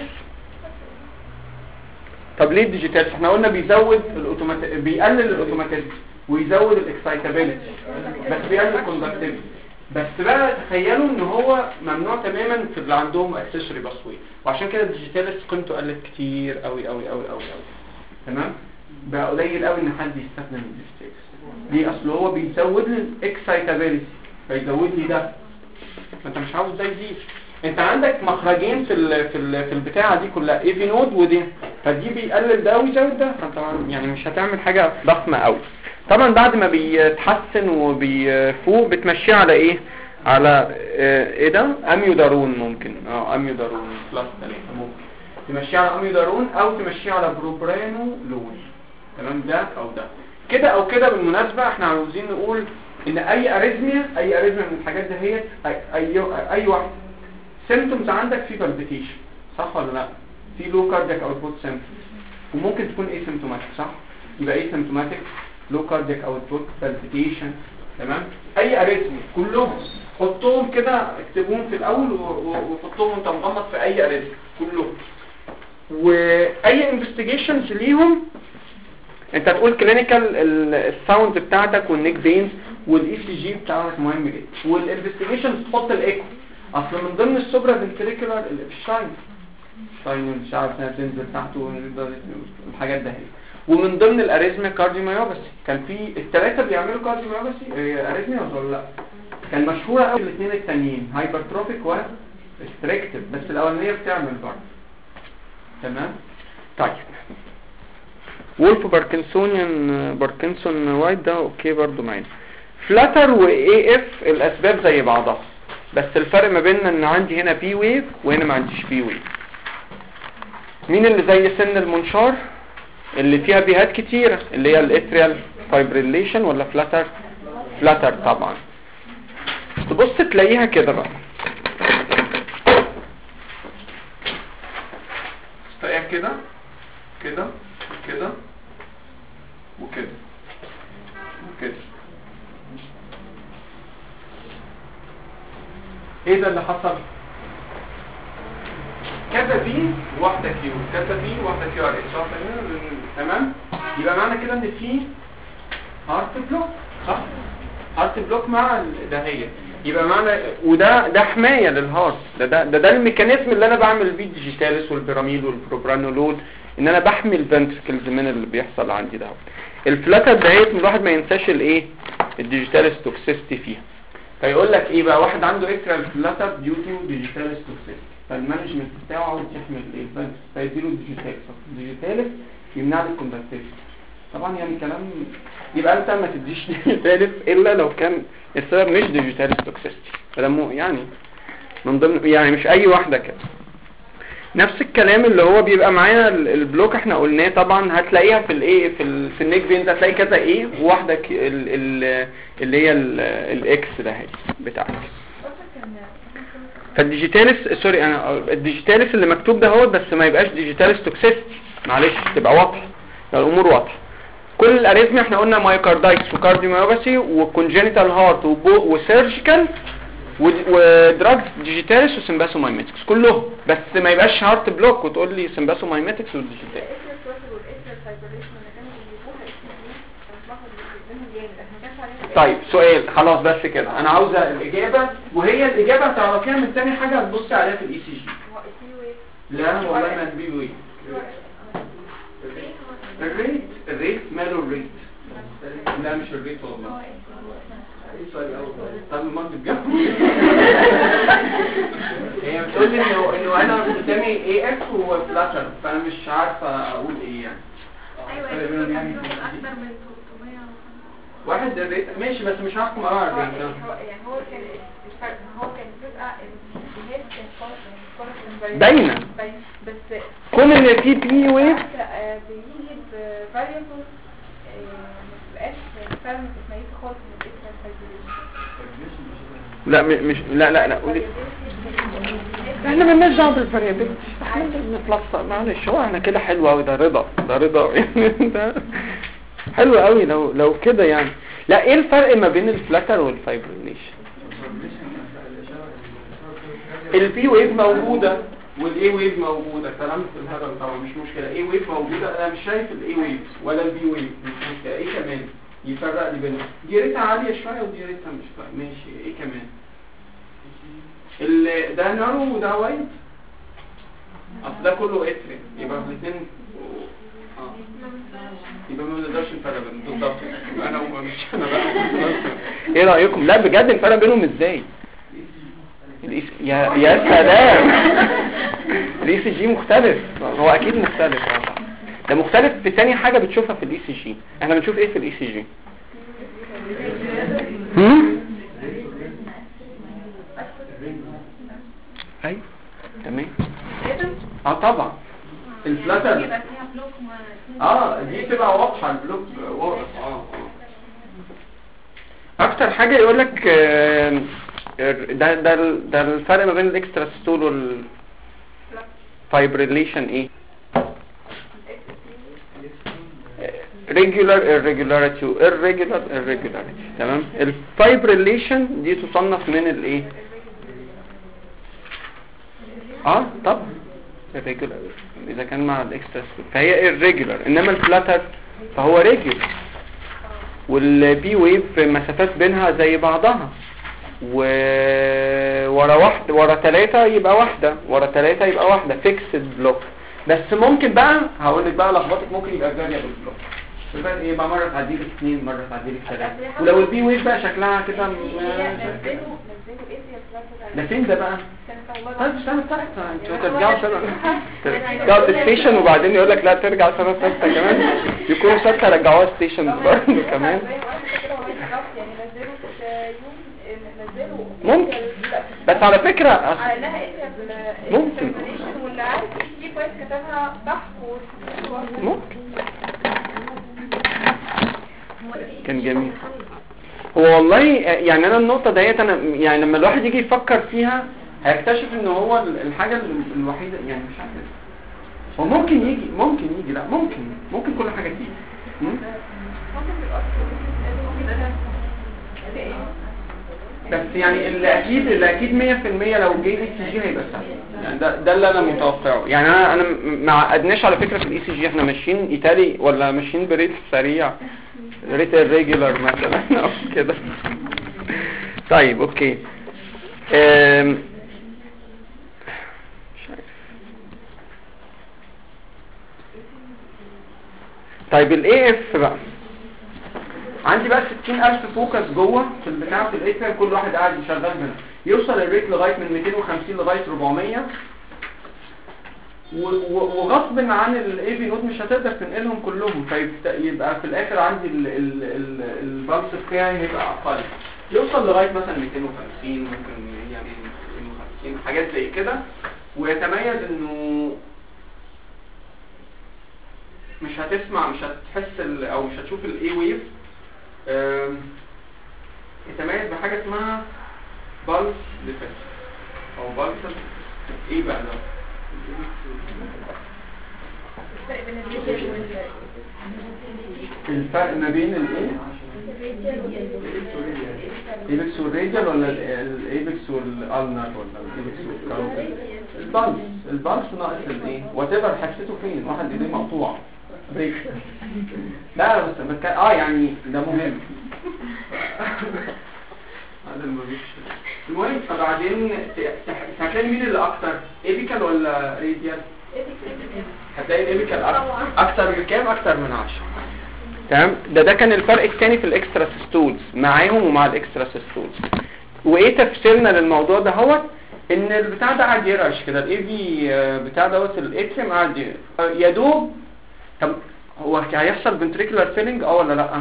طب ليه الديجيتالس؟ احنا قلنا بيزود الاوتومات بيقلل الاوتوماتيزم ويزود الاكسايتابيلتي بس بيقلل الكوندكتيفيتي. بس بقى تخيلوا ان هو ممنوع تماما في اللي عندهم اكسسوري باسوي وعشان كده الديجيتالس قيمته قلت كتير قوي قوي قوي قوي قوي. تمام بقى قليل قوي ان حد يستخدم الديجيتالس. ليه؟ اصل هو بيزود لي الاكسايتابيلتي فيزود لي ده فانت مش عاوز ده يزيد. انت عندك مخرجين في ال في ال في البتاعه دي كلها اي في نود ودي فدي بيقلل ده ويزود ده فانت يعني مش هتعمل حاجه ضخمه قوي. طبعا بعد ما بيتحسن وبيفوق بتمشيه على ايه؟ على اه ايه ده؟ اميودارون ممكن اه اميودارون بلس ثلاثة ممكن تمشيه على اميودارون او تمشيه على بروبرانولول. تمام ده او ده كده او كده. بالمناسبه احنا عاوزين نقول ان اي اريزميا اي اريزميا من الحاجات دهيت اي اي, أي واحد سيمبتومز عندك في بالبيتيشن صح ولا لا؟ في لو كاردياك اوتبوت سيمبتومز وممكن تكون ايه سيمبتوماتيك صح؟ يبقى ايه سيمبتوماتيك؟ لو كاردياك اوتبوت بالبيتيشن. تمام اي اريزميا كلهم حطهم كده اكتبوهم في الاول وحطهم وانت مغمض في اي اريزميا كلهم واي انفستيجيشنز ليهم انت تقول كلينيكال الساوند بتاعتك والنيك فينز والاي سي جي بتاعك مهم جدا والانفستيجيشنز تحط الايكو اصل من ضمن السوبرا فنتريكولار الشاين شاين مش عارف انها تنزل تحته الحاجات ده هي. ومن ضمن الاريزميا كارديوميوباثي كان في الثلاثه بيعملوا كارديوميوباثي اريزميا ولا لا؟ كان مشهوره قوي الاثنين التانيين هايبرتروفيك وريستريكتيف بس الاولانيه بتعمل برضه. تمام طيب وولف باركنسونيان باركنسون وايت ده اوكي برضو معانا. فلاتر واي اف الاسباب زي بعضها بس الفرق ما بيننا ان عندي هنا بي ويف وهنا ما عنديش بي ويف. مين اللي زي سن المنشار اللي فيها بيهات كتيرة اللي هي الاتريال فايبريليشن ولا فلاتر؟ فلاتر طبعا. تبص تلاقيها كده بقى تلاقيها كده كده كده وكده وكده. ايه ده اللي حصل؟ كذا بي واحده كيو كذا بي واحده كيو ار اتش. تمام يبقى معنى كده ان في هارت بلوك صح؟ هارت بلوك مع الدهيه يبقى معنى وده ده حمايه للهارت ده ده ده, ده الميكانيزم اللي انا بعمل بيه الديجيتالس والبيراميد والبروبرانولول ان انا بحمي الفنتركلز من اللي بيحصل عندي ده. الفلاتر دهيت من الواحد ما ينساش الايه الديجيتالس توكسيستي فيها. فيقول لك ايه بقى واحد عنده اكسترا فلاتر ديو تو ديجيتالس توكسيستي فالمانجمنت بتاعه عاوز يحمي الايه الفنتركل فيديله الديجيتالس الديجيتالس يمنع له الكوندكتيفيتي. طبعا يعني كلام يبقى انت ما تديش ديجيتالس الا لو كان السبب مش ديجيتالس توكسيستي فده مو يعني من ضمن يعني مش اي واحده كده. نفس الكلام اللي هو بيبقى معانا البلوك احنا قلناه طبعا هتلاقيها في الايه في ال في النيك فين هتلاقي كذا ايه وواحده اللي هي الاكس ده هي بتاعتك. فالديجيتالس سوري انا الديجيتالس اللي مكتوب ده هو بس ما يبقاش ديجيتالس توكسيستي معلش تبقى واضحه الامور واضحه. كل الاريزميا احنا قلنا مايوكاردايتس وكارديوميوباثي وكونجينيتال هارت وسيرجيكال ودراجز ديجيتالس وسمباسومايميتكس كلهم بس ما يبقاش هارت بلوك وتقول لي سمباسومايميتكس والديجيتالس. طيب سؤال خلاص بس كده انا عاوزه الاجابه وهي الاجابه هتعرفيها من تاني حاجه هتبصي عليها في الاي سي جي. لا والله ما البي ويف. الريت الريت ماله الريت؟ لا مش الريت والله. طب ما تتجاوب. هي بتقول لي انه انه انا قدامي اي اف وفلاتر فانا مش عارفه اقول ايه يعني. ايوه يعني اكتر من ثلاثمية وخمسين. واحد الريت ماشي بس مش هحكم على الريت ده. يعني هو كان الفرق هو كان بيبقى الجهاز كان خالص باينه بس كون ان في بي ويف بيجي بفاريبل ما بتبقاش فعلا متميزه خالص من الاسم لا م- مش لا لا لا قولي احنا مالناش دعوه بالفاريابيلتي احنا بنتلصق معلش هو احنا كده حلو قوي ده رضا ده رضا يعني ده حلو قوي لو لو كده يعني. لا ايه الفرق ما بين الفلاتر والفايبريليشن؟ البي ويف موجوده والاي ويف موجوده كلام في الهبل طبعا مش مشكله. اي ويف موجوده انا مش شايف الاي ويف ولا البي ويف مش مشكله. ايه كمان يفرق لي بينهم؟ دي ريتها عاليه شويه ودي ريتها مش فارق. ماشي ايه كمان؟ ال ده نارو وده وايد اصل ده كله اتري يبقى الاثنين اه يبقى ما نقدرش نفرق بينهم بالظبط. انا ومش انا بقى ايه رايكم؟ لا بجد نفرق بينهم ازاي؟ يا يا سلام الاي سي جي مختلف هو اكيد مختلف ده مختلف في ثاني حاجه بتشوفها في الاي سي جي. احنا بنشوف ايه في الاي سي جي؟ هم ايوه تمام اه طبعا الفلاتر اه دي تبقى واضحه البلوك واضح اه اه اكتر حاجه يقول لك آه ده ده ده الفرق ما بين الاكسترا ستول والفايبريليشن ايه؟ regular irregularity و irregular irregularity تمام. الفايبريليشن دي تصنف من الايه؟ اه طبعا irregular اذا كان مع الاكسترا ستول فهي irregular انما الفلاتر فهو regular والبي ويف مسافات بينها زي بعضها و ورا واحده ورا ثلاثة يبقى واحده ورا ثلاثة يبقى واحده فيكسد بلوك. بس ممكن بقى هقول لك بقى لخبطك ممكن يبقى فاريبل بلوك يبقى ايه بقى مره تعدي لك اثنين مره تعدي لك ثلاثه ولو البي ويف بقى شكلها كده ده فين ده بقى؟ طيب سنه ثالثه انتوا ترجعوا سنه ترجعوا ستيشن وبعدين يقول لك لا ترجع سنه ثالثه كمان يكونوا ثالثه رجعوها ستيشن برضه كمان ممكن. بس على فكرة على انها ممكن واللي عارف دي كويس كتبها صح ممكن كان جميل. هو والله يعني انا النقطة ديت انا يعني لما الواحد يجي يفكر فيها هيكتشف ان هو الحاجة الوحيدة يعني مش عارف هو ممكن يجي ممكن يجي لا ممكن ممكن كل حاجة تيجي بس يعني اللي اكيد اللي اكيد مية في المية لو جه الاي سي جي هيبقى سهل يعني ده ده اللي انا متوقعه. يعني انا انا ما عقدناش على فكره في الاي سي جي احنا ماشيين ايطالي ولا ماشيين بريت سريع ريت الريجولار مثلا او كده. طيب اوكي امم مش عارف. طيب الاي اف بقى عندي بقى ستين ألف فوكس جوه في البتاع في الايثر كل واحد قاعد يشغل منها يوصل الريت لغايه من مئتين وخمسين لغايه أربعمية وغصب عن الاي في نود مش هتقدر تنقلهم كلهم فيبقى في الاخر عندي البلس بتاعي هيبقى اقل يوصل لغايه مثلا مئتين وخمسين ممكن يعني مئتين وخمسين حاجات زي كده ويتميز انه مش هتسمع مش هتحس او مش هتشوف الاي ويف يتميز بحاجة اسمها بالس ديفكت او بالس ايه بقى ده الفرق ما بين الايه الايبكس والراديال ولا الايبكس والالنر ولا الايبكس والكاروتيد البالس البالس ناقص الايه وتبقى حسيته فين واحد ايديه مقطوع بريك لا بس بك... اه يعني ده مهم هذا المهم المهم فبعدين ت- تح- هتلاقي مين اللي اكتر ايبيكال ولا راديال؟ هتلاقي الايبيكال اكتر اكتر من كام؟ اكتر من عشرة. تمام. ده ده كان الفرق الثاني في الاكسترا سيستولز معاهم ومع الاكسترا سيستولز. وايه تفسيرنا للموضوع ده هو ان البتاع ده قاعد يرعش كده الاي في بتاع دوت الاتريم قاعد ي- يا دوب. طب هو هيحصل فنتريكولار فيلينج اه ولا لا؟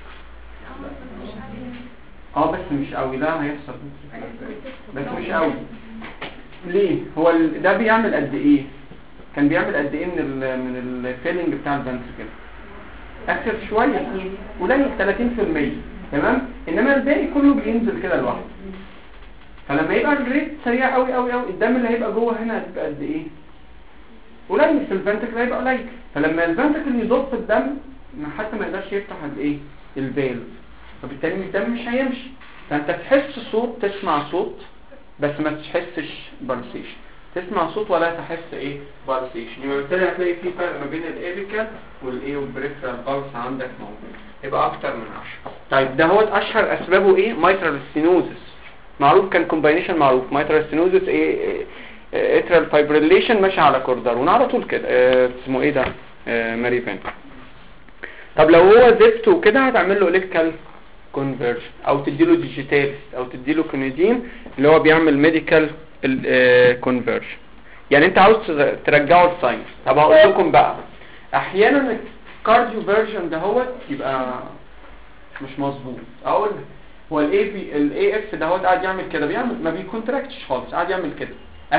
اه بس مش قوي. لا هيحصل بس مش قوي. ليه؟ هو ال- ده بيعمل قد ايه؟ كان بيعمل قد ايه من ال من الفيلينج بتاع الفنتريكل؟ اخر شويه قليل ثلاثين في المية. تمام. انما الباقي كله بينزل كده لوحده. فلما يبقى الريت سريع قوي قوي قوي الدم اللي هيبقى جوه هنا هتبقى قد ايه؟ قليل. في الفنتريكل هيبقى قليل. فلما الفنتريكل يضخ الدم ما حتى ما يقدرش يفتح الايه؟ الفالف. فبالتالي الدم مش هيمشي. فانت تحس صوت، تسمع صوت بس ما تحسش بالسيشن. تسمع صوت ولا تحس ايه؟ بالسيشن. يبقى بالتالي هتلاقي في فرق ما بين الايبيكال والايه والبريفرال بالس عندك موجود. يبقى اكتر من عشرة. طيب ده هو اشهر اسبابه ايه؟ مايترال ستينوزس. معروف كان كومباينيشن معروف مايترال ستينوزس ايه؟ اترال فايبريليشن ماشي على كوردارون على طول كده. اه اسمه ايه ده؟ اه ماريفان. طب لو هو زفت وكده هتعمل له الكتريكال كونفرجن او تديله ديجيتالس او تديله كونيدين اللي هو بيعمل ميديكال كونفرجن. يعني انت عاوز ترجعه الساينس. طب هقول لكم بقى احيانا الكارديو فيرجن ده هو يبقى مش مظبوط. اقول هو الاي بي الاي اف ده هو قاعد يعمل كده بيعمل ما بيكونتراكتش خالص قاعد يعمل كده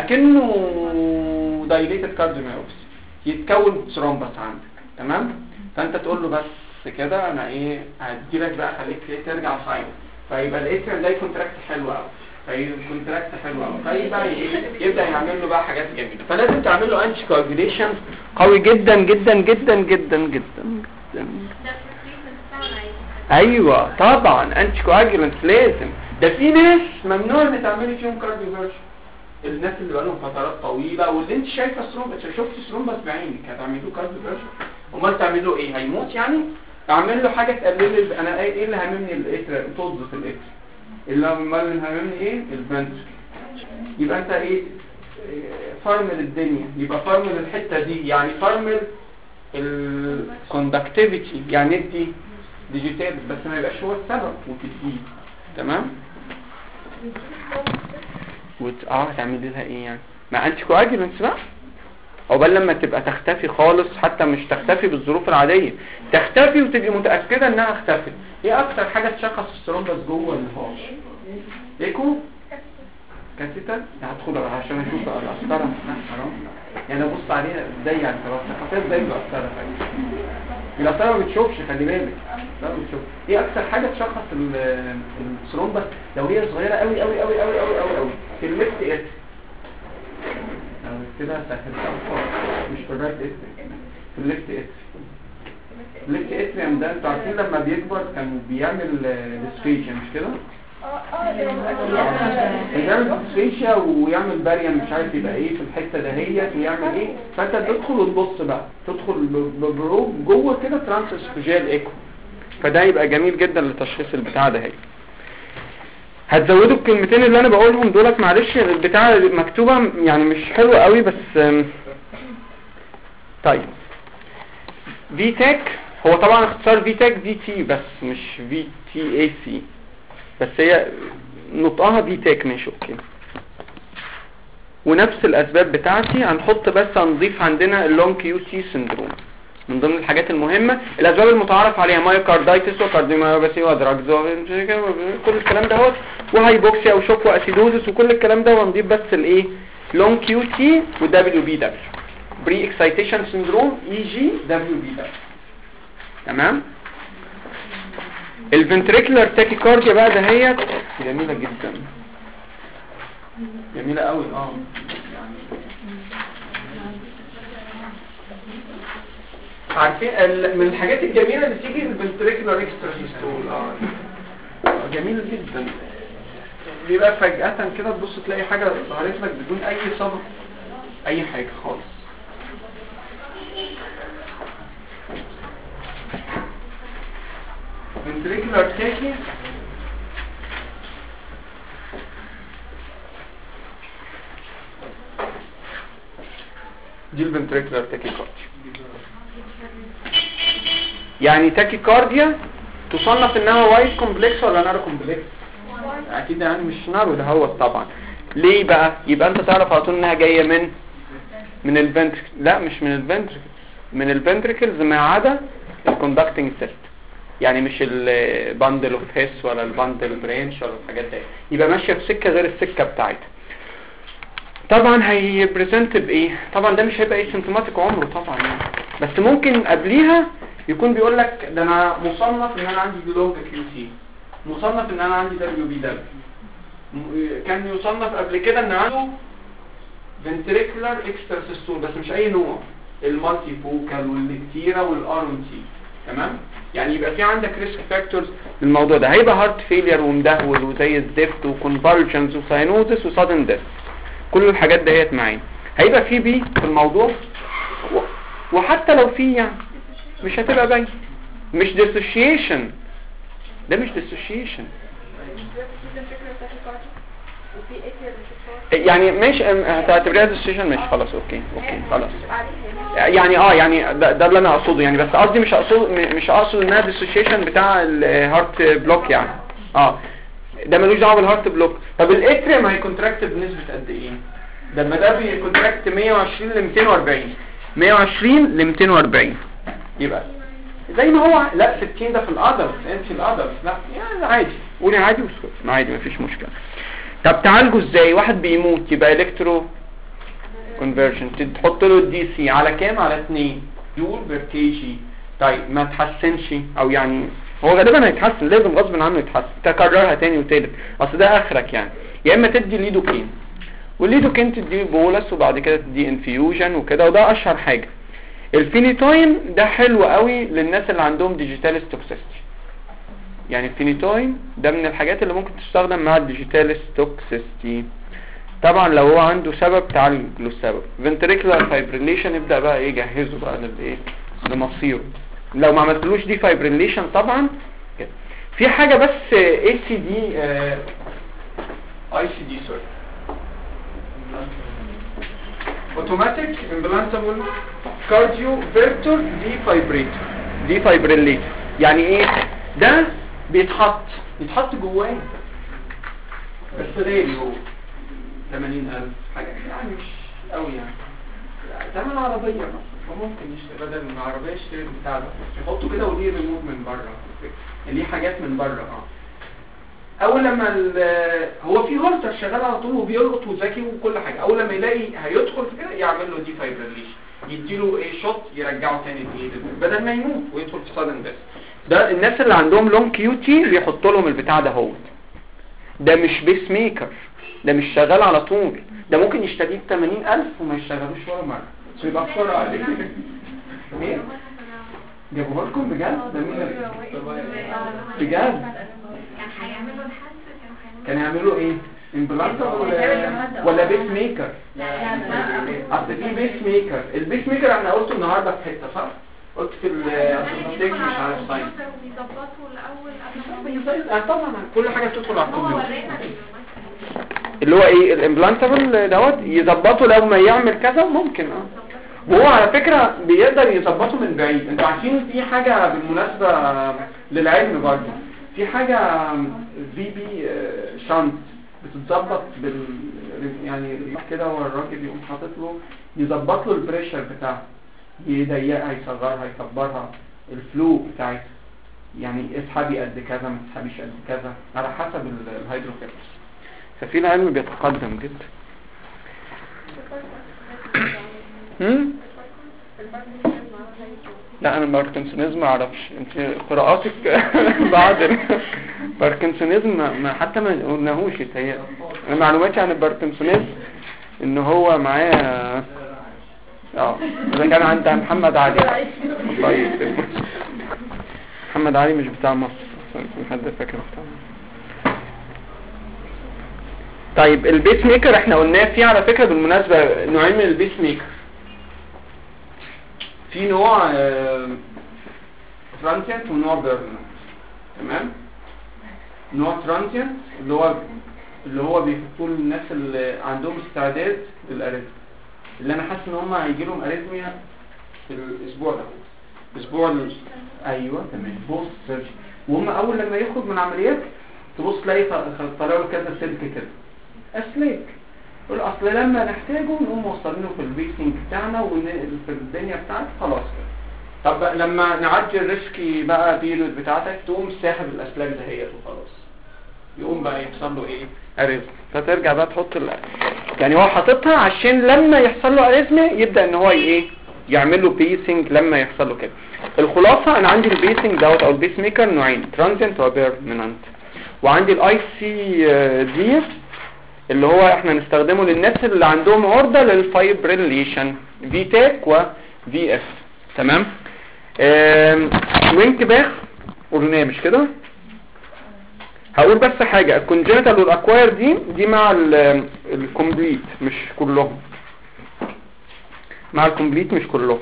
اكنه دايليتد كارديوميوباثي يتكون ثرومبس عندك. تمام. فانت تقول له بس كده انا ايه هدي لك بقى خليك ايه ترجع ساينس. فيبقى الاتريم ده يكونتراكت حلو قوي. فيكونتراكت حلو قوي. فيبقى ايه يبدا يعمل له بقى حاجات جميله. فلازم تعمل له انتي كواجوليشن قوي جدا جدا جدا جدا جدا جدا. ايوه طبعا انتي كواجولانت لازم. ده في ناس ممنوع ان تعملي فيهم كارديو فيرجن. الناس اللي بقى لهم فترات طويله واللي انت شايفه ثرومبس شفت ثرومبس بعينك هتعملوا كارديو فيرجن. امال تعملوا ايه؟ هيموت يعني؟ اعمل له حاجه تقلل انا ايه اللي هاممني الاتر توظف الاتر اللي امال اللي هاممني ايه؟ الفنتر. يبقى انت ايه فرمل الدنيا. يبقى فرمل الحته دي يعني فرمل الكوندكتيفيتي يعني ادي ديجيتال بس ما يبقاش هو السبب وتديه. تمام. وت... اه هتعمل لها ايه يعني؟ ما انتي كواجولانتس بقى عقبال لما تبقى تختفي خالص. حتى مش تختفي بالظروف العاديه تختفي وتبقي متاكده انها اختفت. ايه اكتر حاجه تشخص الثرومبس جوه الهارش؟ ايكو كاسيتر. هدخل عشان اشوف القسطره. لا حرام يعني ابص عليها ازاي يعني خلاص شخصيه ازاي القسطره. القسطره ما بتشوفش خلي بالك. لا بتشوف. ايه اكتر حاجه تشخص الثرومبس لو هي صغيره قوي قوي قوي قوي قوي قوي قوي في الليفت ات كده سهلتها مش في الرايت ات في الليفت ات. الليفت اتريم ده انتوا عارفين لما بيكبر كان بيعمل ديسفيشيا مش كده؟ بيعمل ديسفيشيا ويعمل باريم مش عارف يبقى ايه في الحته دهيت ويعمل ايه. فانت تدخل وتبص بقى تدخل ببروب جوه كده ترانس اسوفيجيال ايكو. فده يبقى جميل جدا لتشخيص البتاع ده. هي هتزودوا الكلمتين اللي انا بقولهم دولت معلش البتاع مكتوبه يعني مش حلوه قوي بس. طيب في تاك هو طبعا اختصار في تاك في تي بس مش في تي اي سي بس هي نطقها في تاك ماشي اوكي. ونفس الاسباب بتاعتي هنحط بس هنضيف عندنا اللونج كيو تي سيندروم من ضمن الحاجات المهمه. الاسباب المتعارف عليها مايوكاردايتس وكارديوميوباثي ودراجز كل الكلام ده وهايبوكسيا وشوك واسيدوزس وكل الكلام ده. ونضيف بس الايه لونج كيو تي ودبليو بي دبليو بري اكسايتيشن سيندروم اي جي دبليو بي دبليو. تمام. الفنتريكولار تاكيكارديا بقى دهيت جميله جدا جميله قوي. اه عارفين من الحاجات الجميله اللي تيجي الفنتريكولار اكسترا سيستول. اه جميل جدا. بيبقى فجأة كده تبص تلاقي حاجه ظهرت لك بدون اي سبب اي حاجه خالص. فنتريكولار تاكي دي الفنتريكولار تاكيكارديا. يعني تاكيكارديا تصنف انها وايد كومبلكس ولا نارو كومبلكس؟ اكيد يعني مش نارو، ده هو طبعا. ليه بقى؟ يبقى انت تعرف على طول انها جايه من من الفنتريكل. لا مش من الفنتريكل، من الفنتريكلز ما عدا الكوندكتنج سيستم. يعني مش الباندل اوف هيس ولا الباندل برانش ولا الحاجات دي، يبقى ماشيه في سكه غير السكه بتاعتها. طبعا هيبريزنت بايه؟ طبعا ده مش هيبقى ايه سيمتوماتيك عمره طبعا يعني. بس ممكن قبليها يكون بيقول لك ده انا مصنف ان انا عندي لونج كيو سي، مصنف ان انا عندي دبليو بي دبليو، كان يصنف قبل كده ان عنده فنتريكولار اكستراسيستول بس مش اي نوع، المالتي فوكال والكتيره والارون سي. تمام؟ يعني يبقى في عندك ريسك فاكتورز للموضوع ده. هيبقى هارت فيلير ومدهول وزي الزفت وكونفالجنز وساينوزس وسادن ديث، كل الحاجات دهيت معانا. هيبقى في بي في الموضوع، وحتى لو في يعني مش هتبقى باين، مش ديسوشيشن، ده مش ديسوشيشن يعني. مش هتعتبرها ديسوشيشن؟ مش خلاص اوكي اوكي خلاص يعني اه يعني ده, ده اللي انا اقصده يعني. بس قصدي مش اقصد مش اقصد انها ديسوشيشن بتاع الهارت بلوك يعني. اه ده ملوش دعوه بالهارت بلوك. طب الاتريم هيكونتراكت بنسبه قد ايه؟ ده لما ده بيكونتراكت مية وعشرين ل ميتين واربعين، مية وعشرين ل ميتين واربعين، يبقى زي ما هو. لا ستين ده في الادلت، انت في الادلت لا يعني عادي، قولي عادي واسكت عادي مفيش مشكله. طب تعالجه ازاي؟ واحد بيموت يبقى الكترو كونفرجن، تحط له الدي سي على كام؟ على اتنين جول بير كي جي. طيب ما تحسنش او يعني هو غالبا هيتحسن، لازم غصب عنه يتحسن، تكررها تاني وتالت، اصل ده اخرك يعني. يا اما تدي ليدوكين، والليدوكين تدي بولس وبعد كده تدي انفيوجن وكده، وده اشهر حاجه. الفينيتوين ده حلو قوي للناس اللي عندهم ديجيتاليس توكسيستي. يعني الفينيتوين ده من الحاجات اللي ممكن تستخدم مع الديجيتاليس توكسيستي. طبعا لو هو عنده سبب تعالج له السبب. فنتريكولار فايبريليشن يبدا بقى ايه يجهزه بقى للايه لمصيره. لو ما عملتلوش دي فايبريليشن طبعا كده. في حاجه بس اي سي دي اي سي دي سوري اوتوماتيك امبلانتابل كارديو فيرتور دي فايبريتور دي فايبريليتور. يعني ايه ده؟ بيتحط يتحط جواه بس غالي، هو ثمانين ألف حاجه يعني مش قوي يعني، ثمن عربيه مثلا ممكن يشتري بدل من العربيه يشتري البتاع ده يحطه كده وليه ريموت من بره، ليه حاجات من بره. اه اول لما هو في هولتر شغال على طول وبيلقط وذكي وكل حاجه، اول لما يلاقي هيدخل في كده يعمل له دي فايبريليشن، يديله ايه شوت يرجعه تاني بايه بدل ما يموت ويدخل في سادن ديث. ده الناس اللي عندهم لونج كيو تي بيحط لهم البتاع ده. هو ده مش بيس ميكر، ده مش شغال على طول، ده ممكن يشتريه ب ثمانين ألف وما يشتغلوش ولا مره، يبقى بسرعه عليه. ايه جابوه لكم بجد؟ ده مين بجد؟ كان هيعملوا الحس كان يعملوا ايه؟ امبلانت ولا ولا بيس ميكر؟ اصل في بيس ميكر. البيس ميكر احنا قلته النهارده في حته صح؟ قلت في التكنيك مش عارف ساينس بيظبطوا الاول قبل ما طبعا كل حاجه بتدخل على الكمبيوتر. اللي هو ايه الامبلانتابل دوت يظبطه لو ما يعمل كذا ممكن. اه وهو على فكره بيقدر يظبطه من بعيد. انتوا عارفين في حاجه بالمناسبه للعلم برضه، في حاجه في بي شانت بتتظبط بال يعني كده، هو الراجل يقوم حاطط له يظبط له البريشر بتاعه، يضيقها يصغرها يكبرها، الفلو بتاعتها يعني اسحبي قد كذا ما تسحبيش قد كذا على حسب الهيدروفيلس. ففي العلم بيتقدم جدا. هم؟ لا انا الباركنسونيزم ما اعرفش، انت قراءاتك بعد الباركنسونيزم ما حتى ما قلناهوش. يتهيأ انا معلوماتي عن الباركنسونيزم ان هو معاه اه ده كان عند محمد علي. الله يسلمك. محمد علي مش بتاع مصر عشان حد فاكر بتاع مصر. طيب البيس ميكر احنا قلناه فيه على فكرة بالمناسبة نوعين من البيس ميكر. في نوع ترانزيانت ونوع بيرمننت. تمام؟ نوع ترانزيانت اللي هو اللي هو بيحطوه للناس اللي عندهم استعداد للاريثميا. اللي انا حاسس ان هم هيجي لهم اريثميا في الاسبوع ده، الاسبوع ال... ايوه تمام بوست سيرجري. وهم اول لما يخرج من عمليات تبص تلاقي طلعوا كذا سلك كده اسلك، يقول اصل لما نحتاجه نقوم موصلينه في البيسنج بتاعنا وفي الدنيا بتاعتك خلاص كده. طب بقى لما نعدي الريسكي بقى بيريود بتاعتك تقوم ساحب الاسلاك دهيت وخلاص، يقوم بقى يحصل له ايه اريزم، فترجع بقى تحط ال... يعني هو حاططها عشان لما يحصل له اريزم يبدا ان هو ايه يعمل له بيسنج لما يحصل له كده. الخلاصه انا عندي البيسنج دوت او البيس ميكر نوعين، ترانزينت وبيرمننت. وعندي الاي سي دي اللي هو احنا نستخدمه للناس اللي عندهم عرضه للفايبريليشن، في تاك وفي اف. تمام. وانتباه قلنا مش كده. هقول بس حاجه، الكونجنتال والاكواير دي دي مع الكومبليت مش كلهم، مع الكومبليت مش كلهم.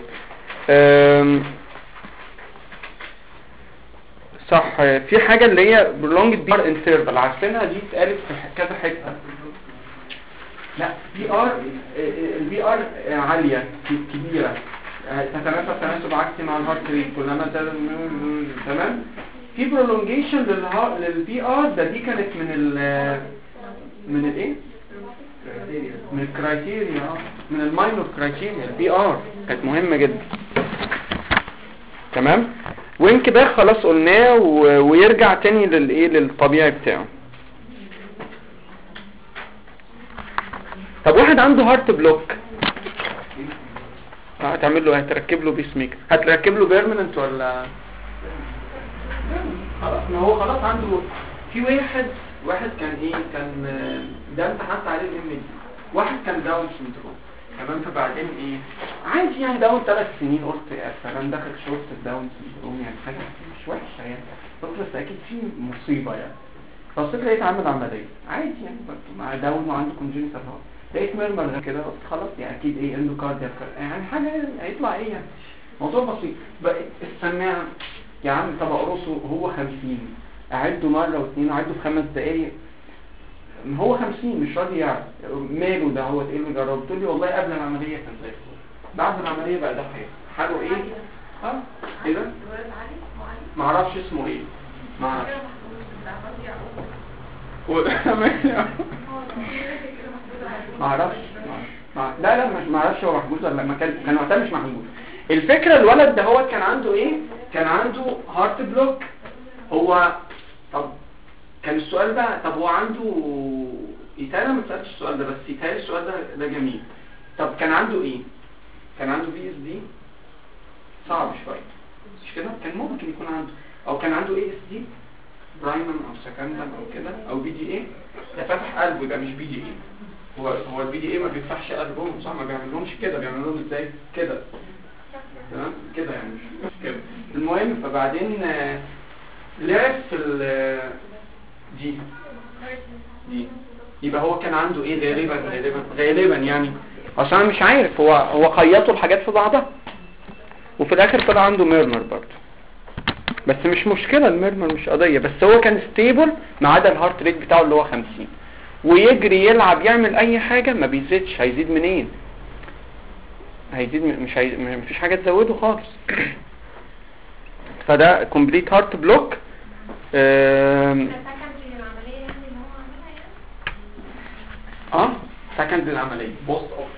صح. في حاجه اللي هي prolonged بي ار انترفال عارفينها، دي اتقالت في كذا حته. لا بي ار البي ار عاليه كبيره تتناسب تناسب عكسي مع الهارت ريت كلما زاد. تمام. في برولونجيشن للبي ار ده، دي كانت من ال من الايه من الكرايتيريا، من الماينور كرايتيريا. البي ار كانت مهمه جدا. تمام. وانكباه خلاص قلناه ويرجع تاني للايه للطبيعي بتاعه. طب واحد عنده هارت بلوك هتعمل له هتركب له بيس ميكر، هتركب له بيرمننت ولا خلاص؟ ما هو خلاص عنده. في واحد واحد كان ايه كان ده امتحنت عليه الام دي، واحد كان داون سندروم. تمام. فبعدين ايه عادي يعني داون ثلاث سنين، قلت يا سلام دخل شورت الداون سندروم يعني حاجه مش وحشه يعني، قلت بس اكيد في مصيبه يعني. بصيت لقيت عامل عمليه عادي يعني مع داون وعنده كونجنتال هارت، لقيت ميرمر كده قلت خلاص يعني اكيد ايه اندوكارديال يعني حاجه هيطلع ايه يعني موضوع بسيط. بقى السماعه يا عم طب اقرصه هو خمسين، اعده مره واثنين اعده في خمس دقايق، هو خمسين مش راضي يعني ماله ده هو ايه اللي جربه؟ قلت لي والله قبل العمليه كان زي الفل، بعد العمليه بقى ده حاجه حاله ايه؟ اه ايه ده؟ ما اعرفش اسمه ايه، ما اعرفش ما اعرفش لا لا مش ما اعرفش هو محجوز ولا ما كان كان وقتها مش محجوز. الفكره الولد ده هو كان عنده ايه؟ كان عنده هارت بلوك. هو طب كان السؤال بقى طب هو عنده يتهيألي ما سألتش السؤال ده بس يتهيألي السؤال ده ده جميل. طب كان عنده ايه؟ كان عنده في اس دي صعب شويه مش كده؟ كان ممكن يكون عنده او كان عنده اي اس دي برايمم او سكندم او كده او بي دي اي. ده فتح قلبه ده مش بي دي اي. هو هو البي دي اي ما بيفتحش قلبهم صح؟ ما بيعملهمش كده، بيعملهم ازاي كده؟ تمام كده يعني مش كده. المهم فبعدين لعب في ال دي دي يبقى هو كان عنده ايه غالبا غالبا غالبا يعني عشان مش عارف هو هو خيطوا الحاجات في بعضها وفي الاخر طلع عنده ميرمر برضه. بس مش مشكله الميرمر مش قضيه، بس هو كان ستيبل ما عدا الهارت ريت بتاعه اللي هو خمسين، ويجري يلعب يعمل اي حاجه ما بيزيدش. هيزيد منين؟ هيزيد مش هي... مفيش حاجه تزوده خالص. فده كومبليت هارت بلوك. اه سكند العمليه بوست اوف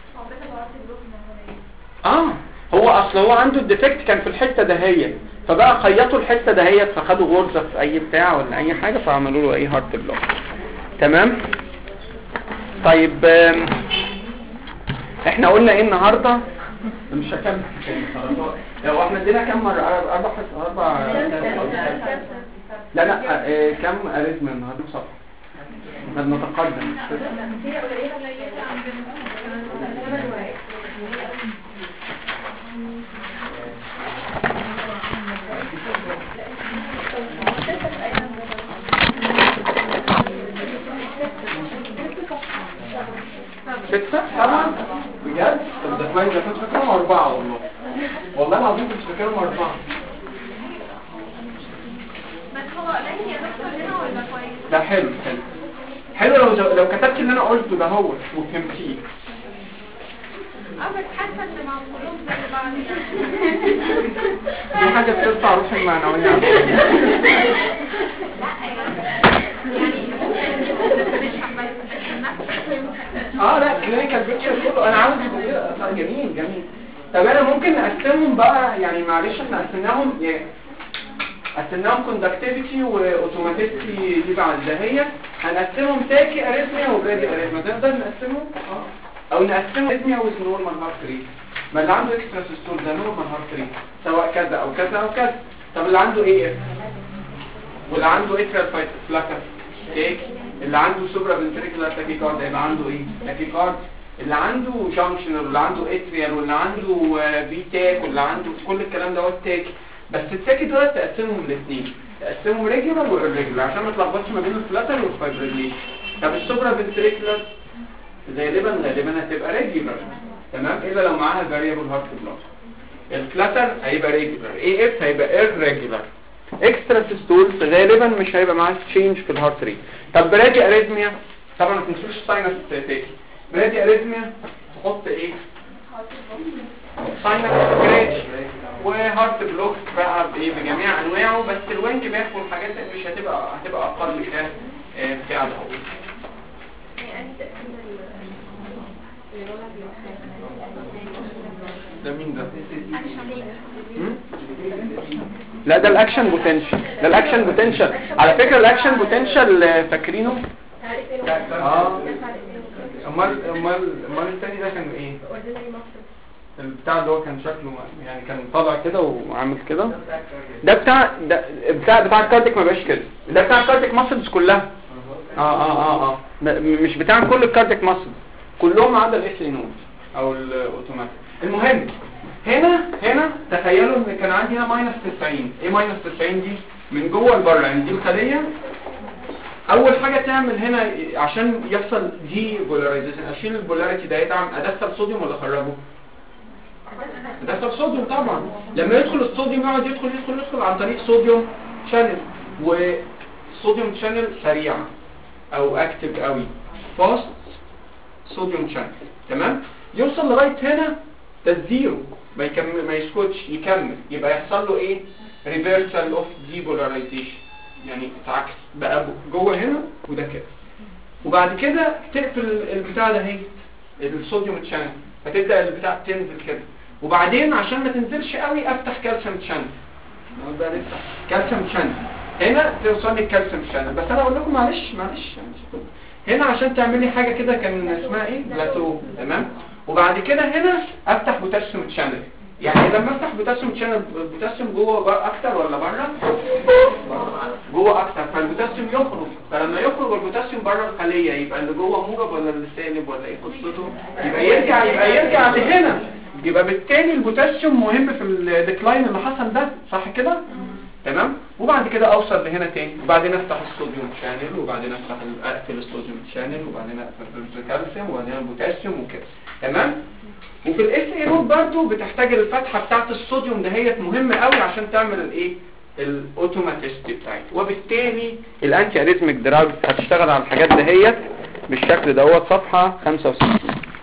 اه هو اصل هو عنده الديفكت كان في الحته دهيت، فبقى خيطوا الحته دهيت فخدوا غرزه في اي بتاع ولا اي حاجه فعملوا له اي هارت بلوك. تمام. طيب احنا قلنا ايه النهارده؟ مش هكمل لو احنا ادينا كام مره اربع اربع لا لا اه كم اريزم النهارده صح نتقدم ستة طبعا بجد. طب ده كويس، ده كنت فاكرهم أربعة والله والله العظيم كنت فاكرهم أربعة. بس هو قليل يا دكتور هنا ولا كويس؟ ده حلو حلو حلو لو لو كتبت اللي أنا قلته ده هو وفهمتيه. اه بس حاسه ان مع كلهم زي بعض دي حاجه بترفع روح المعنويه لا يعني ممكن مش حبايه اه لا كلينيكال بيكتشر كله انا عاوز يبقى كده. جميل جميل. طب انا ممكن نقسمهم بقى يعني معلش احنا قسمناهم يعني قسمناهم كوندكتيفيتي واوتوماتيستي دي بعد دهيت هنقسمهم تاكي اريثميا وبرادي اريثميا نقدر نقسمهم اه او نقسمهم اريثميا ويز نورمال هارت ريت. ما اللي عنده اكسترا سيستول ده نورمال هارت ريت سواء كذا او كذا او كذا. طب اللي عنده ايه اف واللي عنده اتريال فلاتر تاكي اللي عنده سوبرا فنتريكولار تاكيكارد يبقى عنده ايه تاكيكارد اللي عنده جانكشنال واللي عنده اتريال واللي عنده في تاك واللي عنده كل الكلام دوت تاكي. بس التاكي دول تقسمهم الاثنين تقسمهم ريجولار والريجولار عشان ما تلخبطش ما بين الفلاتر والفايبريليشن. طب السوبرا فنتريكولار غالبا غالبا هتبقى ريجولار تمام الا لو معاها فاريبل هارت بلوك. الفلاتر هيبقى ريجولار اي اف هيبقى irregular. اكسترا سيستولز غالبا مش هيبقى معاه تشينج في الهارت ريت. طب برادي اريثميا طبعا ما تنسوش ساينس تاكي. برادي اريثميا تحط ايه ساينس سكراتش وهارت بلوك بقى بايه بجميع انواعه. بس الوينج باك والحاجات مش هتبقى هتبقى اقل كده بتاع ده. ده مين ده؟ لا ده الاكشن بوتنشال. ده الاكشن بوتنشال على فكره. الاكشن بوتنشال فاكرينه اه امال امال امال الثاني ده كان ايه البتاع اللي هو كان شكله يعني كان طالع كده وعامل كده. ده بتاع ده بتاع بتاع الكارديك ما بقاش كده. ده بتاع الكارديك ماسلز كلها اه اه اه اه مش بتاع كل الكارديك ماسلز كلهم عدا الاس نود او الاوتوماتيك. المهم هنا هنا تخيلوا ان كان عندي هنا ماينس تسعين. ايه ماينس تسعين دي؟ من جوه لبره يعني دي الخليه. اول حاجه تعمل هنا عشان يحصل دي بولاريزيشن اشيل البولاريتي ده يتعمل ادخل صوديوم ولا اخرجه؟ ادخل صوديوم طبعا. لما يدخل الصوديوم يقعد يدخل يدخل يدخل عن طريق صوديوم شانل وصوديوم شانل سريع او اكتف قوي فاست صوديوم شانل تمام. يوصل لغايه هنا ده الزيرو ما يكمل ما يسكتش يكمل يبقى يحصل له ايه ريفرسال اوف ديبولاريزيشن يعني اتعكس بقى جوه هنا وده كده. وبعد كده تقفل البتاع ده اهي الصوديوم شانل فتبدا البتاع تنزل كده. وبعدين عشان ما تنزلش قوي افتح كالسيوم شانل. نقعد بقى نفتح كالسيوم شانل هنا توصل لي الكالسيوم شانل. بس انا اقول لكم معلش معلش هنا عشان تعملي حاجه كده كان اسمها ايه بلاتو تمام. وبعد كده هنا افتح بوتاسيوم شانل. يعني لما افتح بوتاسيوم شانل البوتاسيوم جوه اكتر ولا بره؟ جوه اكتر فالبوتاسيوم يخرج. فلما يخرج البوتاسيوم بره الخليه يبقى اللي جوه موجب ولا اللي سالب ولا ايه قصته؟ يبقى يرجع يبقى يرجع لهنا. يبقى بالتالي البوتاسيوم مهم في الديكلاين اللي حصل ده صح كده تمام. وبعد كده اوصل لهنا تاني وبعدين افتح الصوديوم شانل وبعدين افتح اقفل الصوديوم شانل وبعدين اقفل الكالسيوم وبعدين البوتاسيوم وكده تمام. وفي الاس اي نود برضو بتحتاج الفتحه بتاعه الصوديوم دهيت مهمه قوي عشان تعمل الايه الاوتوماتيستي بتاعتها. وبالتالي الانتي اريثميك دراج هتشتغل على الحاجات دهيت بالشكل دوت. صفحه خمسة وستين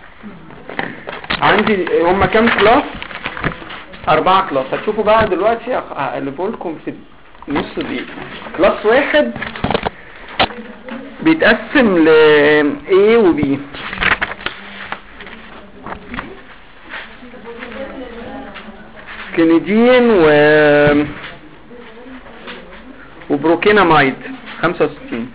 عندي هم كام كلاس؟ أربعة كلاس. هتشوفوا بقى دلوقتي هقلبه لكم في نص دقيقة. كلاس واحد بيتقسم ل A و B. كليدين و وبروكينامايد خمسة وستين.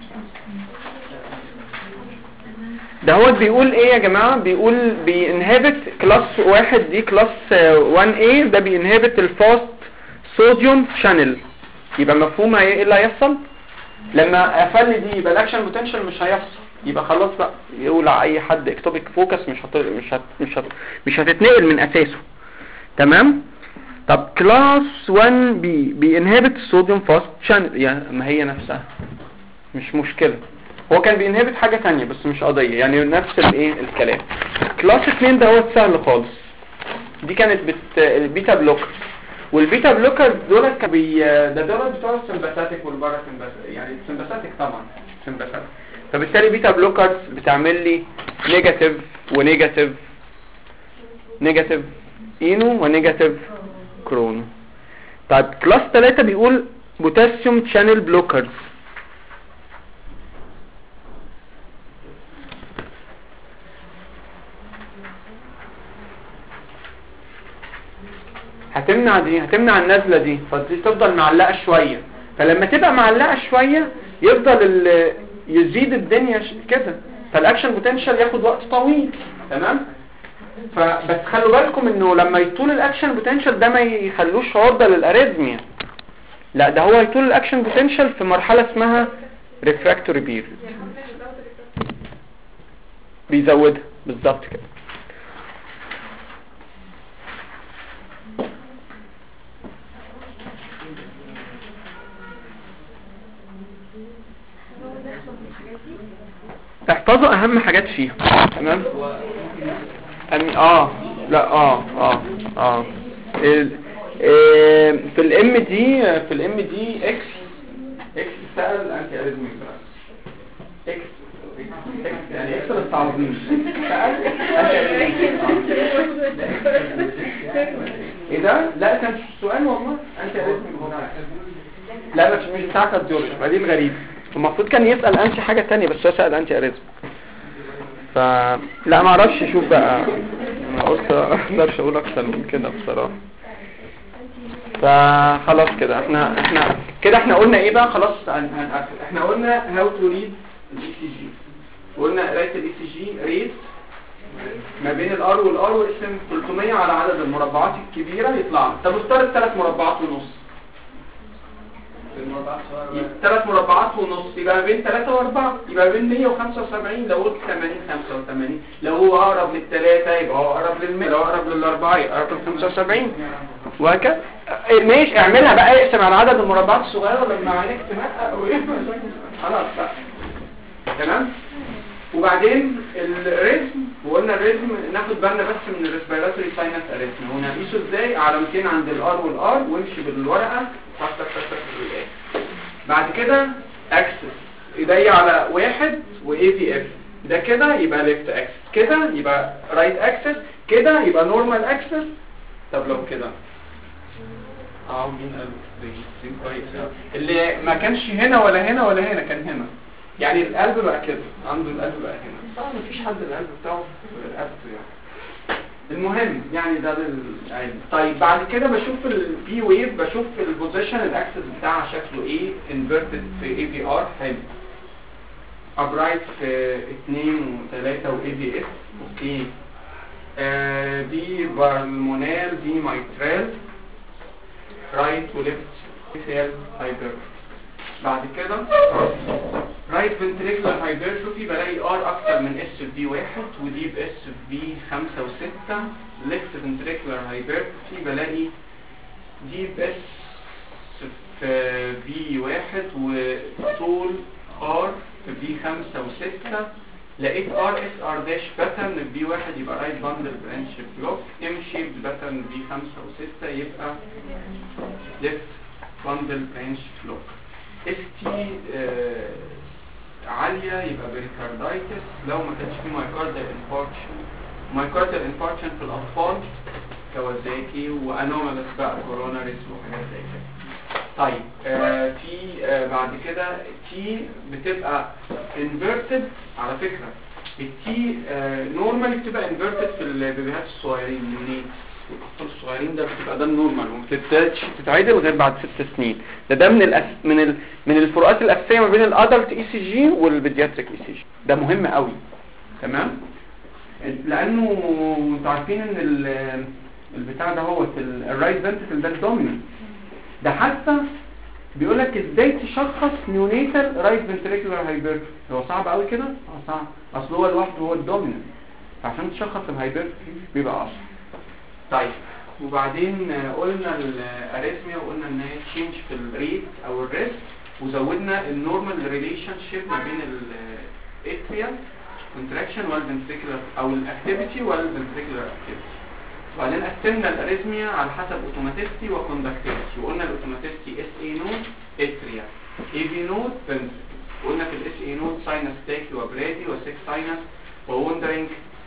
ده هو بيقول ايه يا جماعة؟ بيقول بينهبت كلاس واحد دي كلاس واحد A ده بينهبت الفاست صوديوم شانل. يبقى مفهوم ايه اللي هيحصل لما قفل دي؟ يبقى الاكشن بوتنشال مش هيحصل. يبقى خلاص بقى يولع اي حد اكتوبيك فوكس مش هت... مش هت... مش هت... مش هتتنقل من اساسه تمام. طب كلاس واحد بي بينهبت الصوديوم فاست شانل يعني ما هي نفسها مش مشكلة. هو كان بينهبت حاجة تانية بس مش قضية يعني نفس الايه الكلام. كلاس اتنين ده هو سهل خالص. دي كانت بت... البيتا بلوكر. والبيتا بلوكر دول كان بي ده دول بتوع السمباثيك والباراسمباثيك يعني السمباثيك طبعا سمباثيك. فبالتالي بيتا بلوكرز بتعمل لي نيجاتيف ونيجاتيف نيجاتيف اينو ونيجاتيف كرونو. طيب كلاس ثلاثة بيقول بوتاسيوم شانل بلوكرز. هتمنع دي، هتمنع النزلة دي، فدي تفضل معلقة شوية، فلما تبقى معلقة شوية يفضل ال- يزيد الدنيا ش- كده، فالاكشن بوتنشال ياخد وقت طويل. تمام. فبس خلوا بالكم انه لما يطول الاكشن بوتنشال ده ما يخلوش عرضة للاريزميا، لا ده هو يطول الاكشن بوتنشال في مرحلة اسمها ريفراكتوري بيريود، بيزودها بالظبط كده. احفظوا اهم حاجات فيها. تمام. أم... اه لا اه اه اه ال... آه... في الام دي في الام دي اكس اكس سأل انتي اريزميك اكس اكس يعني اكس التعظيم سأل ايه ده؟ لا كان سؤال والله انتي اريزميك لا مش مش بتاع كارديولوجي، دي الغريب. المفروض كان يسأل انتي حاجة تانية بس هو سأل انتي اريزميك. ف لا ما اعرفش. شوف بقى انا قلت اقدرش اقول اكتر من كده بصراحه. فخلاص كده احنا احنا كده احنا قلنا ايه بقى خلاص هنقفل. احنا قلنا هاو تو ريد الاي سي جي، قلنا قرايه الاي سي جي ريت ما بين الار والار واسم ثلاثمية على عدد المربعات الكبيره يطلع. طب افترض ثلاث مربعات ونص، ثلاث مربعات ونص يبقى ما بين ثلاثة وأربعة، يبقى ما بين مية وخمسة وسبعين. لو قلت ثمانين خمسة وثمانين، لو هو أقرب للثلاثة يبقى هو أقرب للمية، لو أقرب للأربعة يبقى أقرب للخمسة وسبعين وهكذا. ماشي اعملها بقى، اقسم على عدد المربعات الصغيرة لما عينيك تمقق أو إيه خلاص بقى. تمام. وبعدين الريزم، وقلنا الريزم ناخد بالنا بس من الريسبيراتوري ساينس اريثميا، ونقيسه ازاي؟ علامتين عند الار والار وامشي بالورقه تك تك تك تك. بعد كده اكسس ايديا على واحد واي في اف، ده كده يبقى ليفت اكسس، كده يبقى رايت اكسس، كده يبقى نورمال اكسس. طب لو كده اه مين قال دي كويس؟ اللي ما كانش هنا ولا هنا ولا هنا، كان هنا، يعني القلب بقى كده، عنده القلب بقى هنا. طبعا مفيش حد القلب بتاعه في رقبته يعني. المهم يعني ده للعلم. طيب بعد كده بشوف البي ويف، بشوف البوزيشن الاكسس بتاعها شكله ايه، انفيرتد في اي في ار حلو، ابرايت في اتنين وتلاتة واي في اس اوكي، آه دي بالمونال دي مايترال، رايت وليفت سيل هايبر. بعد كده رايت فنتريكولار هايبرتروفي بلاقي ار اكتر من اس في في واحد ودي باس في في خمسة وستة. ليفت فنتريكولار هايبرتروفي بلاقي دي باس في في واحد وطول ار في في خمسة وستة. لقيت ار اس ار داش باترن في في واحد يبقى رايت باندل برانش بلوك، ام شيب باترن في خمسة وستة يبقى ليفت باندل برانش بلوك. اس تي آه عالية يبقى بريكاردايتس لو ما كانش فيه مايكاردال انفاركشن. مايكاردال انفاركشن في الأطفال كوازاكي وانومالس بقى كوروناريس وحاجات زي كده. طيب آه في آه بعد كده تي بتبقى انفيرتد. على فكرة التي آه نورمالي بتبقى انفيرتد في البيبيهات الصغيرين منين؟ الأطفال الصغيرين ده بتبقى ده النورمال وما بتبتديش تتعدل غير بعد ست سنين. ده ده من الأس... من ال... من الفروقات الأساسية ما بين الادلت اي سي جي والبيدياتريك اي سي جي. ده مهم قوي. تمام؟ لأنه انتوا عارفين ان ال... البتاع ده هو الرايت فنتريكل ده الدوميننت. ده حتى بيقول لك ازاي تشخص نيونيتال رايت فنتريكولار هايبرتروفي. هو صعب قوي كده؟ اه صعب. اصل هو لوحده هو الدوميننت. عشان تشخص الهايبرتروفي بيبقى اصعب. طيب وبعدين قلنا الاريثميا وقلنا ان هي تشينج في الريت او الريسك، وزودنا النورمال ريليشن شيب ما بين الاتريال كونتراكشن والفنتريكولار او الاكتيفيتي والفنتريكولار اكتيفيتي. وبعدين قسمنا الاريثميا على حسب اوتوماتيستي وكوندكتيفيتي، وقلنا الاوتوماتيستي اس اي نود اتريا، اي في نود فنتريكل. وقلنا في الاس اي نود ساينس تاكي وبرادي وسيك ساينس ووندرينج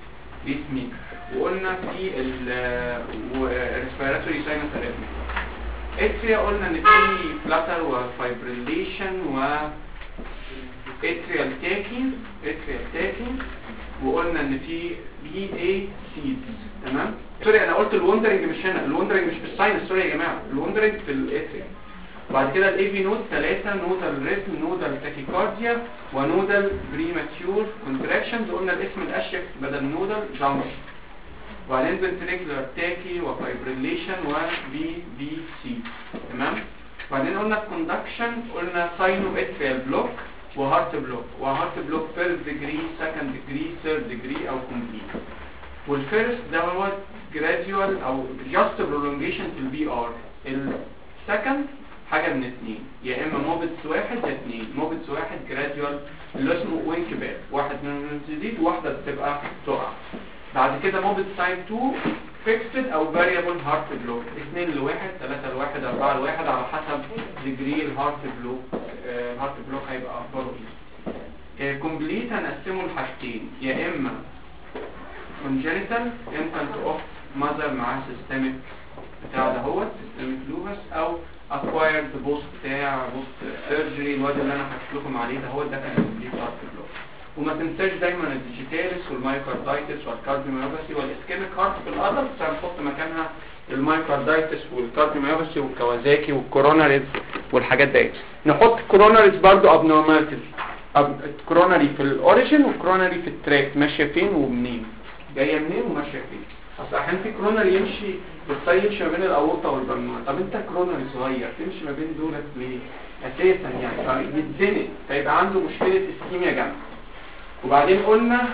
بيس ميكر. وقلنا في الريسبيراتوري ساينس اريثميا. اتريا قلنا ان في فلاتر وفايبريليشن و اتريال تاكي اتريال تاكي وقلنا ان في بي اي سيدز. تمام. سوري انا قلت الوندرنج مش هنا، الوندرنج مش في الساينس، سوري يا جماعه، الوندرنج في الاتريا. بعد كده الاي في نود ثلاثة، نودال ريتم، نودال تاكيكارديا، ونودال بريماتيور كونتراكشنز. قلنا الاسم الاشيك بدل نودال جامش. وبعدين فنتريكولار تاكي وفايبريليشن وبي بي سي. تمام. وبعدين قلنا الكوندكشن، قلنا ساينو اتريال بلوك وهارت بلوك. وهارت بلوك فيرست ديجري، سكند ديجري، ثيرد ديجري او كومبليت. والفيرست ده هو جراديوال او جاست برولونجيشن في البي ار. السكند حاجه من اثنين، يا اما موبتس واحد يا اثنين. موبتس واحد جراديوال اللي اسمه وينك باك، واحد منهم يزيد وواحده بتبقى تقع. بعد كده موبت تايب اتنين فيكسد او فاريبل هارت بلوك، اثنين لواحد، ثلاثة لواحد، أربعة لواحد، على حسب ديجري الهارت بلوك. الهارت بلوك هيبقى اخباره ايه. كومبليت هنقسمه لحاجتين، يا اما congenital infant of mother مع systemic بتاع ده هو systemic lupus، او acquired post بتاع post surgery. الواد اللي انا حكيت لكم عليه ده هو ده كان complete heart block. وما تنساش دايما الديجيتاليس والمايوكاردايتس والكارديوميوباثي والاسكيميك هارت في الادلت، هنحط مكانها المايوكاردايتس والكارديوميوباثي والكوازاكي والكوروناريز والحاجات ديت. نحط كوروناريز برضو ابنورماليتيز، كوروناري في الاوريجين وكوروناري في التراك، ماشيه فين ومنين، جايه منين وماشيه فين. اصل احيانا في كوروناري يمشي بالطي يمشي ما بين الاورطه والبلمون. طب انت كوروناري صغير تمشي ما بين دولت ليه اساسا؟ يعني يتزنق فيبقى عنده مشكله اسكيميا جامده. وبعدين قلنا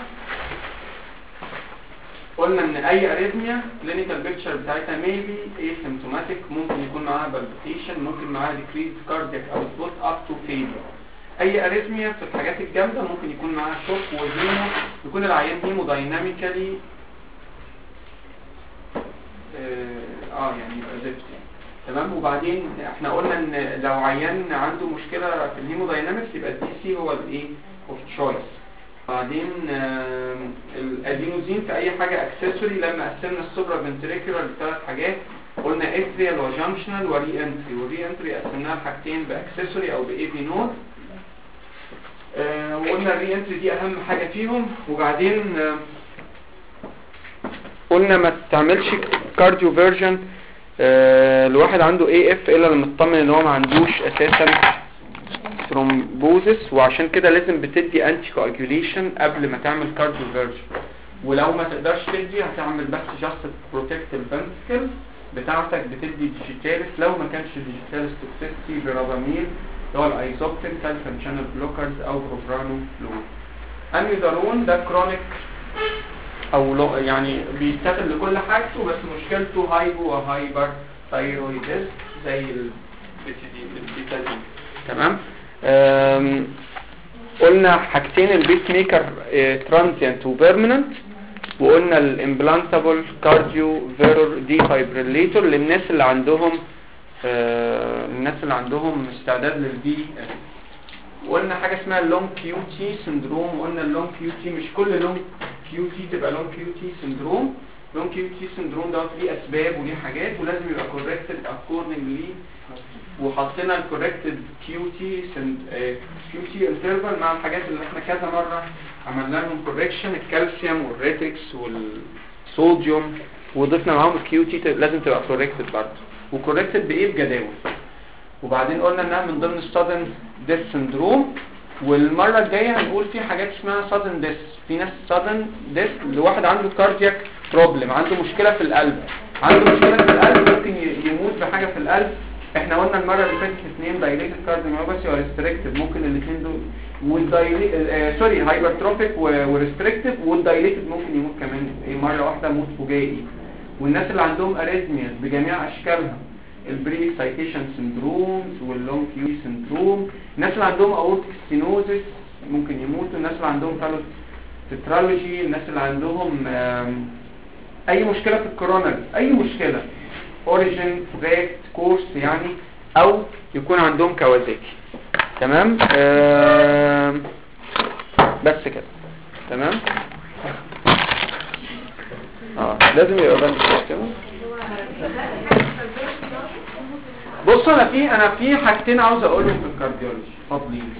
قلنا ان اي اريثميا كلينيكال بيكتشر بتاعتها ميبي اسيمتوماتيك، ممكن يكون معاها بالبيتيشن، ممكن معاها ديكريز كاردياك اوتبوت اب تو فيلير. اي اريثميا في الحاجات الجامده ممكن يكون معاها شوك وهيمو، يكون العيان هيمو دايناميكالي اه يعني يبقى زفت يعني. تمام. وبعدين احنا قلنا ان لو عيان عنده مشكله في الهيمو داينامكس يبقى الدي سي هو الايه اوف تشويس. بعدين آه الادينوزين في اي حاجه اكسسوري. لما قسمنا السوبرا فنتريكولار لثلاث حاجات، قلنا اتريال وجانكشنال وري انتري. والري انتري قسمناها لحاجتين، باكسسوري او باي في نود. آه وقلنا الري انتري دي اهم حاجه فيهم. وبعدين آه قلنا ما تعملش كارديو فيرجن آه الواحد عنده اي اف الا لما تطمن ان هو ما عندوش اساسا ثرومبوزس، وعشان كده لازم بتدي انتي كواجوليشن قبل ما تعمل كارديو فيرجن. ولو ما تقدرش تدي هتعمل بس جاست بروتكت الفنتكل بتاعتك، بتدي ديجيتاليس. لو ما كانش ديجيتاليس توكسيستي براباميل اللي هو الايزوبتين كالسيوم شانل بلوكرز او بروبرانو فلويد. اميودارون ده كرونيك او لو يعني بيستخدم لكل حاجته، بس مشكلته هايبو وهايبر ثايرويدز زي البيتازين. تمام. قلنا حاجتين، البيس ميكر ترانزيانت وبيرمننت. وقلنا الامبلانتابل كارديو فيرور دي فايبريليتور للناس اللي عندهم آه الناس اللي عندهم استعداد للدي. وقلنا حاجه اسمها اللونج كيو تي سندروم. وقلنا اللونج كيو تي مش كل لونج كيو تي تبقى لونج كيو تي سندروم. لونج كيو تي سندروم ده ليه اسباب وليه حاجات، ولازم يبقى كوركتد اكوردنجلي. وحطينا الكوركتد كيو تي كيو تي انترفال مع الحاجات اللي احنا كذا مره عملنا لهم كوركشن، الكالسيوم والريتكس والصوديوم، وضفنا معاهم الكيو تي لازم تبقى كوركتد برضه. وكوركتد بايه؟ بجداول. وبعدين قلنا انها من ضمن السادن ديث سندروم. والمره الجايه هنقول في حاجات اسمها سادن ديث. في ناس سادن ديث لواحد عنده كاردياك بروبلم، عنده مشكله في القلب، عنده مشكله في القلب ممكن يموت بحاجه في القلب. احنا قلنا المره اللي فاتت اثنين دايليتد كارديوميوباثي وريستريكتيف، ممكن الاثنين دول والدايليت آه سوري هايبرتروفيك وريستريكتيف، والدايليتد ممكن يموت كمان ايه مره واحده موت فجائي. والناس اللي عندهم اريزميا بجميع اشكالها، البري اكسايتيشن سندرومز واللونج كيو سندروم، الناس اللي عندهم اورتيك ستينوزس ممكن يموتوا، الناس اللي عندهم تترالوجي، الناس اللي عندهم اي مشكله في الكوروناري، اي مشكله اوريجين تراكت كورس يعني، او يكون عندهم كوازاكي. تمام. بس كده. تمام. اه لازم يبقى باند مش كده. بص انا في انا في حاجتين عاوز اقولهم في الكارديولوجي فاضلين.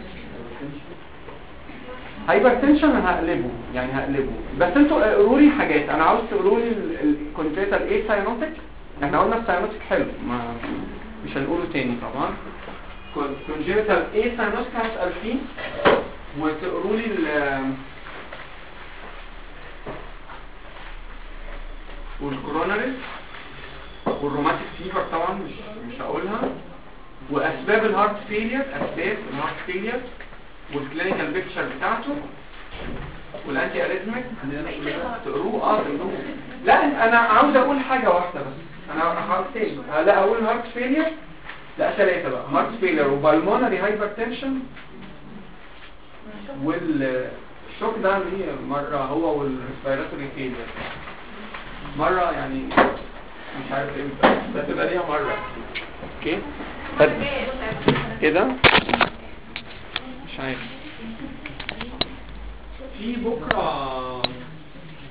هايبرتنشن هقلبه يعني هقلبه بس انتوا قولوا لي حاجات. انا عاوز تقولوا لي الكونجنتال ايه ساينوتيك. احنا قلنا الساينوتيك حلو ما مش هنقوله تاني طبعا. كونجنتال ايه ساينوتيك هسأل فيه وتقولوا لي ال والكوروناريس والروماتيك فيفر طبعا مش مش هقولها. واسباب الهارت فيلير اسباب الهارت فيلير والكلينيكال بيكتشر بتاعته والانتي اريثميك تقروه. اه تقروه. لا انا عاوز اقول حاجه واحده بس. انا هارت تاني لا اقول هارت فيلير لا ثلاثه بقى هارت فيلير وبالمونري هايبرتنشن والشوك ده ليه مره هو والريسبيراتوري فيلير مره يعني مش عارف امتى بس تبقى ليها مره. اوكي طب ايه ده مش عارف في بكره